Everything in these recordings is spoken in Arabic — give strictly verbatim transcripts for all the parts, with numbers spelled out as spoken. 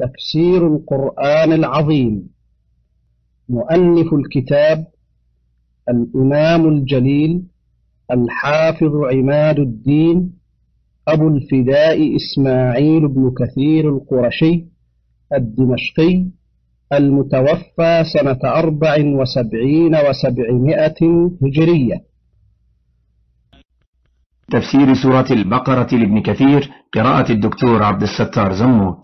تفسير القرآن العظيم. مؤلف الكتاب الإمام الجليل الحافظ عماد الدين أبو الفداء إسماعيل بن كثير القرشي الدمشقي المتوفى سنة أربع وسبعين وسبعمائة هجرية. تفسير سورة البقرة لابن كثير، قراءة الدكتور عبد الستار زموت.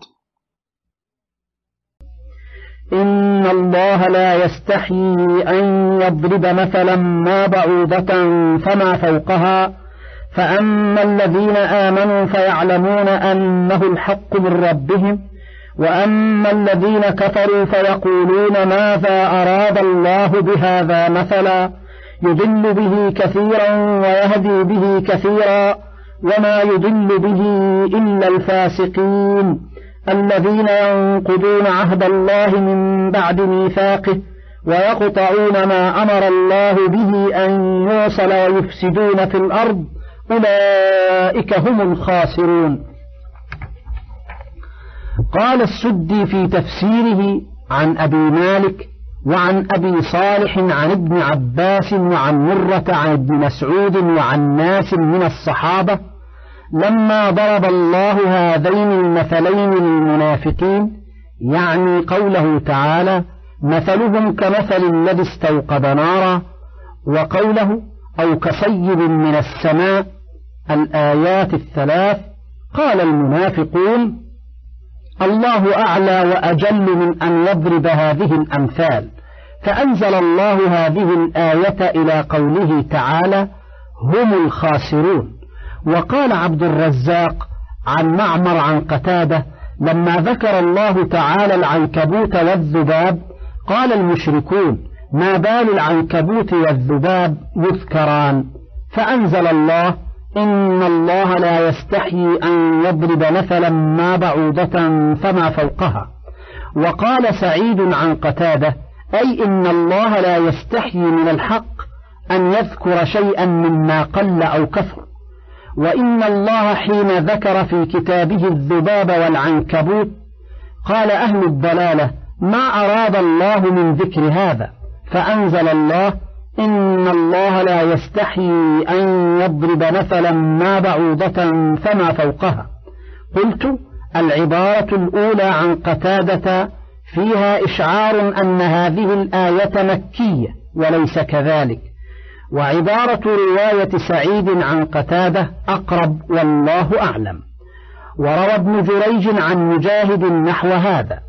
إن الله لا يستحيي أن يضرب مثلا ما بعوضة فما فوقها، فأما الذين آمنوا فيعلمون أنه الحق من ربهم، وأما الذين كفروا فيقولون ماذا أراد الله بهذا مثلا، يضل به كثيرا ويهدي به كثيرا، وما يضل به إلا الفاسقين الذين ينقضون عهد الله من بعد ميثاقه ويقطعون ما أمر الله به أن يوصل ويفسدون في الأرض، أولئك هم الخاسرون. قال السدي في تفسيره عن أبي مالك وعن أبي صالح عن ابن عباس وعن مرة عن ابن مسعود وعن ناس من الصحابة: لما ضرب الله هذين المثلين للمنافقين، يعني قوله تعالى مثلهم كمثل الذي استوقد نارا، وقوله أو كصيب من السماء، الآيات الثلاث، قال المنافقون: الله أعلى وأجل من أن يضرب هذه الأمثال، فأنزل الله هذه الآية إلى قوله تعالى هم الخاسرون. وقال عبد الرزاق عن معمر عن قتادة: لما ذكر الله تعالى العنكبوت والذباب قال المشركون: ما بال العنكبوت والذباب يذكران، فأنزل الله: إن الله لا يستحيي أن يضرب مثلا ما بعوضة فما فوقها. وقال سعيد عن قتادة: أي إن الله لا يستحيي من الحق أن يذكر شيئا مما قل أو كثر، وإن الله حين ذكر في كتابه الذباب والعنكبوت قال أهل الضلالة: ما أراد الله من ذكر هذا، فأنزل الله: إن الله لا يستحيي أن يضرب مثلا ما بعوضة فما فوقها. قلت: العبارة الأولى عن قتادة فيها إشعار أن هذه الآية مكية وليس كذلك، وعبارة رواية سعيد عن قتادة أقرب والله أعلم. وروى ابن جريج عن مجاهد نحو هذا.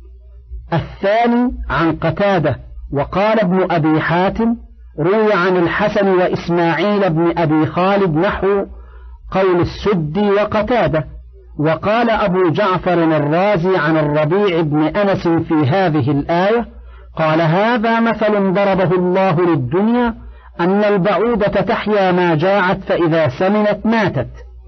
الثاني عن قتادة. وقال ابن أبي حاتم: روي عن الحسن وإسماعيل بن أبي خالد نحو قول السدي وقتادة. وقال أبو جعفر الرازي عن الربيع بن أنس في هذه الآية: قال هذا مثل ضربه الله للدنيا، أن البعوضة تحيا ما جاعت فإذا سمنت ماتت.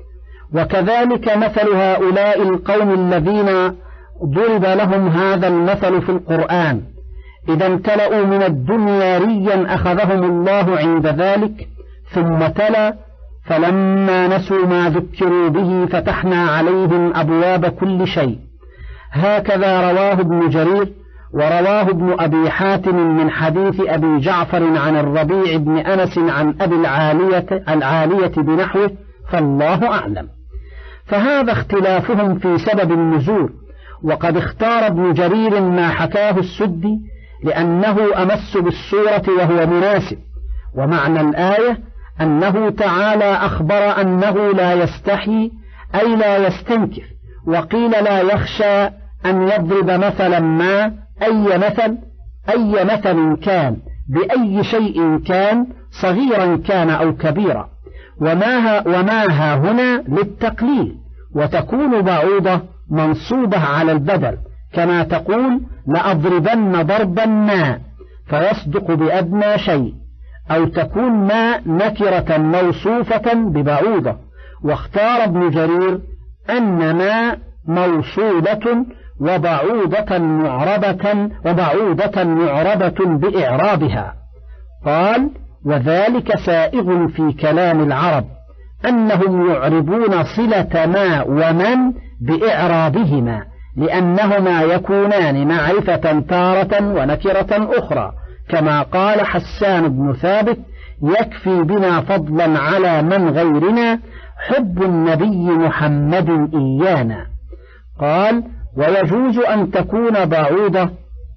وكذلك مثل هؤلاء القوم الذين ضرب لهم هذا المثل في القرآن، إذا امتلأوا من الدنيا ريا أخذهم الله عند ذلك. ثم تلا: فلما نسوا ما ذكروا به فتحنا عليهم أبواب كل شيء. هكذا رواه ابن جرير، ورواه ابن أبي حاتم من حديث أبي جعفر عن الربيع بن أنس عن أبي العالية, العالية بنحوه، فالله أعلم. فهذا اختلافهم في سبب النزول، وقد اختار ابن جرير ما حكاه السدي لأنه أمس بالصورة وهو مناسب. ومعنى الآية أنه تعالى أخبر أنه لا يستحي أي لا يستنكر، وقيل لا يخشى أن يضرب مثلا ما أي مثل أي مثل كان بأي شيء كان، صغيرا كان أو كبيرا. وما وما ها هنا للتقليل، وتكون بعوضة منصوبة على البدل، كما تقول لأضربن ضربا ما، فيصدق بأدنى شيء، أو تكون ما نكرة موصوفة ببعوضة. واختار ابن جرير أن ما موصولة وبعوضة معربة وبعوضة معربة بإعرابها. قال: وذلك سائغ في كلام العرب أنهم يعربون صلة ما ومن بإعرابهما، لأنهما يكونان معرفة تارة ونكرة أخرى، كما قال حسان بن ثابت: يكفي بنا فضلا على من غيرنا حب النبي محمد إيانا. قال: ويجوز أن تكون بعوضة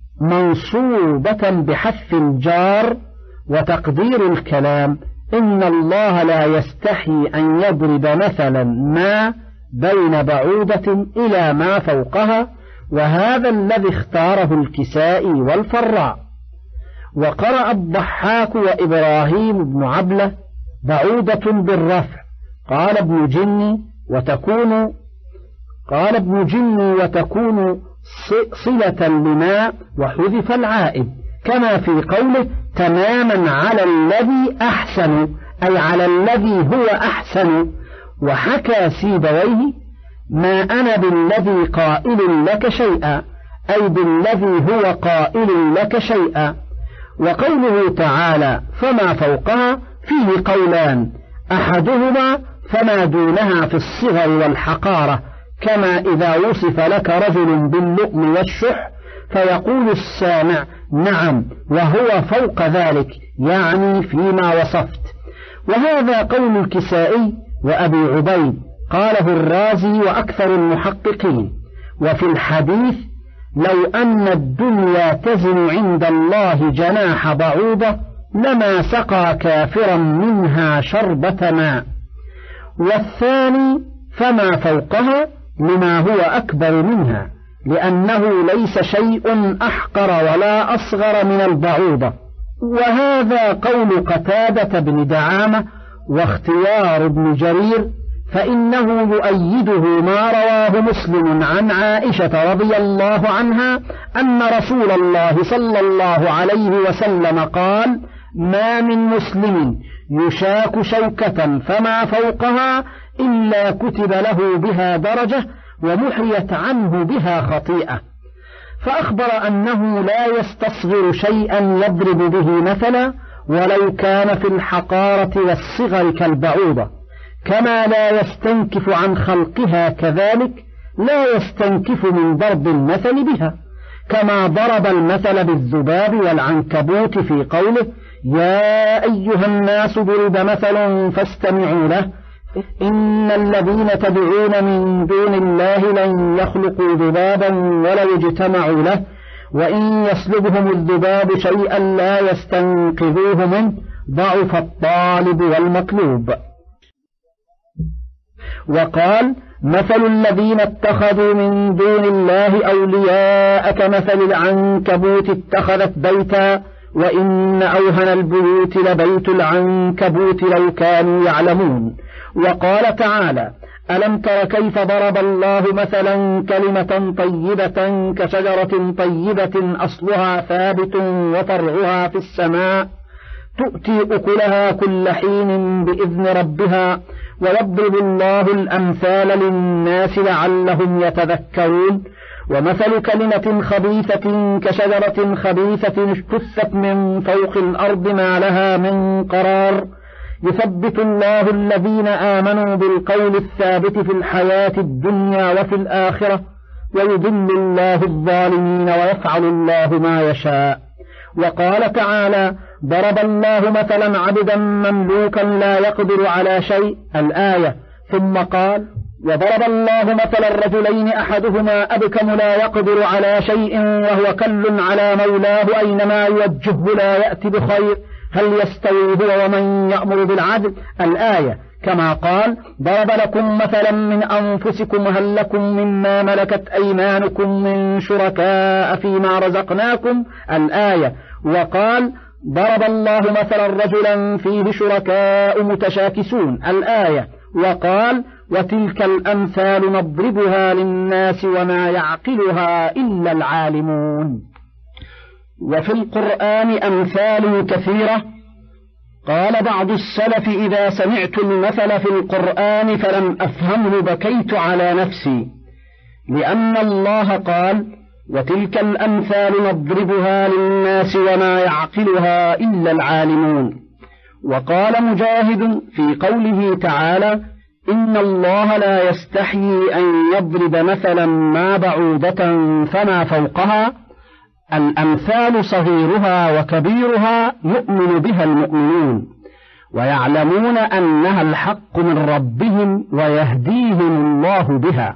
منصوبة بحذف الجار، وتقدير الكلام: إن الله لا يستحي أن يضرب مثلا ما بين بعوضة إلى ما فوقها، وهذا الذي اختاره الكسائي والفراء. وقرأ الضحاك وإبراهيم بن عبلة: بعوضة بالرفع. قال ابن جني وتكون قال ابن جني وتكون صلة لما وحذف العائد، كما في قوله: تماما على الذي أحسن، أي على الذي هو أحسن. وحكى سيبويه: ما أنا بالذي قائل لك شيئا، أي بالذي هو قائل لك شيئا. وقوله تعالى: فما فوقها، فيه قولان: أحدهما فما دونها في الصغر والحقارة، كما إذا وصف لك رجل باللؤم والشح فيقول السامع: نعم، وهو فوق ذلك، يعني فيما وصفت. وهذا قول الكسائي وأبي عبيد، قاله الرازي وأكثر المحققين. وفي الحديث: لو أن الدنيا تزن عند الله جناح بعوضة لما سقى كافرا منها شربة ماء. والثاني: فما فوقها، لما هو أكبر منها، لأنه ليس شيء أحقر ولا أصغر من البعوضة. وهذا قول قتادة بن دعامة واختيار ابن جرير، فإنه يؤيده ما رواه مسلم عن عائشة رضي الله عنها أن رسول الله صلى الله عليه وسلم قال: ما من مسلم يشاك شوكة فما فوقها إلا كتب له بها درجة ومحيت عنه بها خطيئة. فأخبر أنه لا يستصغر شيئا يضرب به مثلا، ولو كان في الحقارة والصغر كالبعوضة، كما لا يستنكف عن خلقها كذلك لا يستنكف من ضرب المثل بها، كما ضرب المثل بالذباب والعنكبوت في قوله: يا أيها الناس ضرب مثل فاستمعوا له، إن الذين تدعون من دون الله لن يخلقوا ذبابا ولو اجتمعوا له، وإن يسلبهم الذباب شيئا لا يستنقذوه منه، ضعف الطالب والمطلوب. وقال: مثل الذين اتخذوا من دون الله أولياء كمثل العنكبوت اتخذت بيتا، وإن أوهن البيوت لبيت العنكبوت لو كانوا يعلمون. وقال تعالى: ألم تر كيف ضرب الله مثلا كلمة طيبة كشجرة طيبة أصلها ثابت وفرعها في السماء، تؤتي أكلها كل حين بإذن ربها، ويضرب الله الأمثال للناس لعلهم يتذكرون. ومثل كلمة خبيثة كشجرة خبيثة اجتثت من فوق الأرض ما لها من قرار، يثبت الله الذين آمنوا بالقول الثابت في الحياة الدنيا وفي الآخرة، ويضل الله الظالمين ويفعل الله ما يشاء. وقال تعالى: ضرب الله مثلا عبدا مملوكا لا يقدر على شيء، الآية. ثم قال: وضرب الله مثلا الرجلين أحدهما أبكم لا يقدر على شيء وهو كل على مولاه أينما يوجهه لا يأتي بخير، هل يستوي هو ومن يأمر بالعدل، الآية. كما قال: ضرب لكم مثلا من أنفسكم هل لكم مما ملكت أيمانكم من شركاء فيما رزقناكم، الآية. وقال: ضرب الله مثلا رجلا فيه شركاء متشاكسون، الآية. وقال: وتلك الأمثال نضربها للناس وما يعقلها إلا العالمون. وفي القرآن أمثال كثيرة. قال بعض السلف: إذا سمعت المثل في القرآن فلم أفهمه بكيت على نفسي، لأن الله قال: وتلك الأمثال نضربها للناس وما يعقلها إلا العالمون. وقال مجاهد في قوله تعالى: إن الله لا يستحيي أن يضرب مثلا ما بعوضة فما فوقها الأمثال صغيرها وكبيرها يؤمن بها المؤمنون ويعلمون أنها الحق من ربهم ويهديهم الله بها.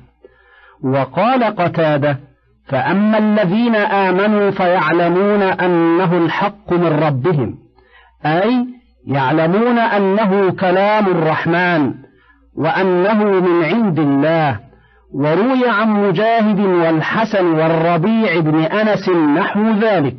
وقال قتادة: فأما الذين آمنوا فيعلمون أنه الحق من ربهم، أي يعلمون أنه كلام الرحمن وأنه من عند الله. وروي عن مجاهد والحسن والربيع بن أنس نحو ذلك.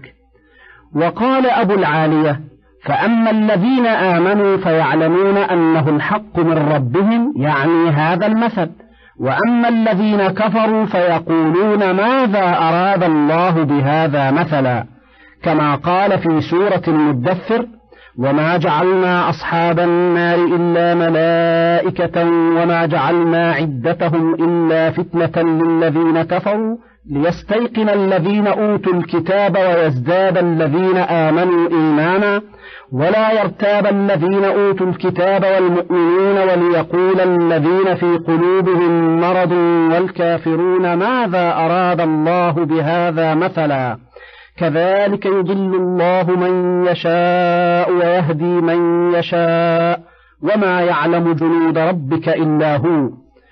وقال أبو العالية: فأما الذين آمنوا فيعلمون أنه الحق من ربهم، يعني هذا المثل. وأما الذين كفروا فيقولون ماذا أراد الله بهذا مثلا، كما قال في سورة المدثر: وما جعلنا أصحاب النار إلا ملائكة وما جعلنا عدتهم إلا فتنة للذين كفروا ليستيقن الذين أوتوا الكتاب ويزداد الذين آمنوا إيمانا ولا يرتاب الذين أوتوا الكتاب والمؤمنون وليقول الذين في قلوبهم مرض والكافرون ماذا أراد الله بهذا مثلا كذلك يضل الله من يشاء ويهدي من يشاء وما يعلم جنود ربك إلا هو.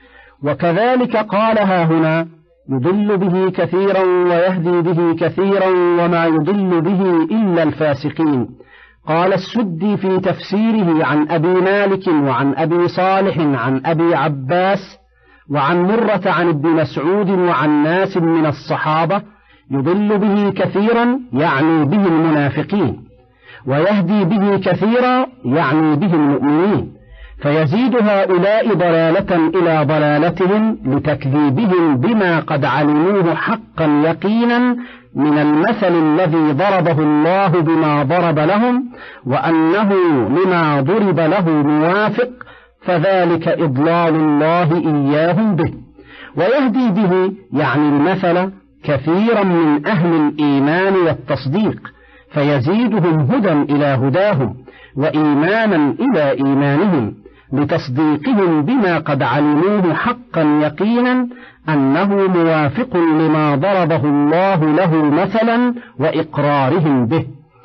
وكذلك قالها هنا: يضل به كثيرا ويهدي به كثيرا وما يضل به إلا الفاسقين. قال السدي في تفسيره عن أبي مالك وعن أبي صالح عن أبي عباس وعن مرة عن ابن مسعود وعن ناس من الصحابة: يضل به كثيرا يعني به المنافقين، ويهدي به كثيرا يعني به المؤمنين، فيزيد هؤلاء ضلالة إلى ضلالتهم لتكذيبهم بما قد علموه حقا يقينا من المثل الذي ضربه الله بما ضرب لهم، وأنه لما ضرب له موافق، فذلك إضلال الله إياهم به. ويهدي به يعني المثل كثيرا من أهل الإيمان والتصديق، فيزيدهم هدى إلى هداهم وإيمانا إلى إيمانهم لتصديقهم بما قد علموه حقا يقينا أنه موافق لما ضربه الله له مثلا وإقرارهم به،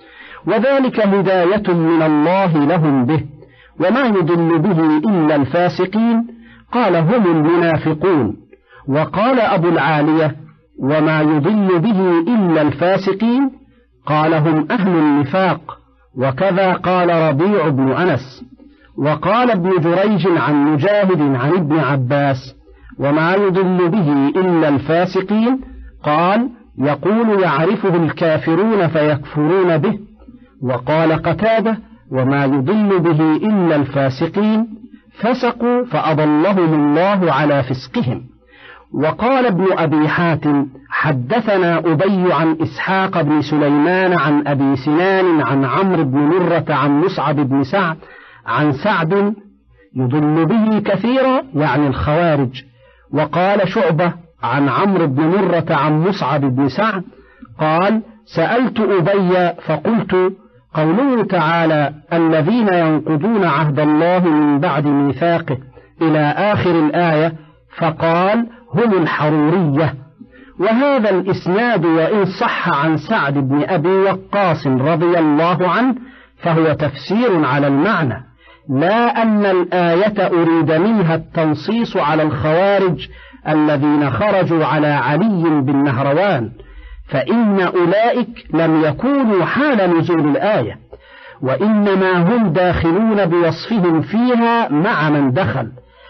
وذلك هداية من الله لهم به. وما يضل به إلا الفاسقين، قال هم المنافقون. وقال أبو العالية: وما يضل به إلا الفاسقين، قال هم أهل النفاق. وكذا قال ربيع بن أنس. وقال ابن جريج عن مجاهد عن ابن عباس: وما يضل به إلا الفاسقين، قال: يقول يعرفه الكافرون فيكفرون به. وقال قتادة: وما يضل به إلا الفاسقين، فسقوا فأضلهم الله على فسقهم. وقال ابن أبي حاتم: حدثنا أبي عن إسحاق بن سليمان عن أبي سنان عن عمرو بن مرة عن مصعب بن سعد عن سعد: يضل به كثيرا يعني الخوارج. وقال شعبة عن عمرو بن مرة عن مصعب بن سعد قال: سألت أبي فقلت: قوله تعالى: الذين ينقضون عهد الله من بعد ميثاقه إلى آخر الآية، فقال: هم الحرورية. وهذا الإسناد وإن صح عن سعد بن أبي وقاص رضي الله عنه فهو تفسير على المعنى، لا أن الآية أريد منها التنصيص على الخوارج الذين خرجوا على علي بالنهروان، فإن أولئك لم يكونوا حال نزول الآية، وإنما هم داخلون بوصفهم فيها مع من دخل،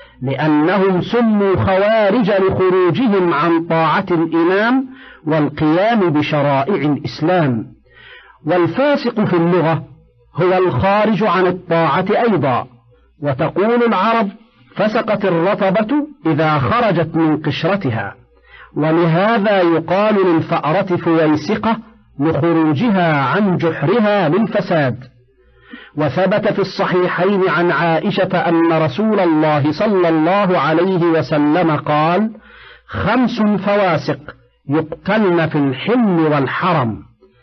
لأنهم سموا خوارج لخروجهم عن طاعة الإمام والقيام بشرائع الإسلام. والفاسق في اللغة هو الخارج عن الطاعة أيضا. وتقول العرب: فسقت الرطبة إذا خرجت من قشرتها. ولهذا يقال للفأرة فويسقة لخروجها عن جحرها للفساد. وثبت في الصحيحين عن عائشة أن رسول الله صلى الله عليه وسلم قال: خمس فواسق يقتلن في الحل والحرم: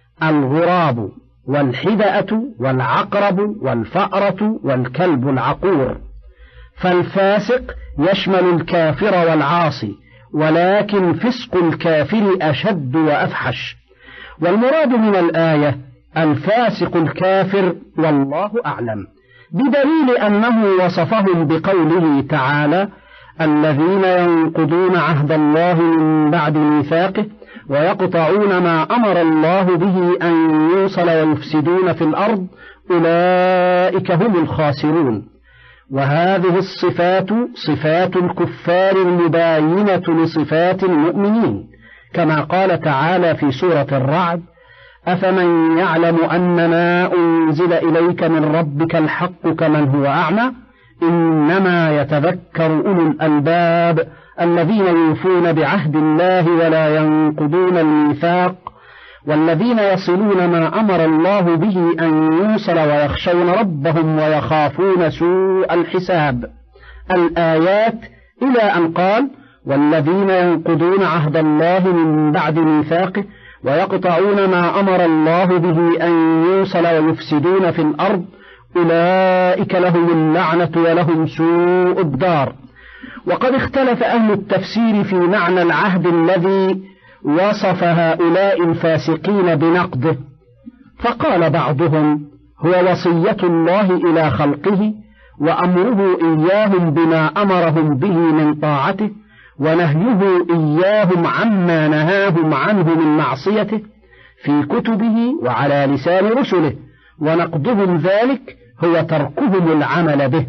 الغراب والحدأة والعقرب والفأرة والكلب العقور. فالفاسق يشمل الكافر والعاصي، ولكن فسق الكافر أشد وأفحش. والمراد من الآية الفاسق الكافر والله أعلم، بدليل أنه وصفهم بقوله تعالى: الذين ينقضون عهد الله من بعد ميثاقه ويقطعون ما أمر الله به أن يوصل ويفسدون في الأرض أولئك هم الخاسرون. وهذه الصفات صفات الكفار المباينة لصفات المؤمنين، كما قال تعالى في سورة الرعد: أفمن يعلم أن ما أنزل إليك من ربك الحق كمن هو أعمى إنما يتذكر أولو الألباب الذين يوفون بعهد الله ولا ينقضون الميثاق والذين يصلون ما أمر الله به أن يوصل ويخشون ربهم ويخافون سوء الحساب. الآيات إلى أن قال: والذين ينقضون عهد الله من بعد ميثاقه ويقطعون ما أمر الله به أن يوصل ويفسدون في الأرض أولئك لهم اللعنة ولهم سوء الدار. وقد اختلف أهل التفسير في معنى العهد الذي وصف هؤلاء الفاسقين بنقضه، فقال بعضهم: هو وصية الله إلى خلقه وأمره إياهم بما أمرهم به من طاعته ونهيه إياهم عما نهاهم عنه من معصيته في كتبه وعلى لسان رسله، ونقضهم ذلك هو تركهم العمل به.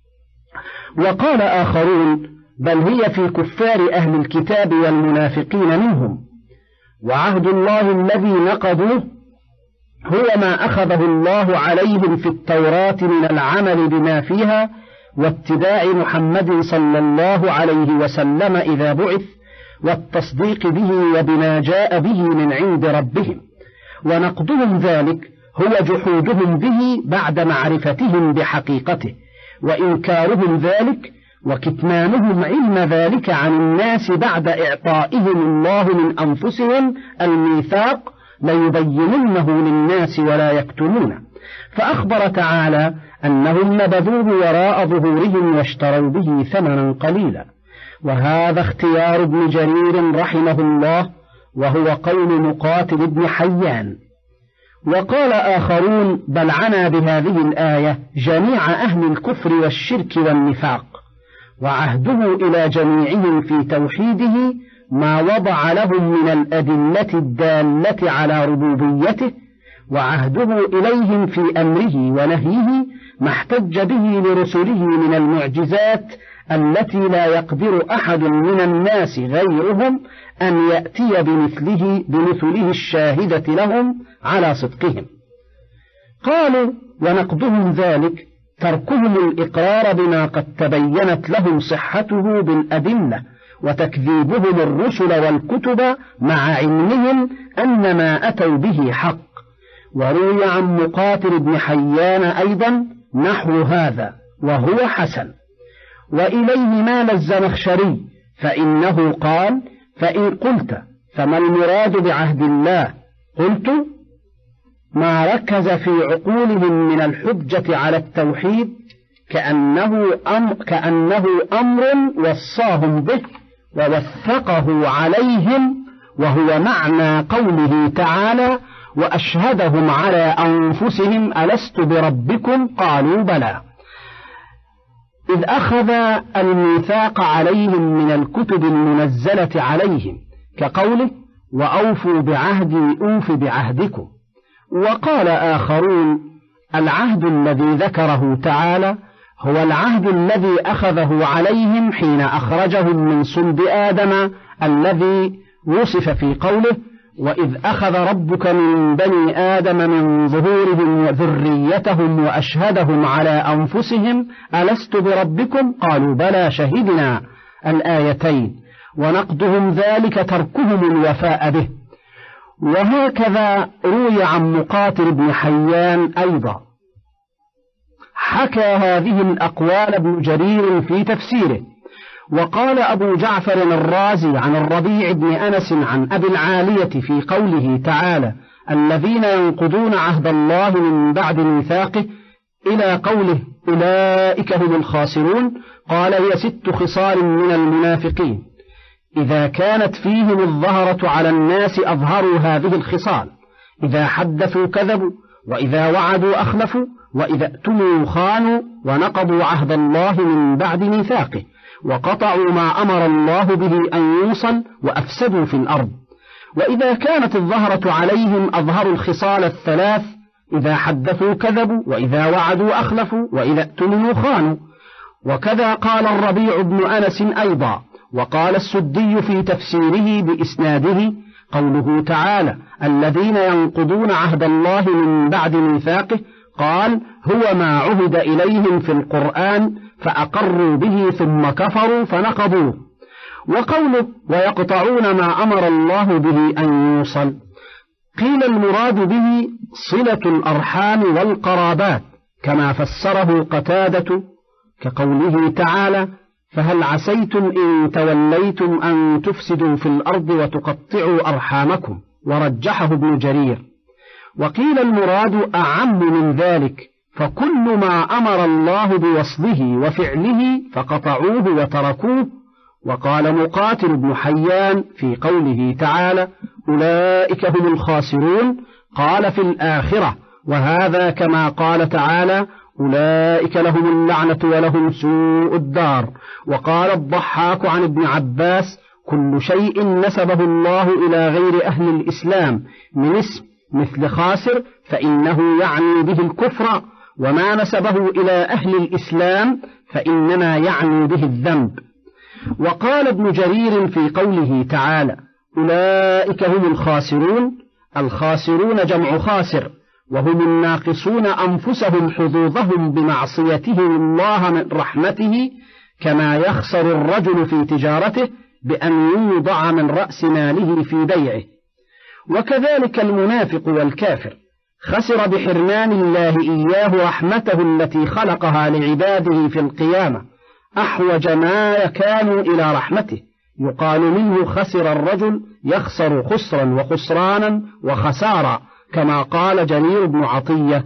وقال آخرون: بل هي في كفار أهل الكتاب والمنافقين منهم، وعهد الله الذي نقضوه هو ما أخذه الله عليهم في التوراة من العمل بما فيها واتباع محمد صلى الله عليه وسلم إذا بعث والتصديق به وبما جاء به من عند ربهم. ونقضهم ذلك هو جحودهم به بعد معرفتهم بحقيقته وإنكارهم ذلك وكتمانهم علم ذلك عن الناس بعد إعطائهم الله من أنفسهم الميثاق ليبيننه للناس ولا يكتمونه. فأخبر تعالى أنهم نبذوه وراء ظهورهم واشتروا به ثمنا قليلا، وهذا اختيار ابن جرير رحمه الله، وهو قول مقاتل بن حيان. وقال آخرون: بل عنا بهذه الآية جميع أهل الكفر والشرك والنفاق، وعهده إلى جميعهم في توحيده ما وضع لهم من الأدلة الدالة على ربوبيته، وعهده إليهم في أمره ونهيه ما احتج به لرسله من المعجزات التي لا يقدر أحد من الناس غيرهم أن يأتي بمثله, بمثله الشاهدة لهم على صدقهم. قالوا: ونقضهم ذلك تركهم الإقرار بما قد تبينت لهم صحته بالأدلة وتكذيبهم الرسل والكتب مع علمهم أن ما أتوا به حق. وروي عن مقاتل بن حيان أيضا نحو هذا وهو حسن. وإليه مال الزمخشري، فإنه قال: فإن قلت فما المراد بعهد الله؟ قلت: ما ركز في عقولهم من الحجة على التوحيد كأنه أمر, كأنه أمر وصاهم به ووثقه عليهم، وهو معنى قوله تعالى: وأشهدهم على أنفسهم ألست بربكم قالوا بلى، إذ أخذ الميثاق عليهم من الكتب المنزلة عليهم، كقوله: وأوفوا بعهدي أوف بعهدكم. وقال آخرون: العهد الذي ذكره تعالى هو العهد الذي أخذه عليهم حين أخرجهم من صلب آدم الذي وصف في قوله: وإذ أخذ ربك من بني آدم من ظهورهم وذريتهم وأشهدهم على أنفسهم ألست بربكم قالوا بلى شهدنا، الآيتين. ونقضهم ذلك تركهم الوفاء به. وهكذا روي عن مقاتل بن حيان أيضا. حكى هذه الأقوال ابن جرير في تفسيره. وقال أبو جعفر الرازي عن الربيع بن أنس عن أبي العالية في قوله تعالى: الذين ينقضون عهد الله من بعد ميثاقه، إلى قوله: أولئك هم الخاسرون، قال: هي ست خصال من المنافقين، إذا كانت فيهم الظهرة على الناس أظهروا هذه الخصال: إذا حدثوا كذبوا، وإذا وعدوا أخلفوا، وإذا ائتمنوا خانوا، ونقضوا عهد الله من بعد ميثاقه، وقطعوا ما أمر الله به أن يوصل، وأفسدوا في الأرض. وإذا كانت الظهرة عليهم أظهروا الخصال الثلاث: إذا حدثوا كذبوا، وإذا وعدوا أخلفوا، وإذا ائتمنوا خانوا. وكذا قال الربيع بن أنس أيضا. وقال السدي في تفسيره بإسناده قوله تعالى: الذين ينقضون عهد الله من بعد ميثاقه، قال: هو ما عهد إليهم في القرآن فأقروا به ثم كفروا فنقضوه. وقوله: ويقطعون ما أمر الله به أن يوصل، قيل المراد به صلة الأرحام والقرابات، كما فسره قتادة كقوله تعالى: فهل عسيتم إن توليتم أن تفسدوا في الأرض وتقطعوا أرحامكم. ورجحه ابن جرير. وقيل المراد أعم من ذلك، فكل ما أمر الله بوصله وفعله فقطعوه وتركوه. وقال مقاتل بن حيان في قوله تعالى: أولئك هم الخاسرون، قال في الآخرة: وهذا كما قال تعالى: أولئك لهم اللعنة ولهم سوء الدار. وقال الضحاك عن ابن عباس: كل شيء نسبه الله إلى غير أهل الإسلام من اسم مثل خاسر فإنه يعني به الكفر، وما نسبه إلى أهل الإسلام فإنما يعني به الذنب. وقال ابن جرير في قوله تعالى: أولئك هم الخاسرون، الخاسرون جمع خاسر، وهم الناقصون أنفسهم حظوظهم بمعصيتهم الله من رحمته، كما يخسر الرجل في تجارته بأن يوضع من رأس ماله في بيعه. وكذلك المنافق والكافر خسر بحرمان الله إياه رحمته التي خلقها لعباده في القيامة أحوج ما يكون إلى رحمته. يقال منه خسر الرجل، يخسر خسرا وخسرانا وخسارا، كما قال جرير بن عطية: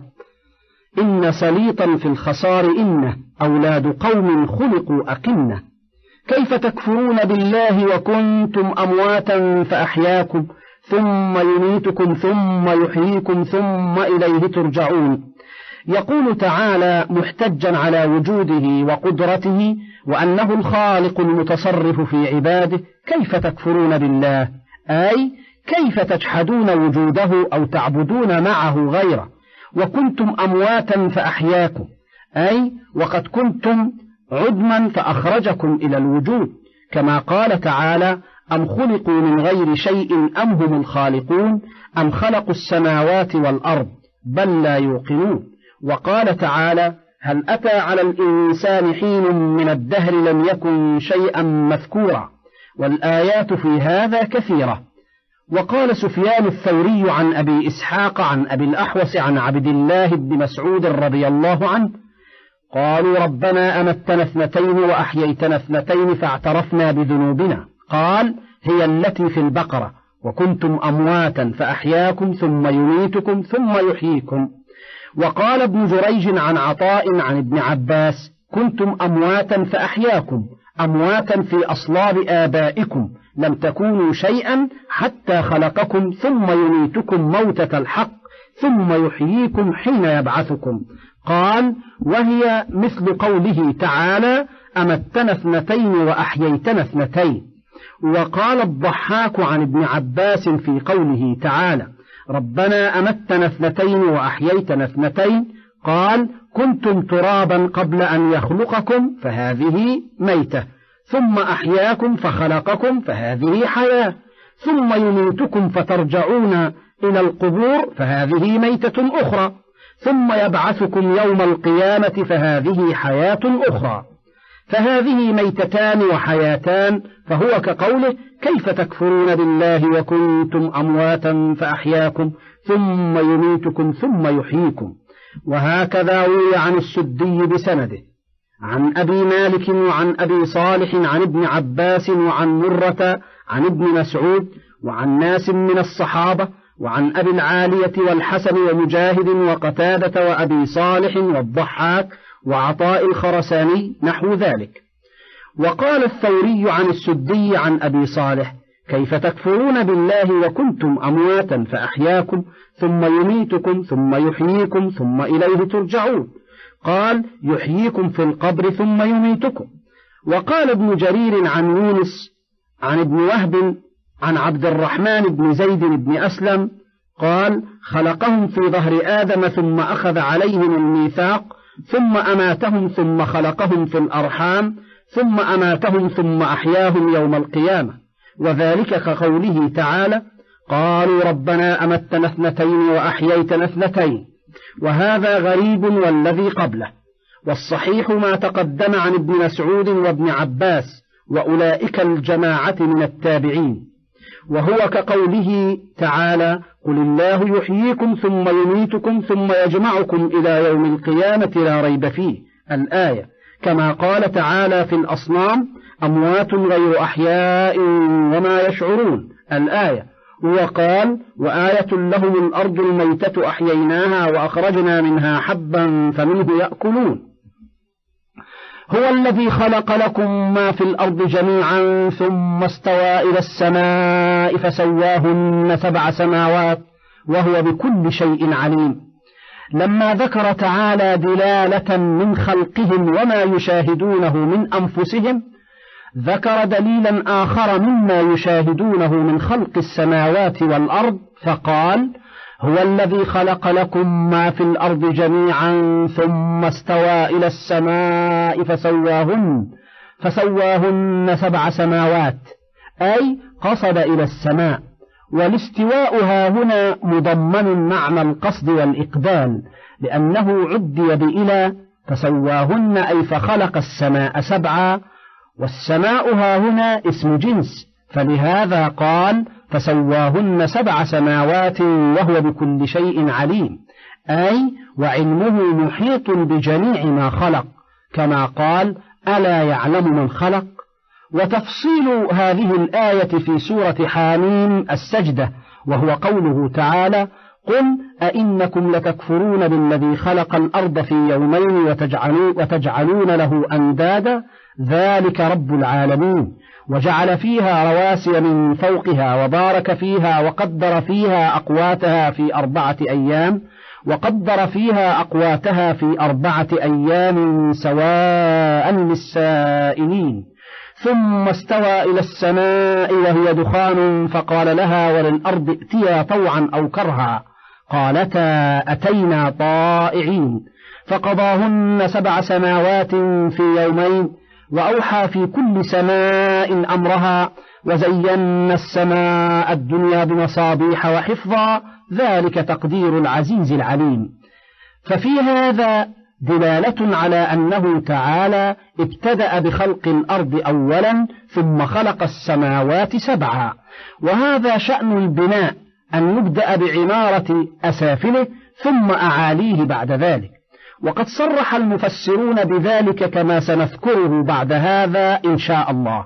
إن سليطا في الخسار إنه أولاد قوم خلقوا أقنة. كيف تكفرون بالله وكنتم أمواتا فأحياكم ثم يميتكم ثم يحييكم ثم إليه ترجعون. يقول تعالى محتجا على وجوده وقدرته وأنه الخالق المتصرف في عباده: كيف تكفرون بالله، أي كيف تجحدون وجوده أو تعبدون معه غيره. وكنتم أمواتا فأحياكم، أي وقد كنتم عدما فأخرجكم إلى الوجود، كما قال تعالى: أم خلقوا من غير شيء أم هم الخالقون أم خلقوا السماوات والأرض بل لا يوقنون. وقال تعالى: هل أتى على الإنسان حين من الدهر لم يكن شيئا مذكورا. والآيات في هذا كثيرة. وقال سفيان الثوري عن أبي إسحاق عن أبي الأحوص عن عبد الله بن مسعود رضي الله عنه: قالوا ربنا أمتنا اثنتين وأحييتنا اثنتين فاعترفنا بذنوبنا. قال: هي التي في البقرة: وكنتم أمواتا فأحياكم ثم يميتكم ثم يحييكم. وقال ابن جريج عن عطاء عن ابن عباس: كنتم أمواتا فأحياكم، أمواتا في أصلاب آبائكم، لم تكونوا شيئا حتى خلقكم ثم يميتكم موتة الحق ثم يحييكم حين يبعثكم. قال: وهي مثل قوله تعالى: أمتنا اثنتين وأحييتنا اثنتين. وقال الضحاك عن ابن عباس في قوله تعالى: ربنا أمتنا اثنتين وأحييتنا اثنتين، قال: كنتم ترابا قبل أن يخلقكم فهذه ميتة، ثم أحياكم فخلقكم فهذه حياة، ثم يميتكم فترجعون إلى القبور فهذه ميتة أخرى، ثم يبعثكم يوم القيامة فهذه حياة أخرى. فهذه ميتتان وحياتان، فهو كقوله: كيف تكفرون بالله وكنتم أمواتا فأحياكم ثم يميتكم ثم يحييكم. وهكذا روي عن السدي بسنده عن أبي مالك وعن أبي صالح عن ابن عباس وعن مرة عن ابن مسعود وعن ناس من الصحابة وعن أبي العالية والحسن ومجاهد وقتادة وأبي صالح والضحاك وعطاء الخرساني نحو ذلك. وقال الثوري عن السدي عن أبي صالح: كيف تكفرون بالله وكنتم أمواتا فأحياكم ثم يميتكم ثم يحييكم ثم إليه ترجعون؟ قال: يحييكم في القبر ثم يميتكم. وقال ابن جرير عن يونس عن ابن وهب عن عبد الرحمن بن زيد بن أسلم قال: خلقهم في ظهر آدم ثم أخذ عليهم الميثاق ثم أماتهم ثم خلقهم في الأرحام ثم أماتهم ثم أحياهم يوم القيامة، وذلك كقوله تعالى: قالوا ربنا أمتنا اثنتين وأحييتنا اثنتين. وهذا غريب والذي قبله، والصحيح ما تقدم عن ابن مسعود وابن عباس وأولئك الجماعة من التابعين، وهو كقوله تعالى: قل الله يحييكم ثم يميتكم ثم يجمعكم إلى يوم القيامة لا ريب فيه، الآية، كما قال تعالى في الأصنام: أموات غير أحياء وما يشعرون، الآية، وقال: وآية لهم الأرض الميتة أحييناها وأخرجنا منها حبا فمنه يأكلون. هو الذي خلق لكم ما في الأرض جميعا ثم استوى إلى السماء فسواهن سبع سماوات وهو بكل شيء عليم. لما ذكر تعالى دلالة من خلقهم وما يشاهدونه من أنفسهم، ذكر دليلا آخر مما يشاهدونه من خلق السماوات والأرض فقال: هو الذي خلق لكم ما في الأرض جميعا ثم استوى إلى السماء فسواهن فسواهن سبع سماوات، أي قصد إلى السماء. والاستواء ها هنا مضمن معنى القصد والإقبال، لأنه عدي بإلى فسواهن أي فخلق السماء سبعا، والسماء ها هنا اسم جنس، فلهذا قال: فسواهن سبع سماوات وهو بكل شيء عليم، أي وعلمه محيط بجميع ما خلق، كما قال: ألا يعلم من خلق. وتفصيل هذه الآية في سورة حاميم السجدة، وهو قوله تعالى: قل أئنكم لتكفرون بالذي خلق الأرض في يومين وتجعلون, وتجعلون له أندادا ذلك رب العالمين، وجعل فيها رواسي من فوقها وبارك فيها وقدر فيها أقواتها في أربعة أيام وقدر فيها أقواتها في أربعة أيام سواء للسائلين، ثم استوى إلى السماء وهي دخان فقال لها وللأرض ائتيا طوعا أو كرها قالتا أتينا طائعين، فقضاهن سبع سماوات في يومين، وأوحى في كل سماء أمرها، وزينا السماء الدنيا بمصابيح وحفظا، ذلك تقدير العزيز العليم. ففي هذا دلالة على أنه تعالى ابتدأ بخلق الأرض أولا ثم خلق السماوات سبعا، وهذا شأن البناء، أن يبدأ بعمارة أسافله ثم أعاليه بعد ذلك. وقد صرح المفسرون بذلك كما سنذكره بعد هذا إن شاء الله.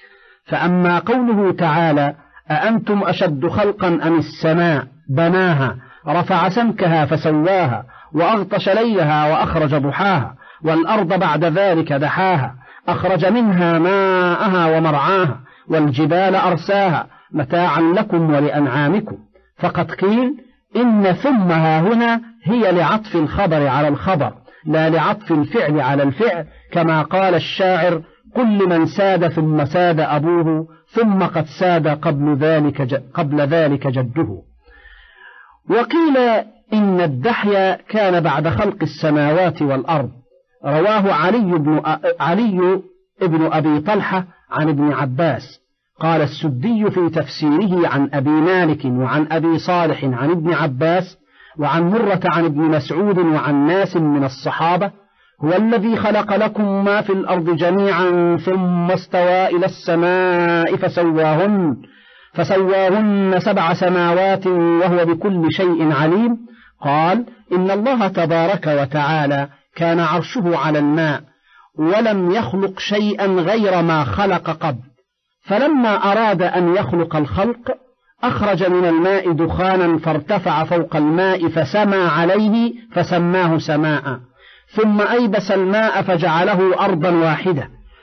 فأما قوله تعالى: أأنتم أشد خلقا أم السماء بناها رفع سمكها فسواها وأغطش ليلها وأخرج ضحاها والأرض بعد ذلك دحاها أخرج منها ماءها ومرعاها والجبال أرساها متاعا لكم ولأنعامكم، فقد قيل إن ثم ها هنا هي لعطف الخبر على الخبر لا لعطف الفعل على الفعل، كما قال الشاعر: قل لمن ساد ثم ساد أبوه ثم قد ساد قبل ذلك, قبل ذلك جده. وقيل إن الدحي كان بعد خلق السماوات والأرض، رواه علي بن, علي بن أبي طلحة عن ابن عباس. قال السدي في تفسيره عن أبي مالك وعن أبي صالح عن ابن عباس وعن مرة عن ابن مسعود وعن ناس من الصحابة: هو الذي خلق لكم ما في الأرض جميعا ثم استوى إلى السماء فسواهن فسواهن سبع سماوات وهو بكل شيء عليم. قال: إن الله تبارك وتعالى كان عرشه على الماء ولم يخلق شيئا غير ما خلق قبل، فلما أراد أن يخلق الخلق أخرج من الماء دخانا فارتفع فوق الماء فسمى عليه فسماه سماء، ثم أيبس الماء فجعله أرضا واحدة،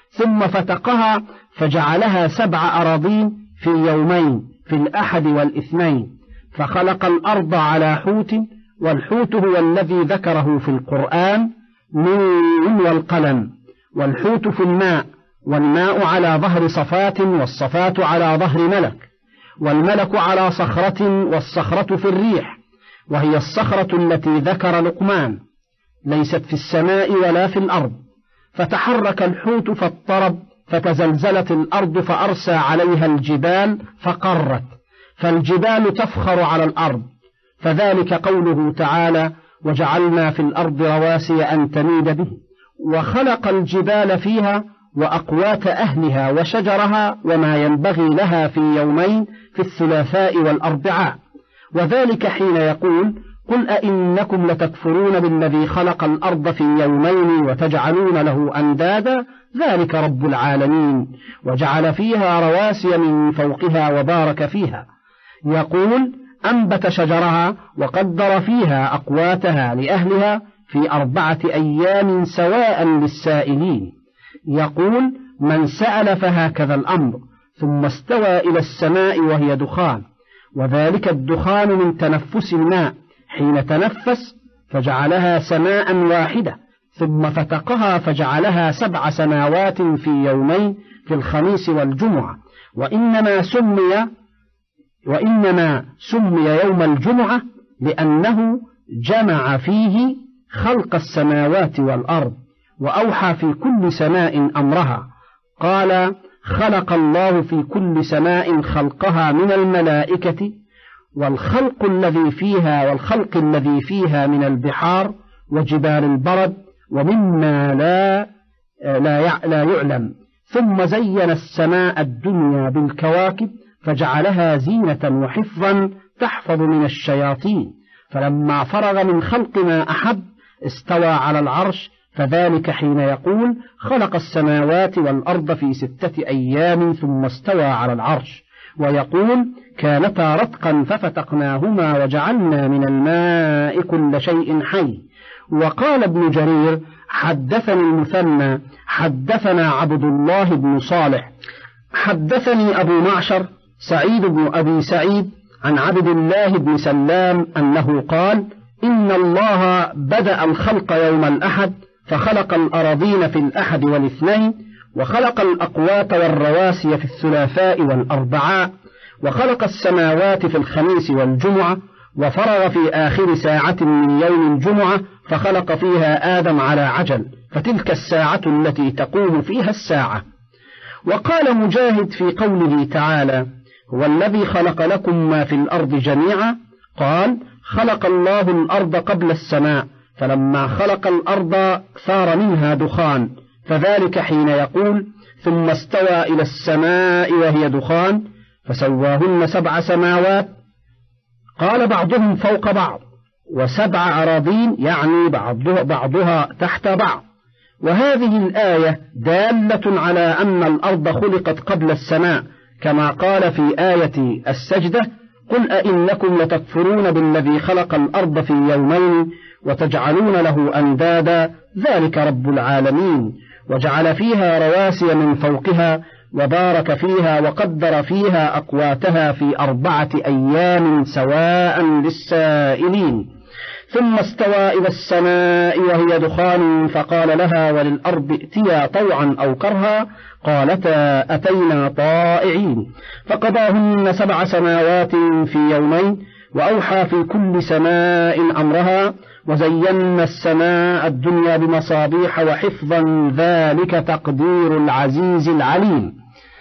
ثم فتقها فجعلها سبع أراضين في يومين في الأحد والاثنين، فخلق الأرض على حوت، والحوت هو الذي ذكره في القرآن نون والقلم، والحوت في الماء، والماء على ظهر صفات، والصفات على ظهر ملك، والملك على صخرة، والصخرة في الريح، وهي الصخرة التي ذكر لقمان، ليست في السماء ولا في الأرض. فتحرك الحوت فاضطرب، فتزلزلت الأرض فأرسى عليها الجبال فقرت، فالجبال تفخر على الأرض، فذلك قوله تعالى: وجعلنا في الأرض رواسي أن تميد به، وخلق الجبال فيها وأقوات أهلها وشجرها وما ينبغي لها في يومين في الثلاثاء والأربعاء. وذلك حين يقول: قل أئنكم لتكفرون بالذي خلق الأرض في يومين وتجعلون له أندادا ذلك رب العالمين، وجعل فيها رواسي من فوقها وبارك فيها. يقول: أنبت شجرها وقدر فيها أقواتها لأهلها في أربعة أيام سواء للسائلين. يقول: من سأل فهكذا الأمر. ثم استوى إلى السماء وهي دخان، وذلك الدخان من تنفس الماء حين تنفس، فجعلها سماء واحدة، ثم فتقها فجعلها سبع سماوات في يومين في الخميس والجمعة. وإنما سمي وإنما سمي يوم الجمعة لأنه جمع فيه خلق السماوات والأرض، وأوحى في كل سماء أمرها. قال: خلق الله في كل سماء خلقها من الملائكة، والخلق الذي فيها والخلق الذي فيها من البحار وجبال البرد ومما لا لا لا يعلم. ثم زين السماء الدنيا بالكواكب فجعلها زينة وحفظا تحفظ من الشياطين. فلما فرغ من خلق ما أحب استوى على العرش، فذلك حين يقول: خلق السماوات والأرض في ستة أيام ثم استوى على العرش. ويقول: كانتا رتقا ففتقناهما وجعلنا من الماء كل شيء حي. وقال ابن جرير: حدثني المثنى حدثنا عبد الله بن صالح حدثني أبو معشر سعيد بن أبي سعيد عن عبد الله بن سلام أنه قال: إن الله بدأ الخلق يوم الأحد، فخلق الأراضين في الأحد والاثنين، وخلق الأقوات والرواسي في الثلاثاء والأربعاء، وخلق السماوات في الخميس والجمعة، وفرغ في آخر ساعة من يوم الجمعة فخلق فيها آدم على عجل، فتلك الساعة التي تقوم فيها الساعة. وقال مجاهد في قوله تعالى: هو الذي خلق لكم ما في الأرض جميعا، قال: خلق الله الأرض قبل السماء، فلما خلق الأرض ثار منها دخان، فذلك حين يقول: ثم استوى إلى السماء وهي دخان فسواهن سبع سماوات. قال بعضهم فوق بعض، وسبع أراضين يعني بعضها, بعضها تحت بعض. وهذه الآية دالة على أن الأرض خلقت قبل السماء، كما قال في آية السجدة: قل أئنكم لتكفرون بالذي خلق الأرض في يومين وتجعلون له أندادا ذلك رب العالمين. وجعل فيها رواسي من فوقها وبارك فيها وقدر فيها أقواتها في أربعة أيام سواء للسائلين. ثم استوى إلى السماء وهي دخان فقال لها وللأرض ائتيا طوعا أو كرها قالتا أتينا طائعين، فقضاهن سبع سماوات في يومين، وأوحى في كل سماء أمرها، وزينا السماء الدنيا بمصابيح وحفظا ذلك تقدير العزيز العليم.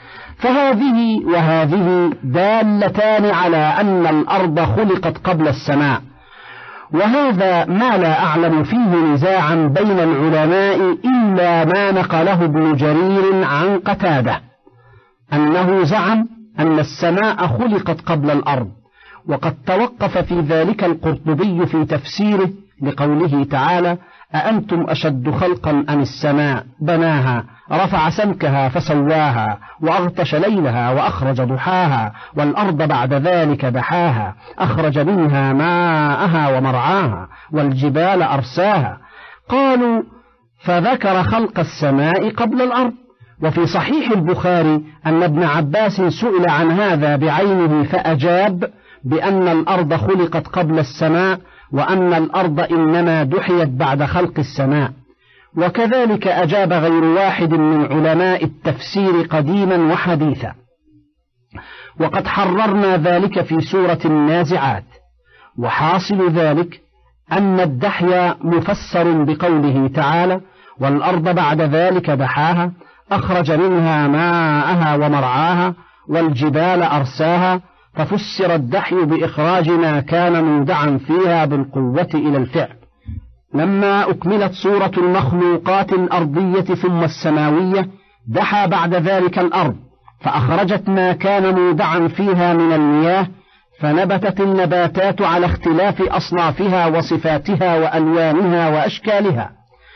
فهذه وهذه دالتان على أن الأرض خلقت قبل السماء، وهذا ما لا أعلم فيه نزاعا بين العلماء إلا ما نقله ابن جرير عن قتادة أنه زعم أن السماء خلقت قبل الأرض. وقد توقف في ذلك القرطبي في تفسيره لقوله تعالى: أأنتم أشد خلقا أم السماء بناها رفع سمكها فسواها وأغطش ليلها وأخرج ضحاها والأرض بعد ذلك دحاها أخرج منها ماءها ومرعاها والجبال أرساها. قالوا: فذكر خلق السماء قبل الأرض، وفي صحيح البخاري أن ابن عباس سئل عن هذا بعينه فأجاب بأن الأرض خلقت قبل السماء، وأن الأرض إنما دحيت بعد خلق السماء. وكذلك أجاب غير واحد من علماء التفسير قديما وحديثا. وقد حررنا ذلك في سورة النازعات. وحاصل ذلك أن الدحي مفسر بقوله تعالى: والأرض بعد ذلك دحاها أخرج منها ماءها ومرعاها والجبال أرساها، ففسر الدحي بإخراج ما كان مودعا فيها بالقوة إلى الفعل. لما أكملت سورة المخلوقات الأرضية ثم السماوية دحى بعد ذلك الأرض فأخرجت ما كان مودعا فيها من المياه، فنبتت النباتات على اختلاف أصنافها وصفاتها وألوانها وأشكالها.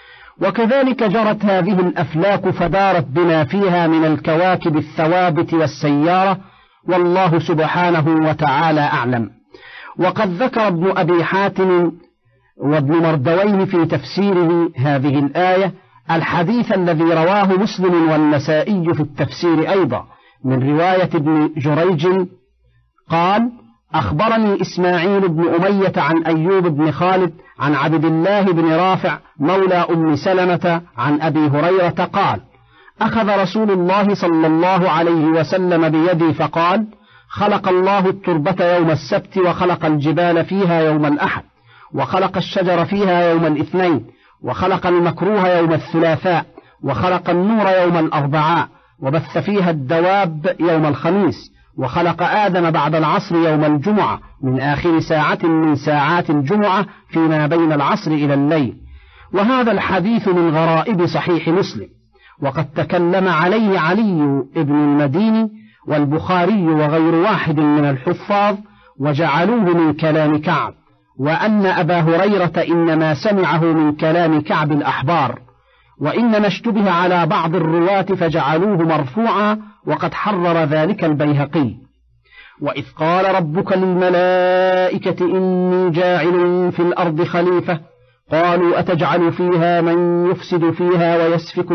وكذلك جرت هذه الأفلاك فدارت بما فيها من الكواكب الثوابت والسيارة، والله سبحانه وتعالى أعلم. وقد ذكر ابن أبي حاتم وابن مردويه في تفسيره هذه الآية الحديث الذي رواه مسلم والنسائي في التفسير أيضا من رواية ابن جريج قال: أخبرني إسماعيل بن أمية عن أيوب بن خالد عن عبد الله بن رافع مولى أم سلمة عن أبي هريرة قال: أخذ رسول الله صلى الله عليه وسلم بيدي فقال: خلق الله التربة يوم السبت، وخلق الجبال فيها يوم الأحد، وخلق الشجر فيها يوم الاثنين، وخلق المكروه يوم الثلاثاء، وخلق النور يوم الأربعاء، وبث فيها الدواب يوم الخميس، وخلق آدم بعد العصر يوم الجمعة من آخر ساعة من ساعات الجمعة فيما بين العصر إلى الليل. وهذا الحديث من غرائب صحيح مسلم، وقد تكلم عليه علي بن المديني والبخاري وغير واحد من الحفاظ وجعلوه من كلام كعب، وأن أبا هريرة إنما سمعه من كلام كعب الأحبار، وإنما اشتبه على بعض الرواة فجعلوه مرفوعا، وقد حرر ذلك البيهقي. وإذ قال ربك للملائكة إني جاعل في الأرض خليفة قالوا أتجعل فيها من يفسد فيها ويسفك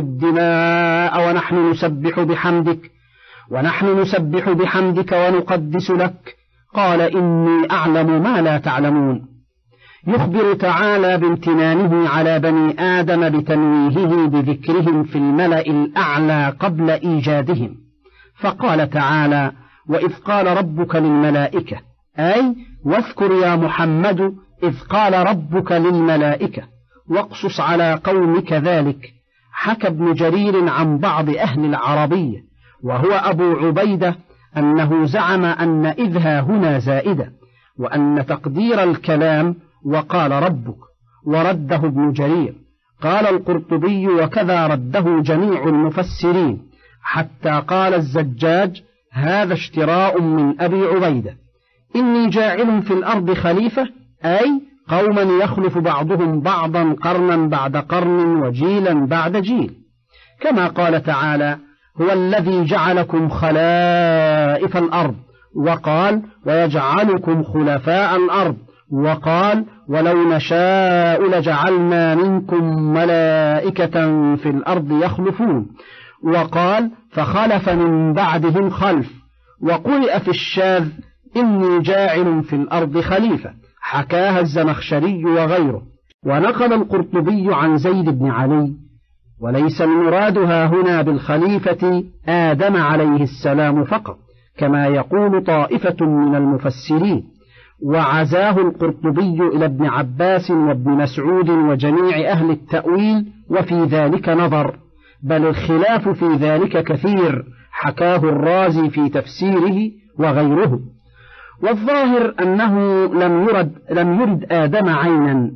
الدماء ونحن نسبح بحمدك ونحن نسبح بحمدك ونقدس لك قال إني أعلم ما لا تعلمون. يخبر تعالى بامتنانه على بني آدم بتنويهه بذكرهم في الملأ الأعلى قبل إيجادهم، فقال تعالى: وإذ قال ربك للملائكة، أي واذكر يا محمد إذ قال ربك للملائكة، واقصص على قومك ذلك. حكى ابن جرير عن بعض أهل العربية وهو أبو عبيدة أنه زعم أن إذها هنا زائدة، وأن تقدير الكلام وقال ربك، ورده ابن جرير. قال القرطبي وكذا رده جميع المفسرين، حتى قال الزجاج: هذا اشتراء من أبي عبيدة. إني جاعل في الأرض خليفة، أي قوما يخلف بعضهم بعضا قرنا بعد قرن وجيلا بعد جيل، كما قال تعالى: هو الذي جعلكم خلائف الأرض، وقال: ويجعلكم خلفاء الأرض، وقال: ولو نشاء لجعلنا منكم ملائكة في الأرض يخلفون، وقال: فخلف من بعدهم خلف. وقرئ في الشاذ: إني جاعل في الأرض خليفة، حكاها الزمخشري وغيره. ونقل القرطبي عن زيد بن علي: وليس المرادها هنا بالخليفة آدم عليه السلام فقط، كما يقول طائفة من المفسرين. وعزاه القرطبي إلى ابن عباس وابن مسعود وجميع أهل التأويل، وفي ذلك نظر، بل الخلاف في ذلك كثير، حكاه الرازي في تفسيره وغيره. والظاهر أنه لم يرد, لم يرد آدم عينا،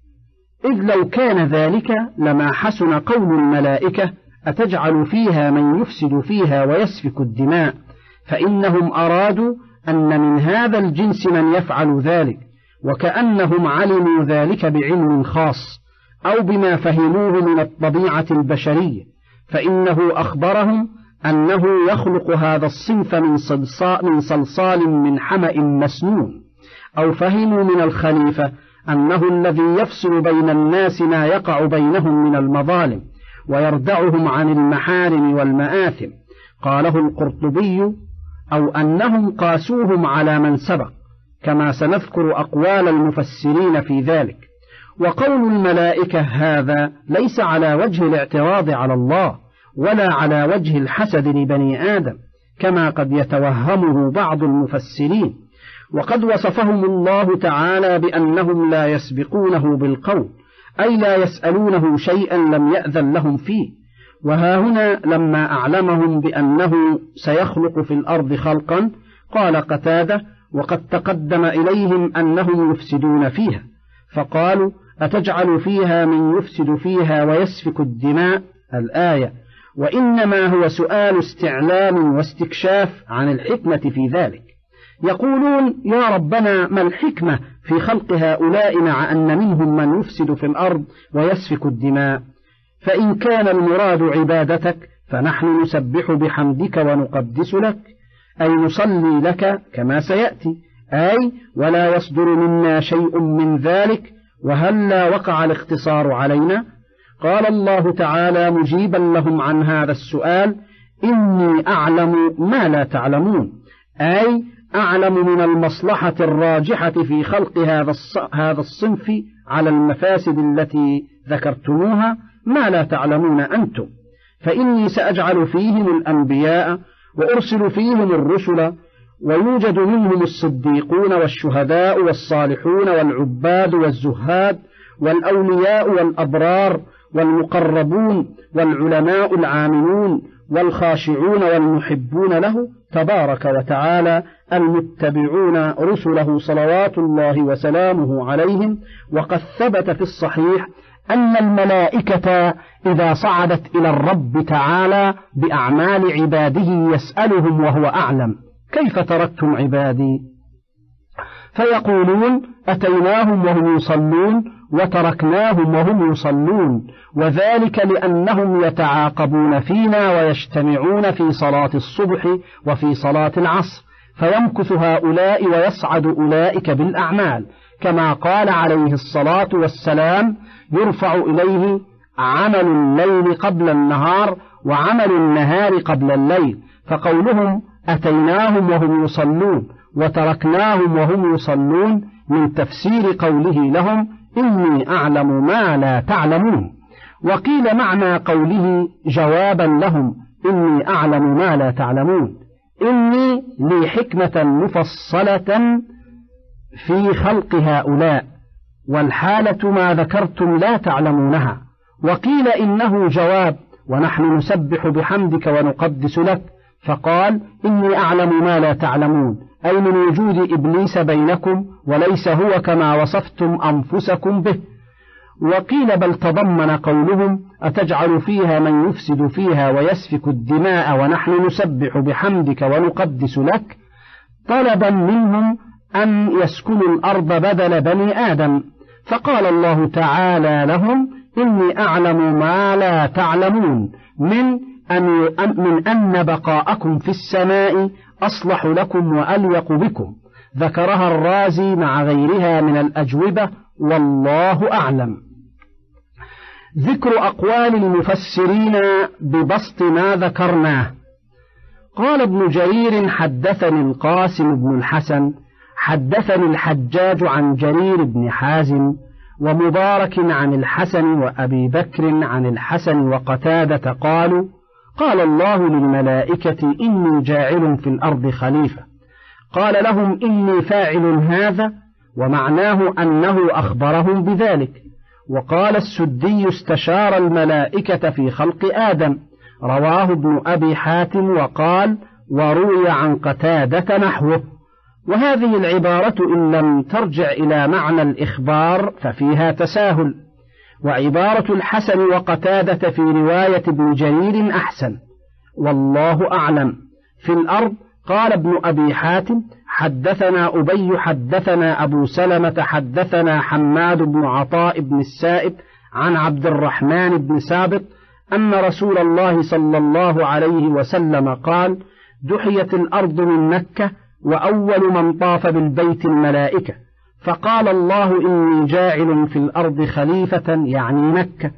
إذ لو كان ذلك لما حسن قول الملائكة: أتجعل فيها من يفسد فيها ويسفك الدماء، فإنهم أرادوا أن من هذا الجنس من يفعل ذلك، وكأنهم علموا ذلك بعلم خاص أو بما فهموه من الطبيعة البشرية، فإنه أخبرهم أنه يخلق هذا الصنف من صلصال من, صلصال من حمأ مسنون، أو فهموا من الخليفة أنه الذي يفصل بين الناس ما يقع بينهم من المظالم، ويردعهم عن المحارم والمآثم. قاله القرطبي: أو أنهم قاسوهم على من سبق، كما سنذكر أقوال المفسرين في ذلك. وقول الملائكة هذا ليس على وجه الاعتراض على الله ولا على وجه الحسد لبني آدم كما قد يتوهمه بعض المفسرين، وقد وصفهم الله تعالى بأنهم لا يسبقونه بالقول، أي لا يسألونه شيئا لم يأذن لهم فيه. وها هنا لما أعلمهم بأنه سيخلق في الأرض خلقا، قال قتادة: وقد تقدم إليهم أنهم يفسدون فيها، فقالوا: أتجعل فيها من يفسد فيها ويسفك الدماء؟ الآية. وإنما هو سؤال استعلام واستكشاف عن الحكمة في ذلك. يقولون: يا ربنا، ما الحكمة في خلق هؤلاء مع أن منهم من يفسد في الأرض ويسفك الدماء؟ فإن كان المراد عبادتك فنحن نسبح بحمدك ونقدس لك، أي نصلي لك كما سيأتي، أي ولا يصدر منا شيء من ذلك، وهلا وقع الاختصار علينا؟ قال الله تعالى مجيبا لهم عن هذا السؤال: إني أعلم ما لا تعلمون، أي أعلم من المصلحة الراجحة في خلق هذا الصنف على المفاسد التي ذكرتموها ما لا تعلمون أنتم، فإني سأجعل فيهم الأنبياء وأرسل فيهم الرسل، ويوجد منهم الصديقون والشهداء والصالحون والعباد والزهاد والأولياء والأبرار والمقربون والعلماء العاملون والخاشعون والمحبون له تبارك وتعالى المتبعون رسله صلوات الله وسلامه عليهم. وقد ثبت في الصحيح أن الملائكة إذا صعدت إلى الرب تعالى بأعمال عباده يسألهم وهو أعلم: كيف تركتم عبادي؟ فيقولون: أتيناهم وهم يصلون وتركناهم وهم يصلون، وذلك لأنهم يتعاقبون فينا ويجتمعون في صلاة الصبح وفي صلاة العصر، فيمكث هؤلاء ويصعد أولئك بالأعمال، كما قال عليه الصلاة والسلام: يرفع إليه عمل الليل قبل النهار وعمل النهار قبل الليل. فقولهم أتيناهم وهم يصلون وتركناهم وهم يصلون من تفسير قوله لهم: إني أعلم ما لا تعلمون. وقيل معنى قوله جوابا لهم: إني أعلم ما لا تعلمون، إني لي حكمة مفصلة في خلق هؤلاء، والحالة ما ذكرتم لا تعلمونها. وقيل إنه جواب: ونحن نسبح بحمدك ونقدس لك، فقال: إني أعلم ما لا تعلمون، أي من وجود إبليس بينكم وليس هو كما وصفتم أنفسكم به. وقيل بل تضمن قولهم: أتجعل فيها من يفسد فيها ويسفك الدماء ونحن نسبح بحمدك ونقدس لك، طلبا منهم أن يسكنوا الأرض بدل بني آدم. فقال الله تعالى لهم: إني أعلم ما لا تعلمون، من أن من أن بقاءكم في السماء أصلح لكم وأليق بكم. ذكرها الرازي مع غيرها من الأجوبة، والله أعلم. ذكر أقوال المفسرين ببسط ما ذكرناه. قال ابن جرير: حدثني القاسم بن الحسن حدثني الحجاج عن جرير بن حازم ومبارك عن الحسن وأبي بكر عن الحسن وقتادة قالوا: قال الله للملائكة: إني جاعل في الأرض خليفة. قال لهم: إني فاعل هذا، ومعناه أنه أخبرهم بذلك. وقال السدي: استشار الملائكة في خلق آدم. رواه ابن أبي حاتم وقال: وروي عن قتادة نحوه. وهذه العبارة إن لم ترجع إلى معنى الإخبار ففيها تساهل، وعبارة الحسن وقتادة في رواية ابن جرير أحسن، والله أعلم. في الأرض قال ابن أبي حاتم: حدثنا أبي حدثنا أبو سلمة حدثنا حماد بن عطاء بن السائب عن عبد الرحمن بن سابط أن رسول الله صلى الله عليه وسلم قال: دحيت الأرض من مكة، وأول من طاف بالبيت الملائكة، فقال الله: إني جاعل في الأرض خليفة، يعني مكة.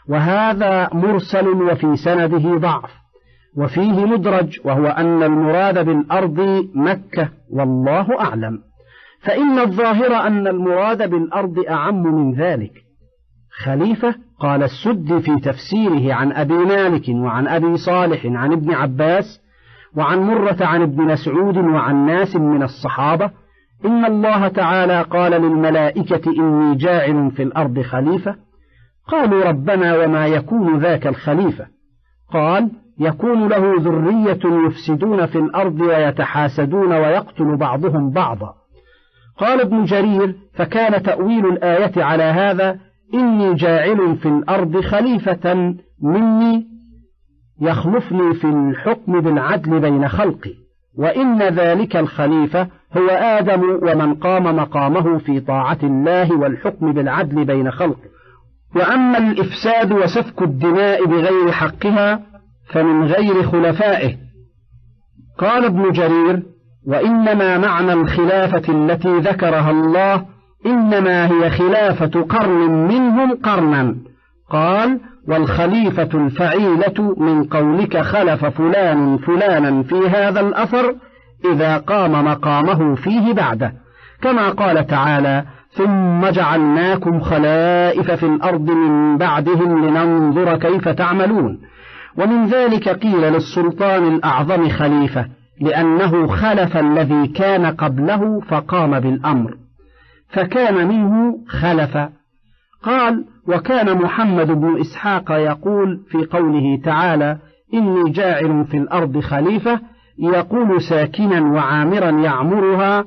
وهذا مرسل وفي سنده ضعف، وفيه مدرج، وهو أن المراد بالأرض مكة، والله أعلم. فإن الظاهر أن المراد بالأرض أعم من ذلك. خليفة قال السدي في تفسيره عن أبي مالك وعن أبي صالح عن ابن عباس وعن مرة عن ابن مسعود وعن ناس من الصحابة إن الله تعالى قال للملائكة إني جاعل في الأرض خليفة. قالوا ربنا وما يكون ذاك الخليفة؟ قال يكون له ذرية يفسدون في الأرض ويتحاسدون ويقتل بعضهم بعضا. قال ابن جرير فكان تأويل الآية على هذا إني جاعل في الأرض خليفة مني يخلفني في الحكم بالعدل بين خلقي، وإن ذلك الخليفة هو آدم ومن قام مقامه في طاعة الله والحكم بالعدل بين خلقه. وأما الإفساد وسفك الدماء بغير حقها فمن غير خلفائه. قال ابن جرير وإنما معنى الخلافة التي ذكرها الله إنما هي خلافة قرن منهم قرنا. قال والخليفة الفعيلة من قولك خلف فلان فلانا في هذا الأثر إذا قام مقامه فيه بعده، كما قال تعالى ثم جعلناكم خلائف في الأرض من بعدهم لننظر كيف تعملون. ومن ذلك قيل للسلطان الأعظم خليفة لأنه خلف الذي كان قبله فقام بالأمر فكان منه خلفا. قال وكان محمد بن إسحاق يقول في قوله تعالى إني جاعل في الأرض خليفة يقول ساكنا وعامرا يعمرها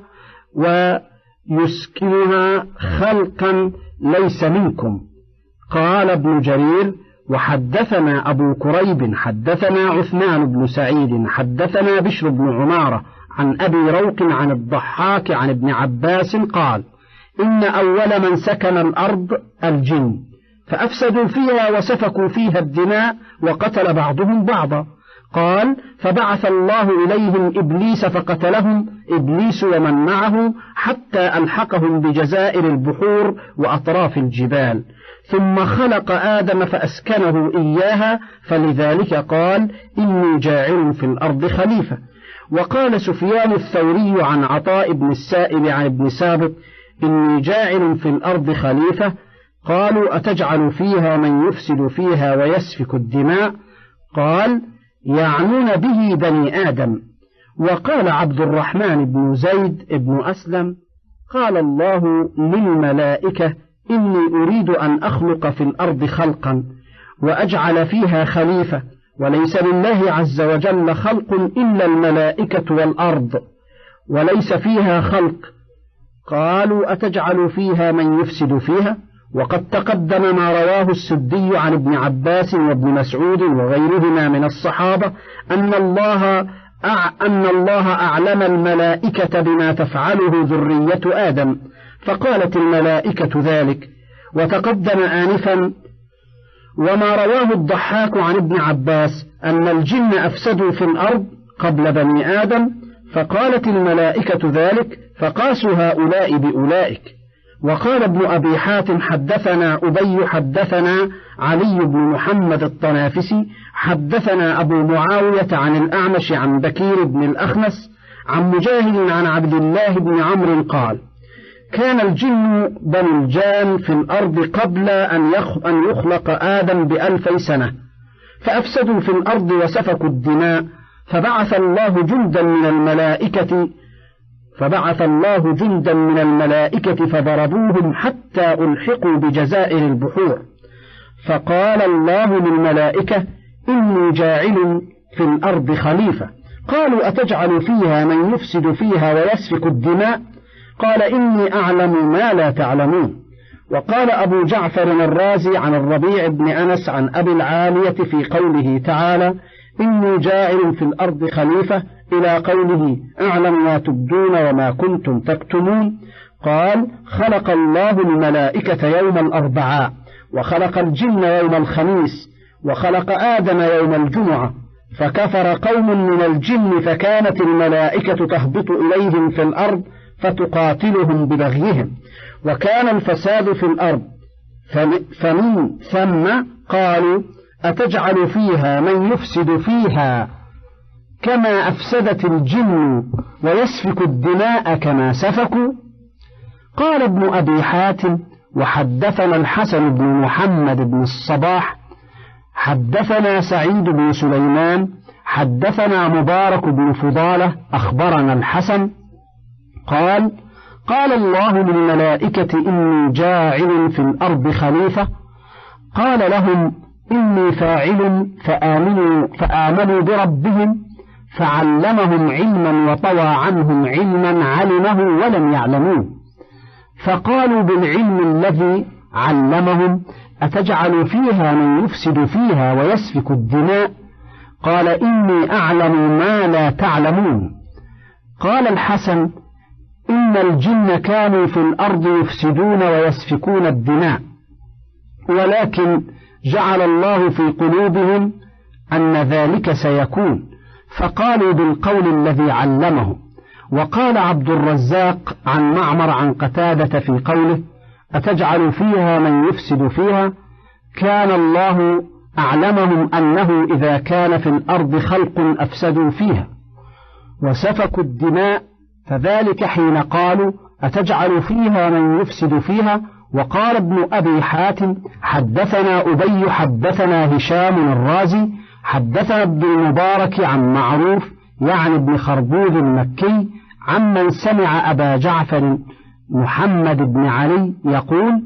ويسكنها خلقا ليس منكم. قال ابن جرير وحدثنا أبو كريب حدثنا عثمان بن سعيد حدثنا بشر بن عمارة عن أبي روق عن الضحاك عن ابن عباس قال إن أول من سكن الأرض الجن فأفسدوا فيها وسفكوا فيها الدماء وقتل بعضهم بعضا. قال فبعث الله إليهم إبليس فقتلهم إبليس ومن معه حتى ألحقهم بجزائر البحور وأطراف الجبال، ثم خلق آدم فأسكنه إياها، فلذلك قال إني جاعل في الأرض خليفة. وقال سفيان الثوري عن عطاء بن السائب عن ابن سابق إني جاعل في الأرض خليفة. قالوا أتجعل فيها من يفسد فيها ويسفك الدماء؟ قال يعنون به بني آدم. وقال عبد الرحمن بن زيد بن أسلم قال الله للملائكة إني أريد أن أخلق في الأرض خلقا وأجعل فيها خليفة، وليس لله عز وجل خلق إلا الملائكة والأرض وليس فيها خلق. قالوا أتجعل فيها من يفسد فيها؟ وقد تقدم ما رواه السدي عن ابن عباس وابن مسعود وغيرهما من الصحابة أن الله أع... أن الله أعلم الملائكة بما تفعله ذرية آدم فقالت الملائكة ذلك. وتقدم آنفا وما رواه الضحاك عن ابن عباس أن الجن أفسدوا في الأرض قبل بني آدم فقالت الملائكة ذلك فقاسوا هؤلاء بأولئك. وقال ابن أبي حاتم حدثنا أبي حدثنا علي بن محمد الطنافسي حدثنا أبو معاوية عن الأعمش عن بكير بن الأخنس عن مجاهد عن عبد الله بن عمرو قال كان الجن بنو الجان في الأرض قبل أن يخلق آدم بألفي سنة فأفسدوا في الأرض وسفكوا الدماء فبعث الله جندا من الملائكة فبعث الله جندا من الملائكة فضربوهم حتى ألحقوا بجزائر البحور. فقال الله للملائكة إني جاعل في الأرض خليفة. قالوا أتجعل فيها من يفسد فيها ويسفك الدماء؟ قال إني أعلم ما لا تعلمون. وقال أبو جعفر الرازي عن الربيع بن أنس عن أبي العالية في قوله تعالى إني جاعل في الأرض خليفة إلى قوله أعلم ما تبدون وما كنتم تكتمون. قال خلق الله الملائكة يوم الأربعاء وخلق الجن يوم الخميس وخلق آدم يوم الجمعة فكفر قوم من الجن فكانت الملائكة تهبط إليهم في الأرض فتقاتلهم ببغيهم. وكان الفساد في الأرض فمن ثم قالوا أتجعل فيها من يفسد فيها كما أفسدت الجن ويسفك الدماء كما سفكوا. قال ابن أبي حاتم: وحدثنا الحسن بن محمد بن الصباح حدثنا سعيد بن سليمان حدثنا مبارك بن فضالة أخبرنا الحسن قال: قال الله للملائكة إني جاعل في الأرض خليفة، قال لهم إني فاعل فآمنوا, فآمنوا بربهم فعلمهم علما وطوى عنهم علما علمه ولم يعلموه، فقالوا بالعلم الذي علمهم أتجعل فيها من يفسد فيها ويسفك الدماء؟ قال: إني أعلم ما لا تعلمون. قال الحسن: إن الجن كانوا في الأرض يفسدون ويسفكون الدماء، ولكن جعل الله في قلوبهم أن ذلك سيكون، فقالوا بالقول الذي علمه. وقال عبد الرزاق عن معمر عن قتادة في قوله: أتجعل فيها من يفسد فيها؟ كان الله أعلمهم أنه إذا كان في الأرض خلق أفسدوا فيها وسفكوا الدماء، فذلك حين قالوا أتجعل فيها من يفسد فيها. وقال ابن أبي حاتم: حدثنا أبي حدثنا هشام الرازي حدثنا ابن المبارك عن معروف يعني ابن خربوذ المكي عمن سمع أبا جعفر محمد بن علي يقول: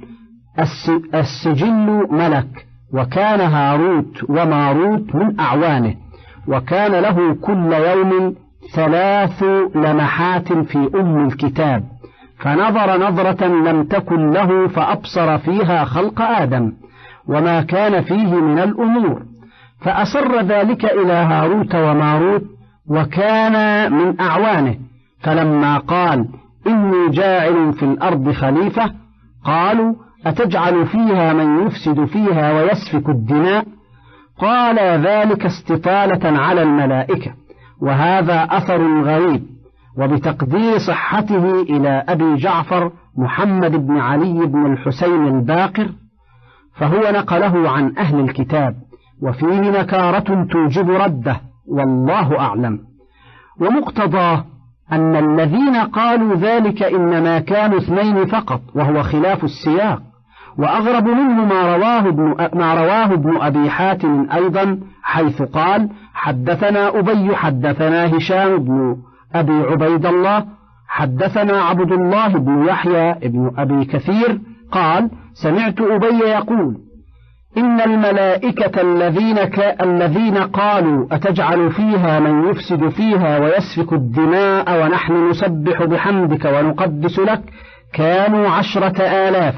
السجل ملك، وكان هاروت وماروت من أعوانه، وكان له كل يوم ثلاث لمحات في أم الكتاب، فنظر نظرة لم تكن له فأبصر فيها خلق آدم وما كان فيه من الأمور، فأسر ذلك إلى هاروت وماروت وكان من أعوانه. فلما قال: إني جاعل في الأرض خليفة، قالوا: أتجعل فيها من يفسد فيها ويسفك الدماء؟ قال ذلك استطالة على الملائكة، وهذا أثر غريب، وبتقدير صحته إلى أبي جعفر محمد بن علي بن الحسين الباقر، فهو نقله عن أهل الكتاب، وفيه نكارة توجب رده، والله أعلم. ومقتضاه أن الذين قالوا ذلك إنما كانوا اثنين فقط، وهو خلاف السياق. وأغرب منه ما رواه ابن, ما رواه ابن أبي حاتم أيضا، حيث قال: حدثنا أبي حدثنا هشام بن أبي عبيد الله حدثنا عبد الله بن يحيى بن أبي كثير قال: سمعت أبي يقول: إن الملائكة الذين, الذين قالوا أتجعل فيها من يفسد فيها ويسفك الدماء ونحن نسبح بحمدك ونقدس لك كانوا عشرة آلاف،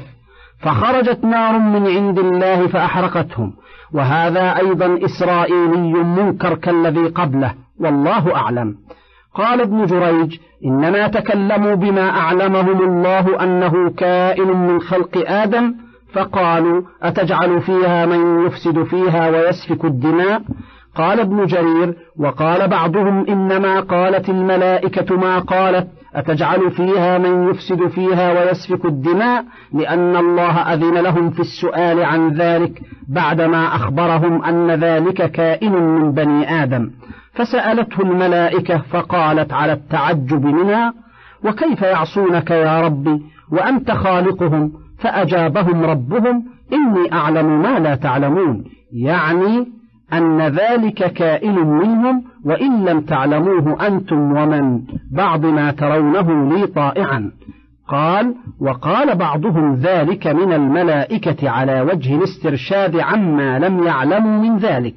فخرجت نار من عند الله فأحرقتهم. وهذا أيضا إسرائيلي منكر كالذي قبله، والله أعلم. قال ابن جريج: إنما تكلموا بما أعلمهم الله أنه كائن من خلق آدم، فقالوا أتجعل فيها من يفسد فيها ويسفك الدماء؟ قال ابن جرير: وقال بعضهم إنما قالت الملائكة ما قالت أتجعل فيها من يفسد فيها ويسفك الدماء، لأن الله أذن لهم في السؤال عن ذلك بعدما أخبرهم أن ذلك كائن من بني آدم، فسألته الملائكة فقالت على التعجب منها: وكيف يعصونك يا ربي وأنت خالقهم؟ فأجابهم ربهم: إني أعلم ما لا تعلمون، يعني أن ذلك كائن منهم وإن لم تعلموه أنتم ومن بعض ما ترونه لي طائعا. قال: وقال بعضهم ذلك من الملائكة على وجه الاسترشاد عما لم يعلموا من ذلك،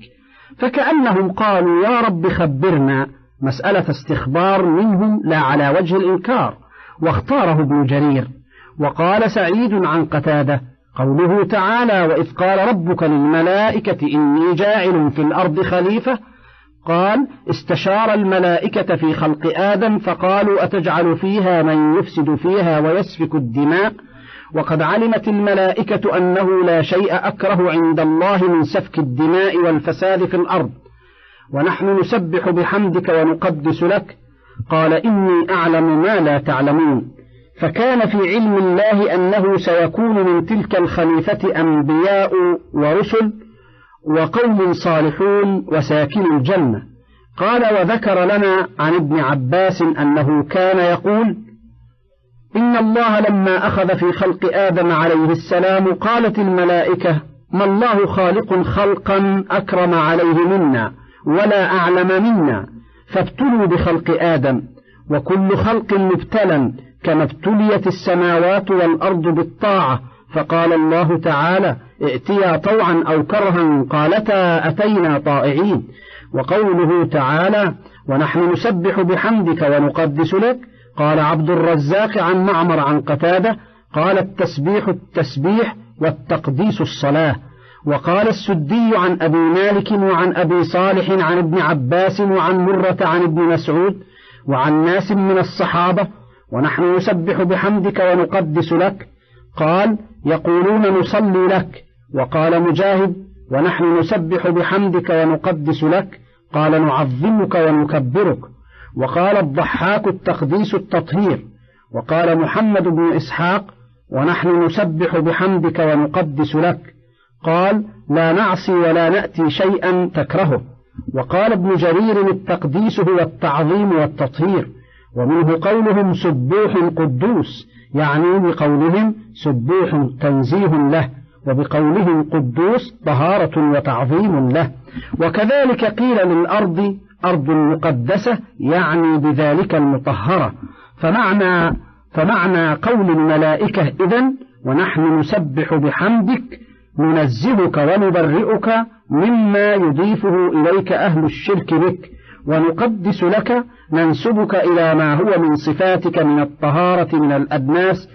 فكأنهم قالوا يا رب خبرنا، مسألة استخبار منهم لا على وجه الإنكار، واختاره ابن جرير. وقال سعيد عن قتادة: قوله تعالى: وإذ قال ربك للملائكة إني جاعل في الأرض خليفة، قال: استشار الملائكة في خلق آدم فقالوا أتجعل فيها من يفسد فيها ويسفك الدماء؟ وقد علمت الملائكة أنه لا شيء أكره عند الله من سفك الدماء والفساد في الأرض، ونحن نسبح بحمدك ونقدس لك. قال: إني أعلم ما لا تعلمون. فكان في علم الله أنه سيكون من تلك الخليفة أنبياء ورسل وقوم صالحون وساكن الجنة. قال: وذكر لنا عن ابن عباس أنه كان يقول: إن الله لما أخذ في خلق آدم عليه السلام قالت الملائكة: ما الله خالق خلقا أكرم عليه منا ولا أعلم منا، فابتلوا بخلق آدم، وكل خلق مبتلى كما ابتليت السماوات والأرض بالطاعة. فقال الله تعالى: ائتيا طوعا أو كرها قالتا أتينا طائعين. وقوله تعالى: ونحن نسبح بحمدك ونقدس لك. قال عبد الرزاق عن معمر عن قتادة قال: التسبيح التسبيح والتقديس الصلاة. وقال السدي عن أبي مالك وعن أبي صالح عن ابن عباس وعن مرة عن ابن مسعود وعن ناس من الصحابة: ونحن نسبح بحمدك ونقدس لك. قال: يقولون نصلي لك. وقال مجاهد: ونحن نسبح بحمدك ونقدس لك. قال: نعظمك ونكبرك. وقال الضحاك: التقديس التطهير. وقال محمد بن إسحاق: ونحن نسبح بحمدك ونقدس لك. قال: لا نعصي ولا نأتي شيئا تكرهه. وقال ابن جرير: التقديس هو التعظيم والتطهير. ومنه قولهم سبوح قدوس، يعني بقولهم سبوح تنزيه له، وبقولهم قدوس طهارة وتعظيم له. وكذلك قيل للأرض أرض مقدسة، يعني بذلك المطهرة. فمعنى, فمعنى قول الملائكة إذن: ونحن نسبح بحمدك ننزهك ونبرئك مما يضيفه إليك أهل الشرك بك، ونقدس لك ننسبك إلى ما هو من صفاتك من الطهارة من الأدناس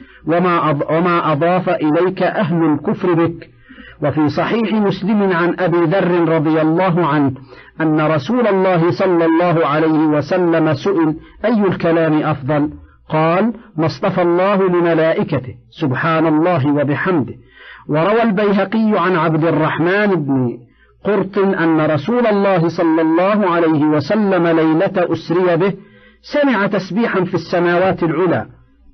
وما أضاف إليك أهل الكفر بك. وفي صحيح مسلم عن أبي ذر رضي الله عنه أن رسول الله صلى الله عليه وسلم سئل: أي الكلام أفضل؟ قال: ما اصطفى الله لملائكته سبحان الله وبحمده. وروى البيهقي عن عبد الرحمن بن قرط أن رسول الله صلى الله عليه وسلم ليلة أسري به سمع تسبيحا في السماوات العلى: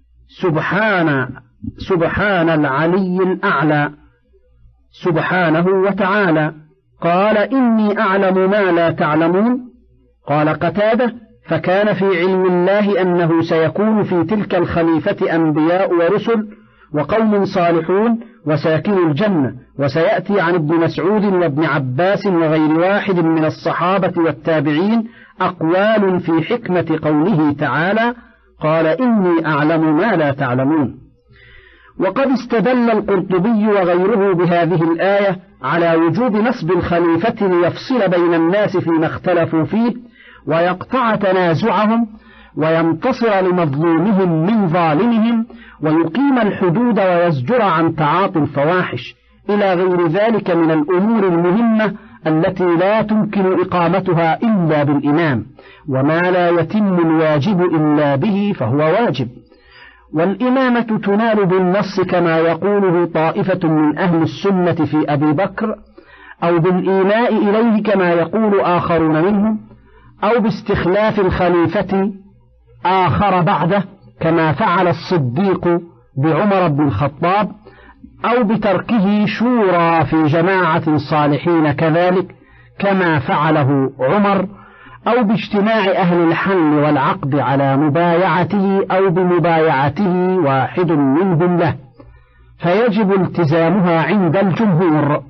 سبحان سبحان العلي الأعلى سبحانه وتعالى. قال: إني أعلم ما لا تعلمون. قال قتادة: فكان في علم الله أنه سيكون في تلك الخليفة أنبياء ورسل وقوم صالحون وساكن الجنة. وسيأتي عن ابن مسعود وابن عباس وغير واحد من الصحابة والتابعين أقوال في حكمة قوله تعالى: قال: إني أعلم ما لا تعلمون. وقد استدل القرطبي وغيره بهذه الآية على وجوب نصب الخليفة ليفصل بين الناس فيما اختلفوا فيه ويقطع تنازعهم وينتصر لمظلومهم من ظالمهم ويقيم الحدود ويزجر عن تعاطي الفواحش إلى غير ذلك من الأمور المهمة التي لا تمكن إقامتها إلا بالإمام، وما لا يتم الواجب إلا به فهو واجب. والإمامة تنال بالنص كما يقوله طائفة من أهل السنة في أبي بكر، أو بالإيماء إليه كما يقول آخرون منهم، أو باستخلاف الخليفة آخر بعده كما فعل الصديق بعمر بن الخطاب، أو بتركه شورى في جماعة صالحين كذلك كما فعله عمر، أو باجتماع أهل الحل والعقد على مبايعته أو بمبايعته واحد منهم له، فيجب التزامها عند الجمهور.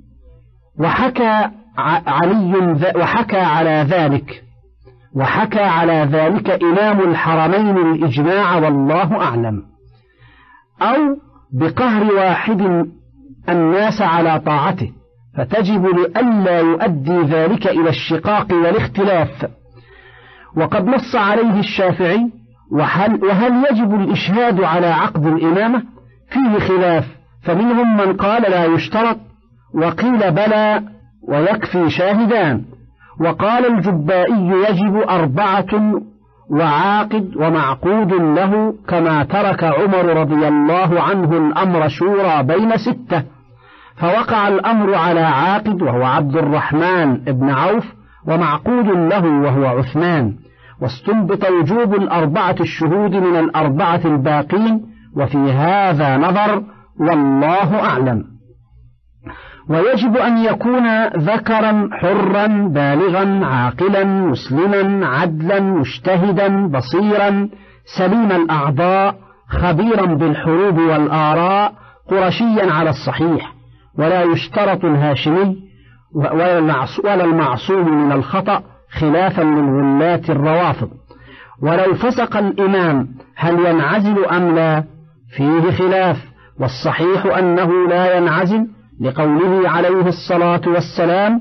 وحكى علي وحكى على ذلك وحكى على ذلك إمام الحرمين الإجماع والله أعلم. أو بقهر واحد الناس على طاعته، فتجب لئلا يؤدي ذلك إلى الشقاق والاختلاف. وقد نص عليه الشافعي: وهل, وهل يجب الإشهاد على عقد الإمامة؟ فيه خلاف، فمنهم من قال لا يشترط، وقيل بلى ويكفي شاهدان. وقال الجبائي: يجب أربعة وعاقد ومعقود له، كما ترك عمر رضي الله عنه الأمر شورى بين ستة، فوقع الأمر على عاقد وهو عبد الرحمن بن عوف، ومعقود له وهو عثمان. واستنبط وجوب الأربعة الشهود من الأربعة الباقين، وفي هذا نظر والله أعلم. ويجب أن يكون ذكرا حرا بالغا عاقلا مسلما عدلا مجتهدا بصيرا سليم الأعضاء خبيرا بالحروب والآراء قرشيا على الصحيح، ولا يشترط الهاشمي ولا المعصوم من الخطأ خلافا للغلاة الروافض. ولو فسق الإمام هل ينعزل أم لا؟ فيه خلاف، والصحيح أنه لا ينعزل لقوله عليه الصلاة والسلام: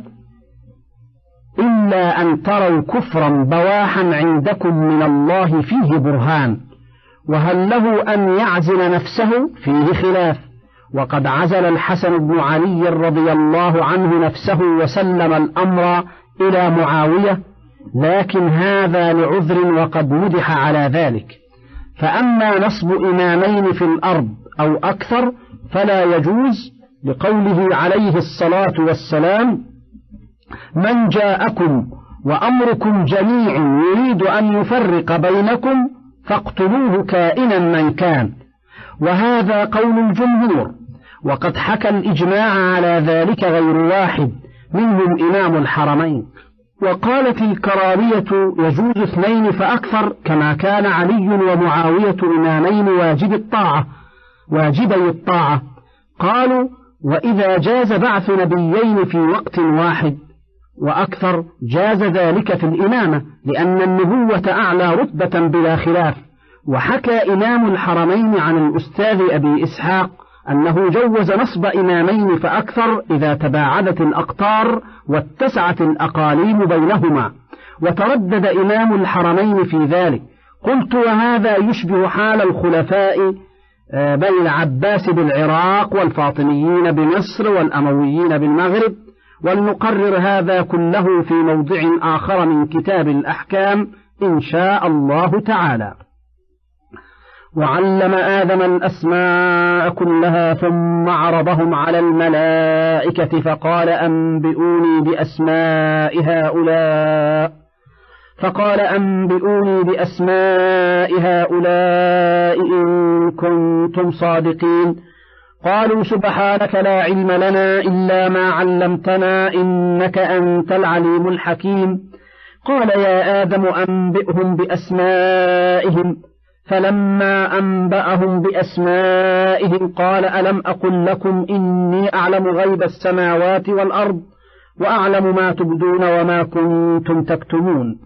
إلا أن تروا كفرا بواحا عندكم من الله فيه برهان. وهل له أن يعزل نفسه؟ فيه خلاف، وقد عزل الحسن بن علي رضي الله عنه نفسه وسلم الأمر إلى معاوية، لكن هذا لعذر وقد مدح على ذلك. فأما نصب إمامين في الأرض أو أكثر فلا يجوز، لقوله عليه الصلاة والسلام: من جاءكم وأمركم جميع يريد أن يفرق بينكم فاقتلوه كائنا من كان. وهذا قول الجمهور، وقد حكى الإجماع على ذلك غير واحد منهم إمام الحرمين. وقالت الكرامية يجوز اثنين فأكثر، كما كان علي ومعاوية إمامين واجب الطاعة واجبي الطاعة. قالوا: وإذا جاز بعث نبيين في وقت واحد وأكثر جاز ذلك في الإمامة، لأن النبوة أعلى رتبة بلا خلاف. وحكى إمام الحرمين عن الأستاذ أبي إسحاق أنه جوز نصب إمامين فأكثر إذا تباعدت الأقطار واتسعت الأقاليم بينهما، وتردد إمام الحرمين في ذلك. قلت: وهذا يشبه حال الخلفاء بني العباس بالعراق والفاطميين بمصر والأمويين بالمغرب. ولنقرر هذا كله في موضع آخر من كتاب الأحكام إن شاء الله تعالى. وعلم آدم الأسماء كلها ثم عرضهم على الملائكة فقال: أنبئوني بأسماء هؤلاء فقال أنبئوني بأسماء هؤلاء إن كنتم صادقين. قالوا: سبحانك لا علم لنا إلا ما علمتنا إنك أنت العليم الحكيم. قال: يا آدم أنبئهم بأسمائهم. فلما أنبأهم بأسمائهم قال: ألم أقل لكم إني أعلم غيب السماوات والأرض وأعلم ما تبدون وما كنتم تكتمون.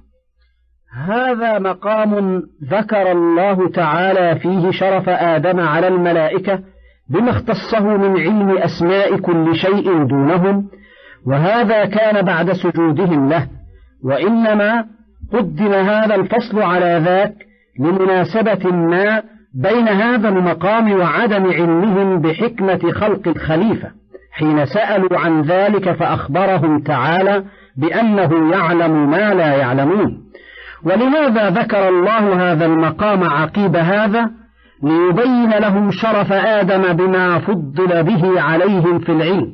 هذا مقام ذكر الله تعالى فيه شرف آدم على الملائكة بما اختصه من علم أسماء كل شيء دونهم، وهذا كان بعد سجودهم له. وإنما قدم هذا الفصل على ذاك لمناسبة ما بين هذا المقام وعدم علمهم بحكمة خلق الخليفة، حين سألوا عن ذلك فأخبرهم تعالى بأنه يعلم ما لا يعلمون. ولماذا ذكر الله هذا المقام عقيب هذا؟ ليبين لهم شرف آدم بما فضل به عليهم في العلم.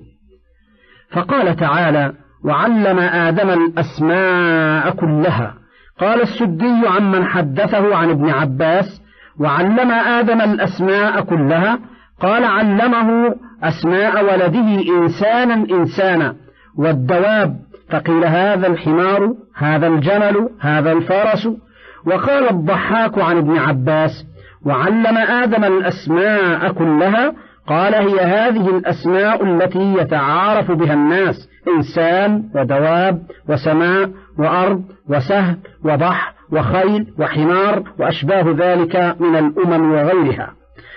فقال تعالى: وعلم آدم الأسماء كلها. قال السدي عمن حدثه عن ابن عباس: وعلم آدم الأسماء كلها، قال: علمه أسماء ولده إنسانا إنسانا والدواب، فقيل هذا الحمار هذا الجمل هذا الفرس. وقال الضحاك عن ابن عباس: وعلم آدم الأسماء كلها، قال: هي هذه الأسماء التي يتعارف بها الناس: إنسان ودواب وسماء وأرض وسهل وبحر وخيل وحمار وأشباه ذلك من الأمم وغيرها.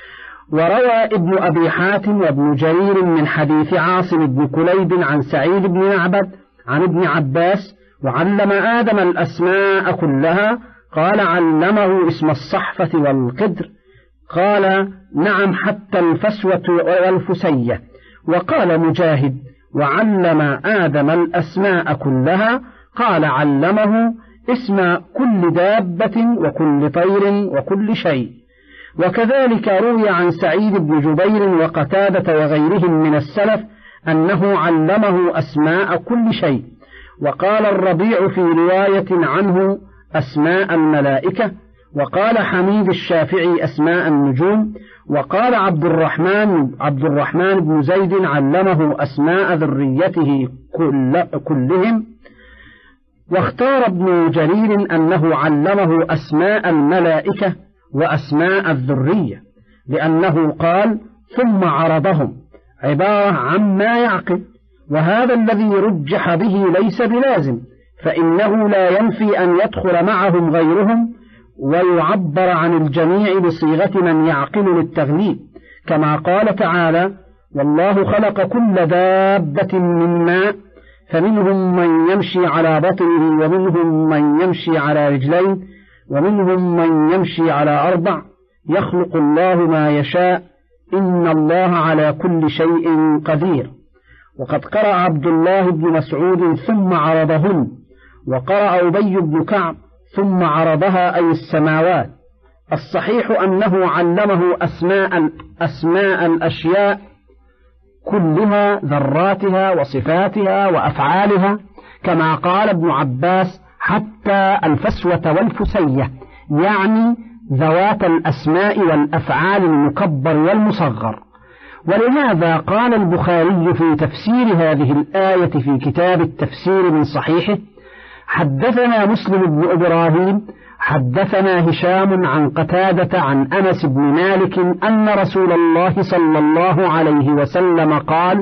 وروى ابن أبي حاتم وابن جرير من حديث عاصم بن كليب عن سعيد بن معبد عن ابن عباس: وعلم آدم الأسماء كلها، قال: علمه اسم الصحفة والقدر. قال: نعم، حتى الفسوة والفسية. وقال مجاهد: وعلم آدم الأسماء كلها، قال: علمه اسم كل دابة وكل طير وكل شيء. وكذلك روي عن سعيد بن جبير وقتادة وغيرهم من السلف أنه علمه أسماء كل شيء. وقال الربيع في رواية عنه أسماء الملائكة، وقال حميد الشافعي أسماء النجوم، وقال عبد الرحمن عبد الرحمن بن زيد علمه أسماء ذريته كل كلهم. واختار ابن جرير أنه علمه أسماء الملائكة وأسماء الذرية، لأنه قال ثم عرضهم عبارة عما يعقل، وهذا الذي رجح به ليس بلازم، فإنه لا ينفي أن يدخل معهم غيرهم ويعبر عن الجميع بصيغة من يعقل للتغليب، كما قال تعالى والله خلق كل دابة من ماء فمنهم من يمشي على بطنه ومنهم من يمشي على رجلين ومنهم من يمشي على أربع يخلق الله ما يشاء إن الله على كل شيء قدير. وقد قرأ عبد الله بن مسعود ثم عرضهن، وقرأ أبي بن كعب ثم عرضها أي السماوات. الصحيح أنه علمه أسماء, أسماء الأشياء كلها، ذراتها وصفاتها وأفعالها، كما قال ابن عباس حتى الفسوة والفسية، يعني ذوات الأسماء والأفعال المكبر والمصغر. ولهذا قال البخاري في تفسير هذه الآية في كتاب التفسير من صحيحه: حدثنا مسلم بن إبراهيم حدثنا هشام عن قتادة عن أنس بن مالك أن رسول الله صلى الله عليه وسلم قال: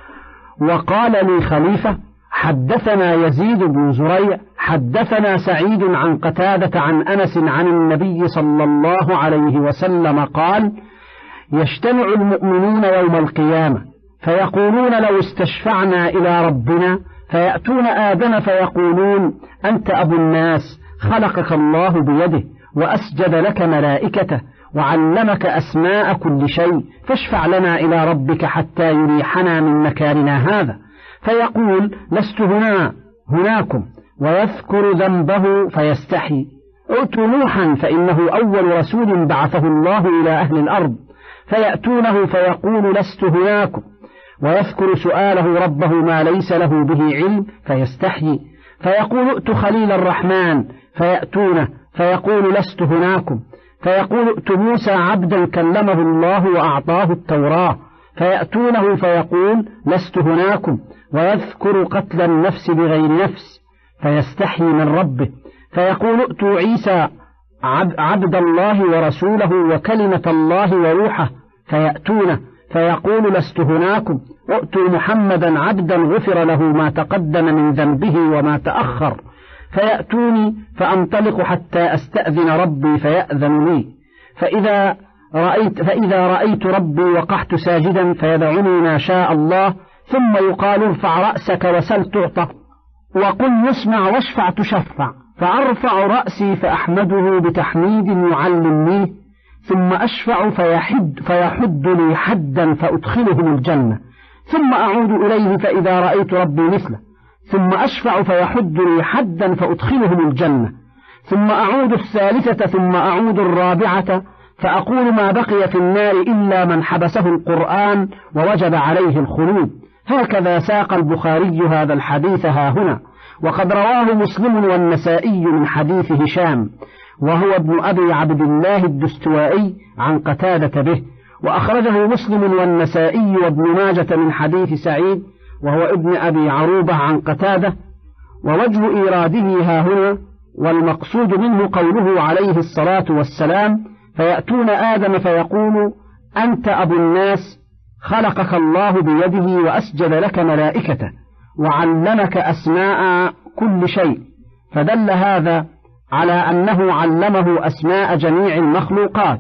وقال لي خليفة حدثنا يزيد بن زريع حدثنا سعيد عن قتادة عن أنس عن النبي صلى الله عليه وسلم قال: يجتمع المؤمنون يوم القيامة فيقولون لو استشفعنا إلى ربنا، فيأتون آدم فيقولون أنت أبو الناس، خلقك الله بيده وأسجد لك ملائكته وعلمك أسماء كل شيء، فاشفع لنا إلى ربك حتى يريحنا من مكاننا هذا. فيقول لست هنا هناكم، ويذكر ذنبه فيستحي. ائتوا نوحا فإنه أول رسول بعثه الله إلى أهل الأرض، فيأتونه فيقول لست هناكم، ويذكر سؤاله ربه ما ليس له به علم فيستحيي. فيقول ائت خليل الرحمن، فيأتونه فيقول لست هناكم. فيقول ائت موسى عبدا كلمه الله وأعطاه التوراة، فيأتونه فيقول لست هناكم، ويذكر قتل النفس بغير نفس فيستحيي من ربه. فيقول ائت عيسى عبد الله ورسوله وكلمة الله وروحه، فيأتونه فيقول لست هناكم. ائتوا محمدا عبدا غفر له ما تقدم من ذنبه وما تأخر، فيأتوني فأنطلق حتى أستأذن ربي فيأذن لي، فإذا رأيت, فإذا رأيت ربي وقحت ساجدا فيدعني ما شاء الله، ثم يقال ارفع رأسك وسل تعطى، وقل يسمع واشفع تشفع، فأرفع رأسي فأحمده بتحميد يعلمنيه، ثم أشفع فيحد, فيحد لي حدا فأدخلهم الجنة، ثم أعود إليه فإذا رأيت ربي مثله، ثم أشفع فيحد لي حدا فأدخلهم الجنة، ثم أعود الثالثة، ثم أعود الرابعة، فأقول ما بقي في النار إلا من حبسه القرآن ووجب عليه الخلود. هكذا ساق البخاري هذا الحديث ها هنا. وقد رواه مسلم والنسائي من حديث هشام وهو ابن أبي عبد الله الدستوائي عن قتادة به، وأخرجه مسلم والنسائي وابن ماجة من حديث سعيد وهو ابن أبي عروبة عن قتادة. ووجه إيراده ها هنا والمقصود منه قوله عليه الصلاة والسلام: فيأتون آدم فيقول أنت أبو الناس، خلقك الله بيده وأسجد لك ملائكته وعلمك أسماء كل شيء، فدل هذا على أنه علمه أسماء جميع المخلوقات.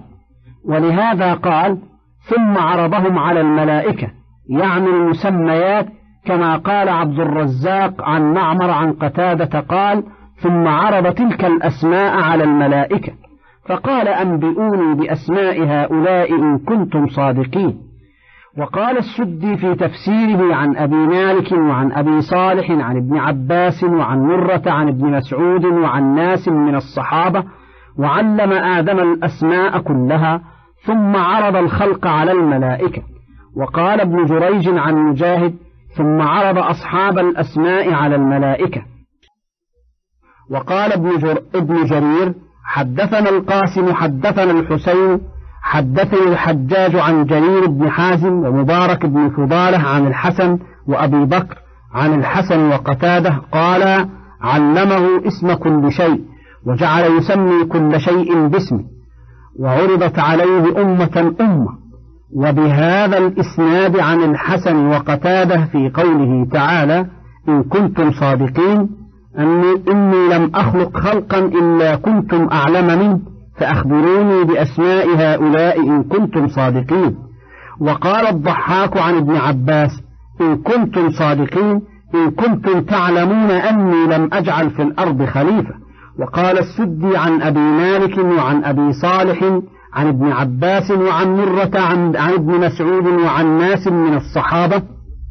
ولهذا قال ثم عرضهم على الملائكة، يعني المسميات، كما قال عبد الرزاق عن معمر عن قتادة قال ثم عرض تلك الأسماء على الملائكة، فقال أنبئوني بأسماء هؤلاء إن كنتم صادقين. وقال السدي في تفسيره عن أبي مالك وعن أبي صالح عن ابن عباس وعن مرة عن ابن مسعود وعن ناس من الصحابة: وعلم آدم الأسماء كلها ثم عرض الخلق على الملائكة. وقال ابن جريج عن مجاهد: ثم عرض أصحاب الأسماء على الملائكة. وقال ابن, جر ابن جرير حدثنا القاسم حدثنا الحسين حدثني الحجاج عن جرير بن حازم ومبارك بن فضالة عن الحسن وأبي بكر عن الحسن وقتادة قال علمه اسم كل شيء وجعل يسمي كل شيء باسمه وعرضت عليه أمة أمة. وبهذا الإسناد عن الحسن وقتادة في قوله تعالى إن كنتم صادقين أني إني لم أخلق خلقا إلا كنتم أعلم منه فأخبروني بأسماء هؤلاء إن كنتم صادقين. وقال الضحاك عن ابن عباس إن كنتم صادقين إن كنتم تعلمون أني لم أجعل في الأرض خليفة. وقال السدي عن أبي مالك وعن أبي صالح عن ابن عباس وعن مرة عن, عن ابن مسعود وعن ناس من الصحابة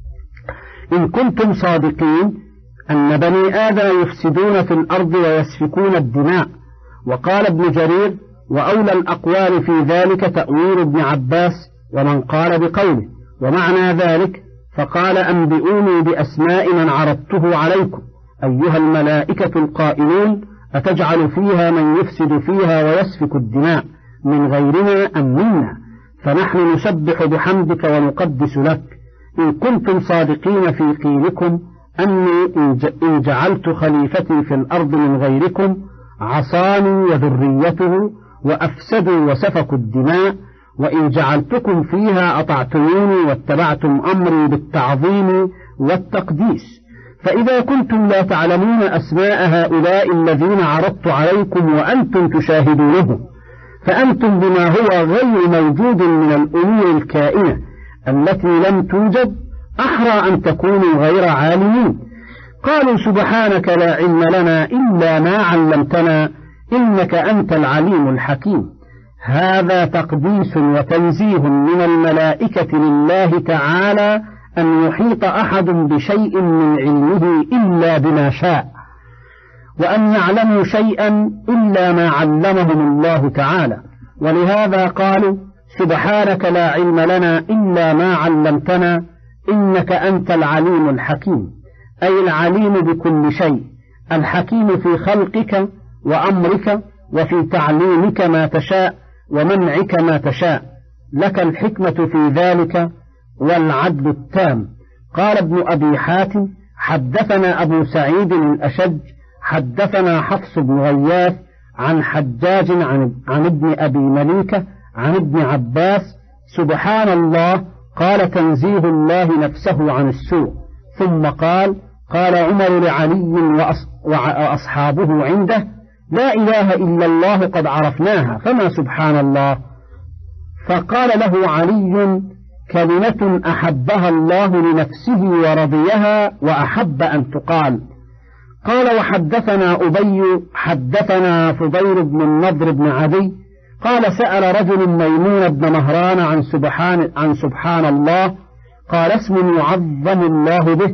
إن كنتم صادقين أن بني آدم يفسدون في الأرض ويسفكون الدماء. وقال ابن جرير وأولى الأقوال في ذلك تأويل ابن عباس ومن قال بقوله ومعنى ذلك فقال أنبئوني بأسماء من عرضته عليكم أيها الملائكة القائلون أتجعل فيها من يفسد فيها ويسفك الدماء من غيرنا أم منا فنحن نسبح بحمدك ونقدس لك إن كنتم صادقين في قيلكم أني إن جعلت خليفتي في الأرض من غيركم عصاني وذريته وأفسدوا وسفكوا الدماء وإن جعلتكم فيها أطعتموني واتبعتم أمري بالتعظيم والتقديس. فإذا كنتم لا تعلمون أسماء هؤلاء الذين عرضت عليكم وأنتم تشاهدونه فأنتم بما هو غير موجود من الأمور الكائنة التي لم توجد أحرى أن تكونوا غير عالمين. قالوا سبحانك لا علم لنا إلا ما علمتنا إنك أنت العليم الحكيم. هذا تقديس وتنزيه من الملائكة لله تعالى أن يحيط أحد بشيء من علمه إلا بما شاء وأن يعلموا شيئا إلا ما علمهم الله تعالى. ولهذا قالوا سبحانك لا علم لنا إلا ما علمتنا إنك أنت العليم الحكيم أي العليم بكل شيء الحكيم في خلقك وأمرك وفي تعليمك ما تشاء ومنعك ما تشاء لك الحكمة في ذلك والعدل التام. قال ابن أبي حاتم حدثنا أبو سعيد الأشج حدثنا حفص بن غياث عن حجاج عن, عن ابن أبي مليكة عن ابن عباس سبحان الله قال تنزيه الله نفسه عن السوء. ثم قال قال عمر لعلي وأصحابه عنده لا إله إلا الله قد عرفناها فما سبحان الله. فقال له علي كلمة أحبها الله لنفسه ورضيها وأحب أن تقال. قال وحدثنا أبي حدثنا فضيل بن النضر بن عدي قال سأل رجل ميمون بن مهران عن سبحان, عن سبحان الله قال اسم يعظم الله به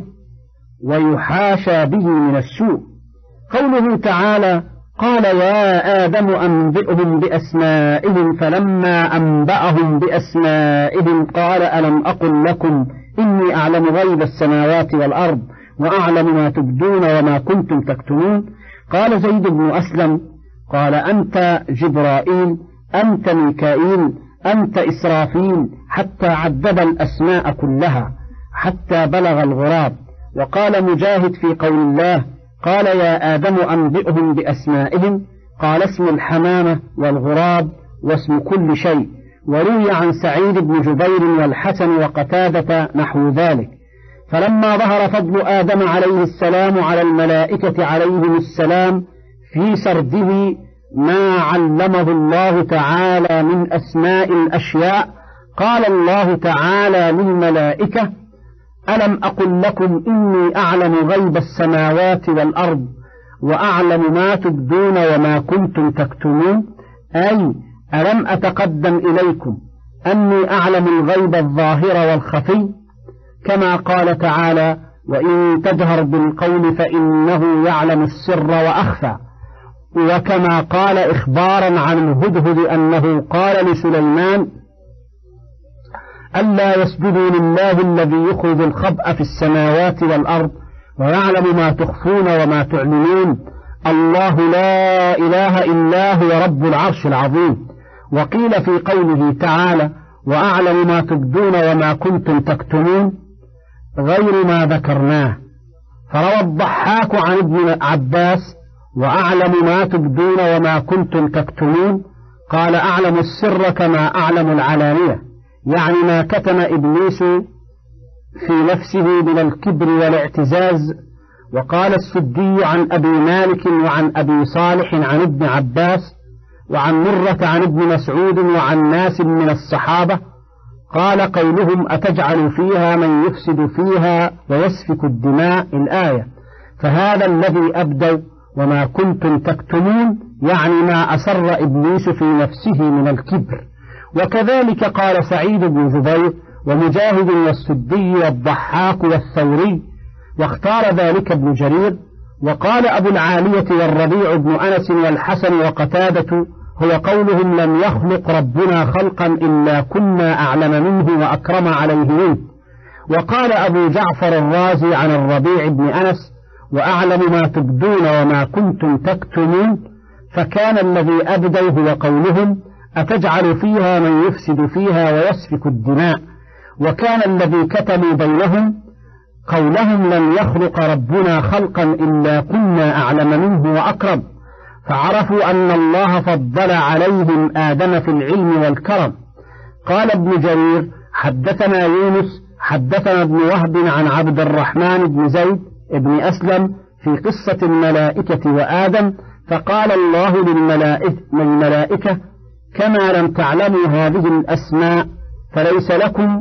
ويحاشى به من السوء. قوله تعالى قال يا آدم أنبئهم بأسمائهم فلما أنبأهم بأسمائهم قال ألم أقل لكم إني أعلم غيب السماوات والأرض وأعلم ما تبدون وما كنتم تكتمون. قال زيد بن أسلم قال أنت جبرائيل أنت ميكائيل أنت إسرافيل حتى عدد الأسماء كلها حتى بلغ الغراب. وقال مجاهد في قول الله قال يا آدم أنبئهم بأسمائهم قال اسم الحمامة والغراب واسم كل شيء. وروي عن سعيد بن جبير والحسن وقتادة نحو ذلك. فلما ظهر فضل آدم عليه السلام على الملائكة عليهم السلام في سرده ما علمه الله تعالى من أسماء الأشياء قال الله تعالى للملائكة ألم أقل لكم إني أعلم غيب السماوات والأرض وأعلم ما تبدون وما كنتم تكتمون أي ألم أتقدم إليكم أني أعلم الغيب الظاهر والخفي كما قال تعالى وإن تجهر بالقول فإنه يعلم السر وأخفى. وكما قال إخبارا عن الهدهد أنه قال لسليمان ألا يسجدوا لله الذي يخرج الخبأ في السماوات والأرض ويعلم ما تخفون وما تعلنون الله لا إله إلا هو رب العرش العظيم. وقيل في قوله تعالى وأعلم ما تبدون وما كنتم تكتمون غير ما ذكرناه. فروى الضحاك عن ابن عباس وأعلم ما تبدون وما كنتم تكتمون قال أعلم السر كما أعلم العلانية، يعني ما كتم إبليس في نفسه من الكبر والاعتزاز. وقال السدي عن أبي مالك وعن أبي صالح عن ابن عباس وعن مرة عن ابن مسعود وعن ناس من الصحابة قال قولهم أتجعل فيها من يفسد فيها ويسفك الدماء الآية. فهذا الذي أبدوا وما كنتم تكتمون يعني ما أسر إبليس في نفسه من الكبر. وكذلك قال سعيد بن جبير ومجاهد والسدي والضحاك والثوري، واختار ذلك ابن جرير. وقال أبو العالية والربيع بن أنس والحسن وقتادة هو قولهم لم يخلق ربنا خلقا إلا كنا أعلم منه وأكرم عليه منه. وقال أبو جعفر الرازي عن الربيع بن أنس وأعلم ما تبدون وما كنتم تكتمون، فكان الذي أبدوا هو قولهم أتجعل فيها من يفسد فيها ويسفك الدماء. وكان الذي كتموا بينهم قولهم لم يخلق ربنا خلقا إلا كنا أعلم منه وأكرم، فعرفوا أن الله فضل عليهم آدم في العلم والكرم. قال ابن جرير حدثنا يونس حدثنا ابن وهب عن عبد الرحمن بن زيد ابن أسلم في قصة الملائكة وآدم، فقال الله للملائكة كما لم تعلموا هذه الأسماء فليس لكم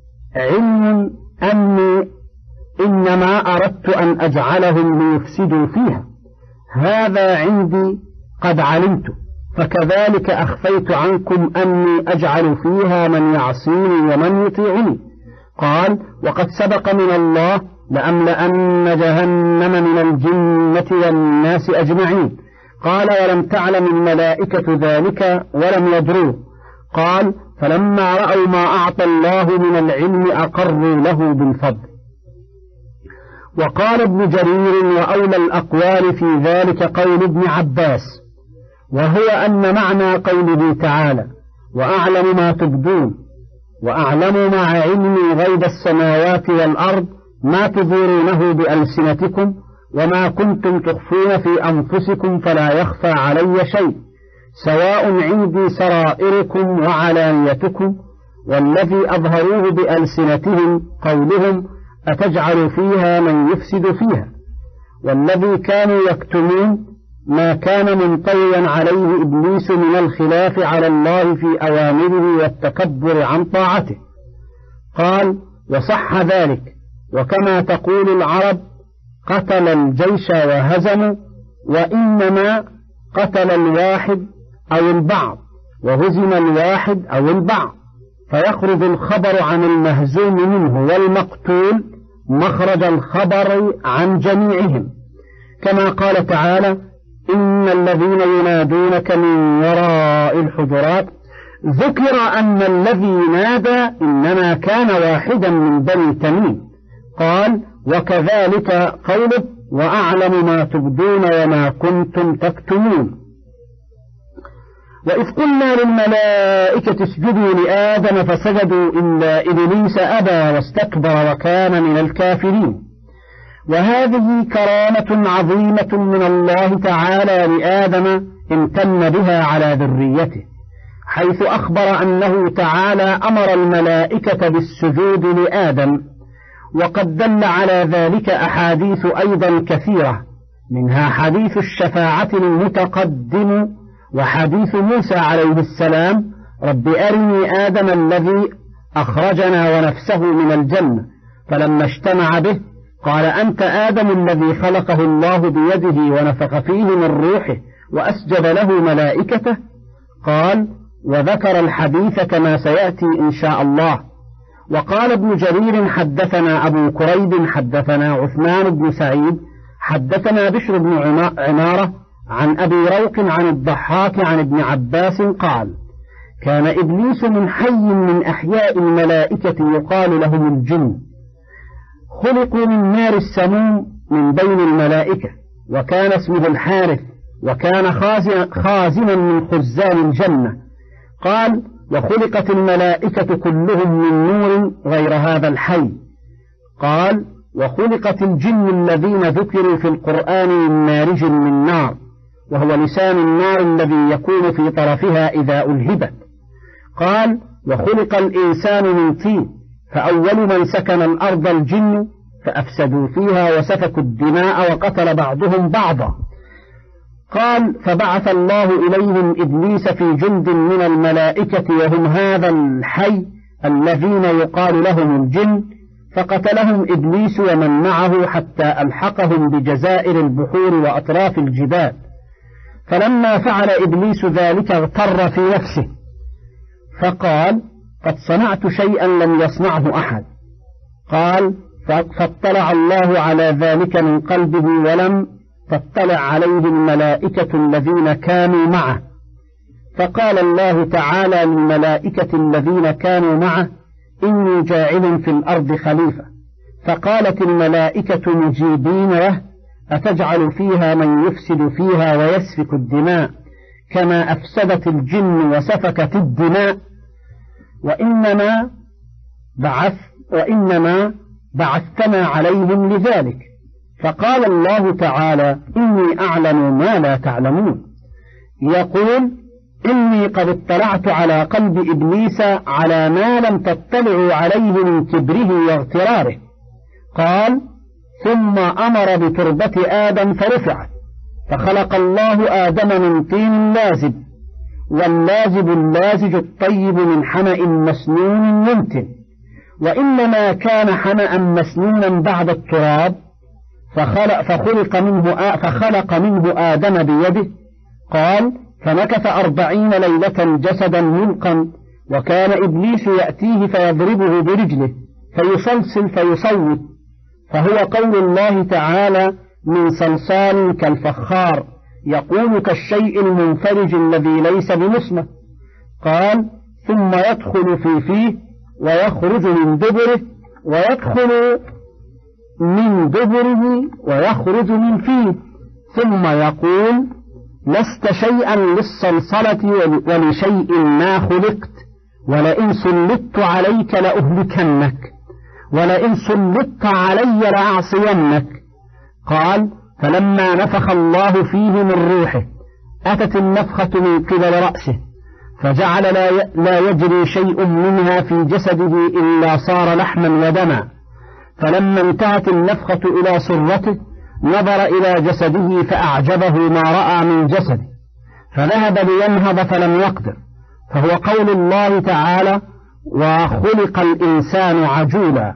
علم أني إنما أردت أن أجعلهم ليفسدوا فيها، هذا عندي قد علمت، فكذلك أخفيت عنكم أني أجعل فيها من يعصيني ومن يطيعني. قال وقد سبق من الله لأملأن جهنم من الجنة والناس أجمعين. قال ولم تعلم الملائكة ذلك ولم يدروه. قال فلما رأوا ما أعطى الله من العلم أقروا له بالفضل. وقال ابن جرير وأولى الأقوال في ذلك قول ابن عباس، وهو أن معنى قوله تعالى وأعلم ما تبدون وأعلم مع علمي غيب السماوات والأرض ما تظهرونه بألسنتكم وما كنتم تخفون في أنفسكم فلا يخفى علي شيء، سواء عندي سرائركم وعلانيتكم. والذي أظهروه بألسنتهم قولهم أتجعل فيها من يفسد فيها، والذي كانوا يكتمون ما كان منطويا عليه إبليس من الخلاف على الله في أوامره والتكبر عن طاعته. قال وصح ذلك، وكما تقول العرب قتل الجيش وهزموا، وإنما قتل الواحد أو البعض وهزم الواحد أو البعض، فيخرج الخبر عن المهزوم منه والمقتول مخرج الخبر عن جميعهم، كما قال تعالى إن الذين ينادونك من وراء الحجرات. ذكر أن الذي نادى إنما كان واحدا من بني تميم. قال وكذلك قوله وأعلم ما تبدون وما كنتم تكتمون. وإذ قلنا للملائكة اسجدوا لآدم فسجدوا إلا إبليس أبى واستكبر وكان من الكافرين. وهذه كرامة عظيمة من الله تعالى لآدم امتن بها على ذريته، حيث أخبر أنه تعالى أمر الملائكة بالسجود لآدم. وقد دل على ذلك أحاديث أيضا كثيرة، منها حديث الشفاعة المتقدم وحديث موسى عليه السلام رب أرني آدم الذي أخرجنا ونفسه من الجنة، فلما اجتمع به قال أنت آدم الذي خلقه الله بيده ونفخ فيه من روحه وأسجد له ملائكته. قال وذكر الحديث كما سيأتي إن شاء الله. وقال ابن جرير حدثنا أبو كريب حدثنا عثمان بن سعيد حدثنا بشر بن عمارة عن أبي روق عن الضحاك عن ابن عباس قال كان إبليس من حي من أحياء الملائكة يقال لهم الجن، خلقوا من نار السموم من بين الملائكة، وكان اسمه الحارث، وكان خازنا من خزان الجنة. قال: وخلقت الملائكة كلهم من نور غير هذا الحي. قال: وخلقت الجن الذين ذكروا في القرآن من مارج من نار، وهو لسان النار الذي يكون في طرفها إذا ألهبت. قال: وخلق الإنسان من طين، فأول من سكن الأرض الجن فأفسدوا فيها وسفكوا الدماء وقتل بعضهم بعضا. قال: فبعث الله إليهم إبليس في جند من الملائكة وهم هذا الحي الذين يقال لهم الجن، فقتلهم إبليس ومن معه حتى ألحقهم بجزائر البحور وأطراف الجبال. فلما فعل إبليس ذلك اغتر في نفسه فقال: قد صنعت شيئا لم يصنعه أحد. قال: فاطلع الله على ذلك من قلبه ولم تطلع عليه الملائكة الذين كانوا معه. فقال الله تعالى للملائكة الذين كانوا معه: إني جاعل في الأرض خليفة. فقالت الملائكة مجيبين له: أتجعل فيها من يفسد فيها ويسفك الدماء كما أفسدت الجن وسفكت الدماء؟ وإنما بعث وإنما بعثتنا عليهم لذلك. فقال الله تعالى: إني أعلم ما لا تعلمون. يقول: إني قد اطلعت على قلب إبليس على ما لم تطلعوا عليه من كبره واغتراره. قال: ثم أمر بتربة آدم فرفعت، فخلق الله آدم من طين لازب، واللازب اللازج الطيب من حمأ مسنون ينتن، وإنما كان حمأ مسنونا بعد التراب، فخلق, فخلق, منه فخلق منه آدم بيده. قال: فمكث أربعين ليلة جسدا ملقا، وكان إبليس يأتيه فيضربه برجله فيصلصل فيصوت، فهو قول الله تعالى: من صلصال كالفخار يقول كالشيء المنفرج الذي ليس بمسمى. قال: ثم يدخل في فيه ويخرج من دبره، ويدخل من دبره ويخرج من فيه، ثم يقول: لست شيئا للصلصلة ولشيء ما خلقت، ولئن سلطت عليك لأهلكنك، ولئن سلطت علي لأعصينك. قال: فلما نفخ الله فيه من روحه أتت النفخة من قبل رأسه، فجعل لا يجري شيء منها في جسده إلا صار لحما ودما. فلما انتهت النفخة إلى سرته نظر إلى جسده فأعجبه ما رأى من جسده، فذهب لينهض فلم يقدر، فهو قول الله تعالى: وخلق الإنسان عجولا.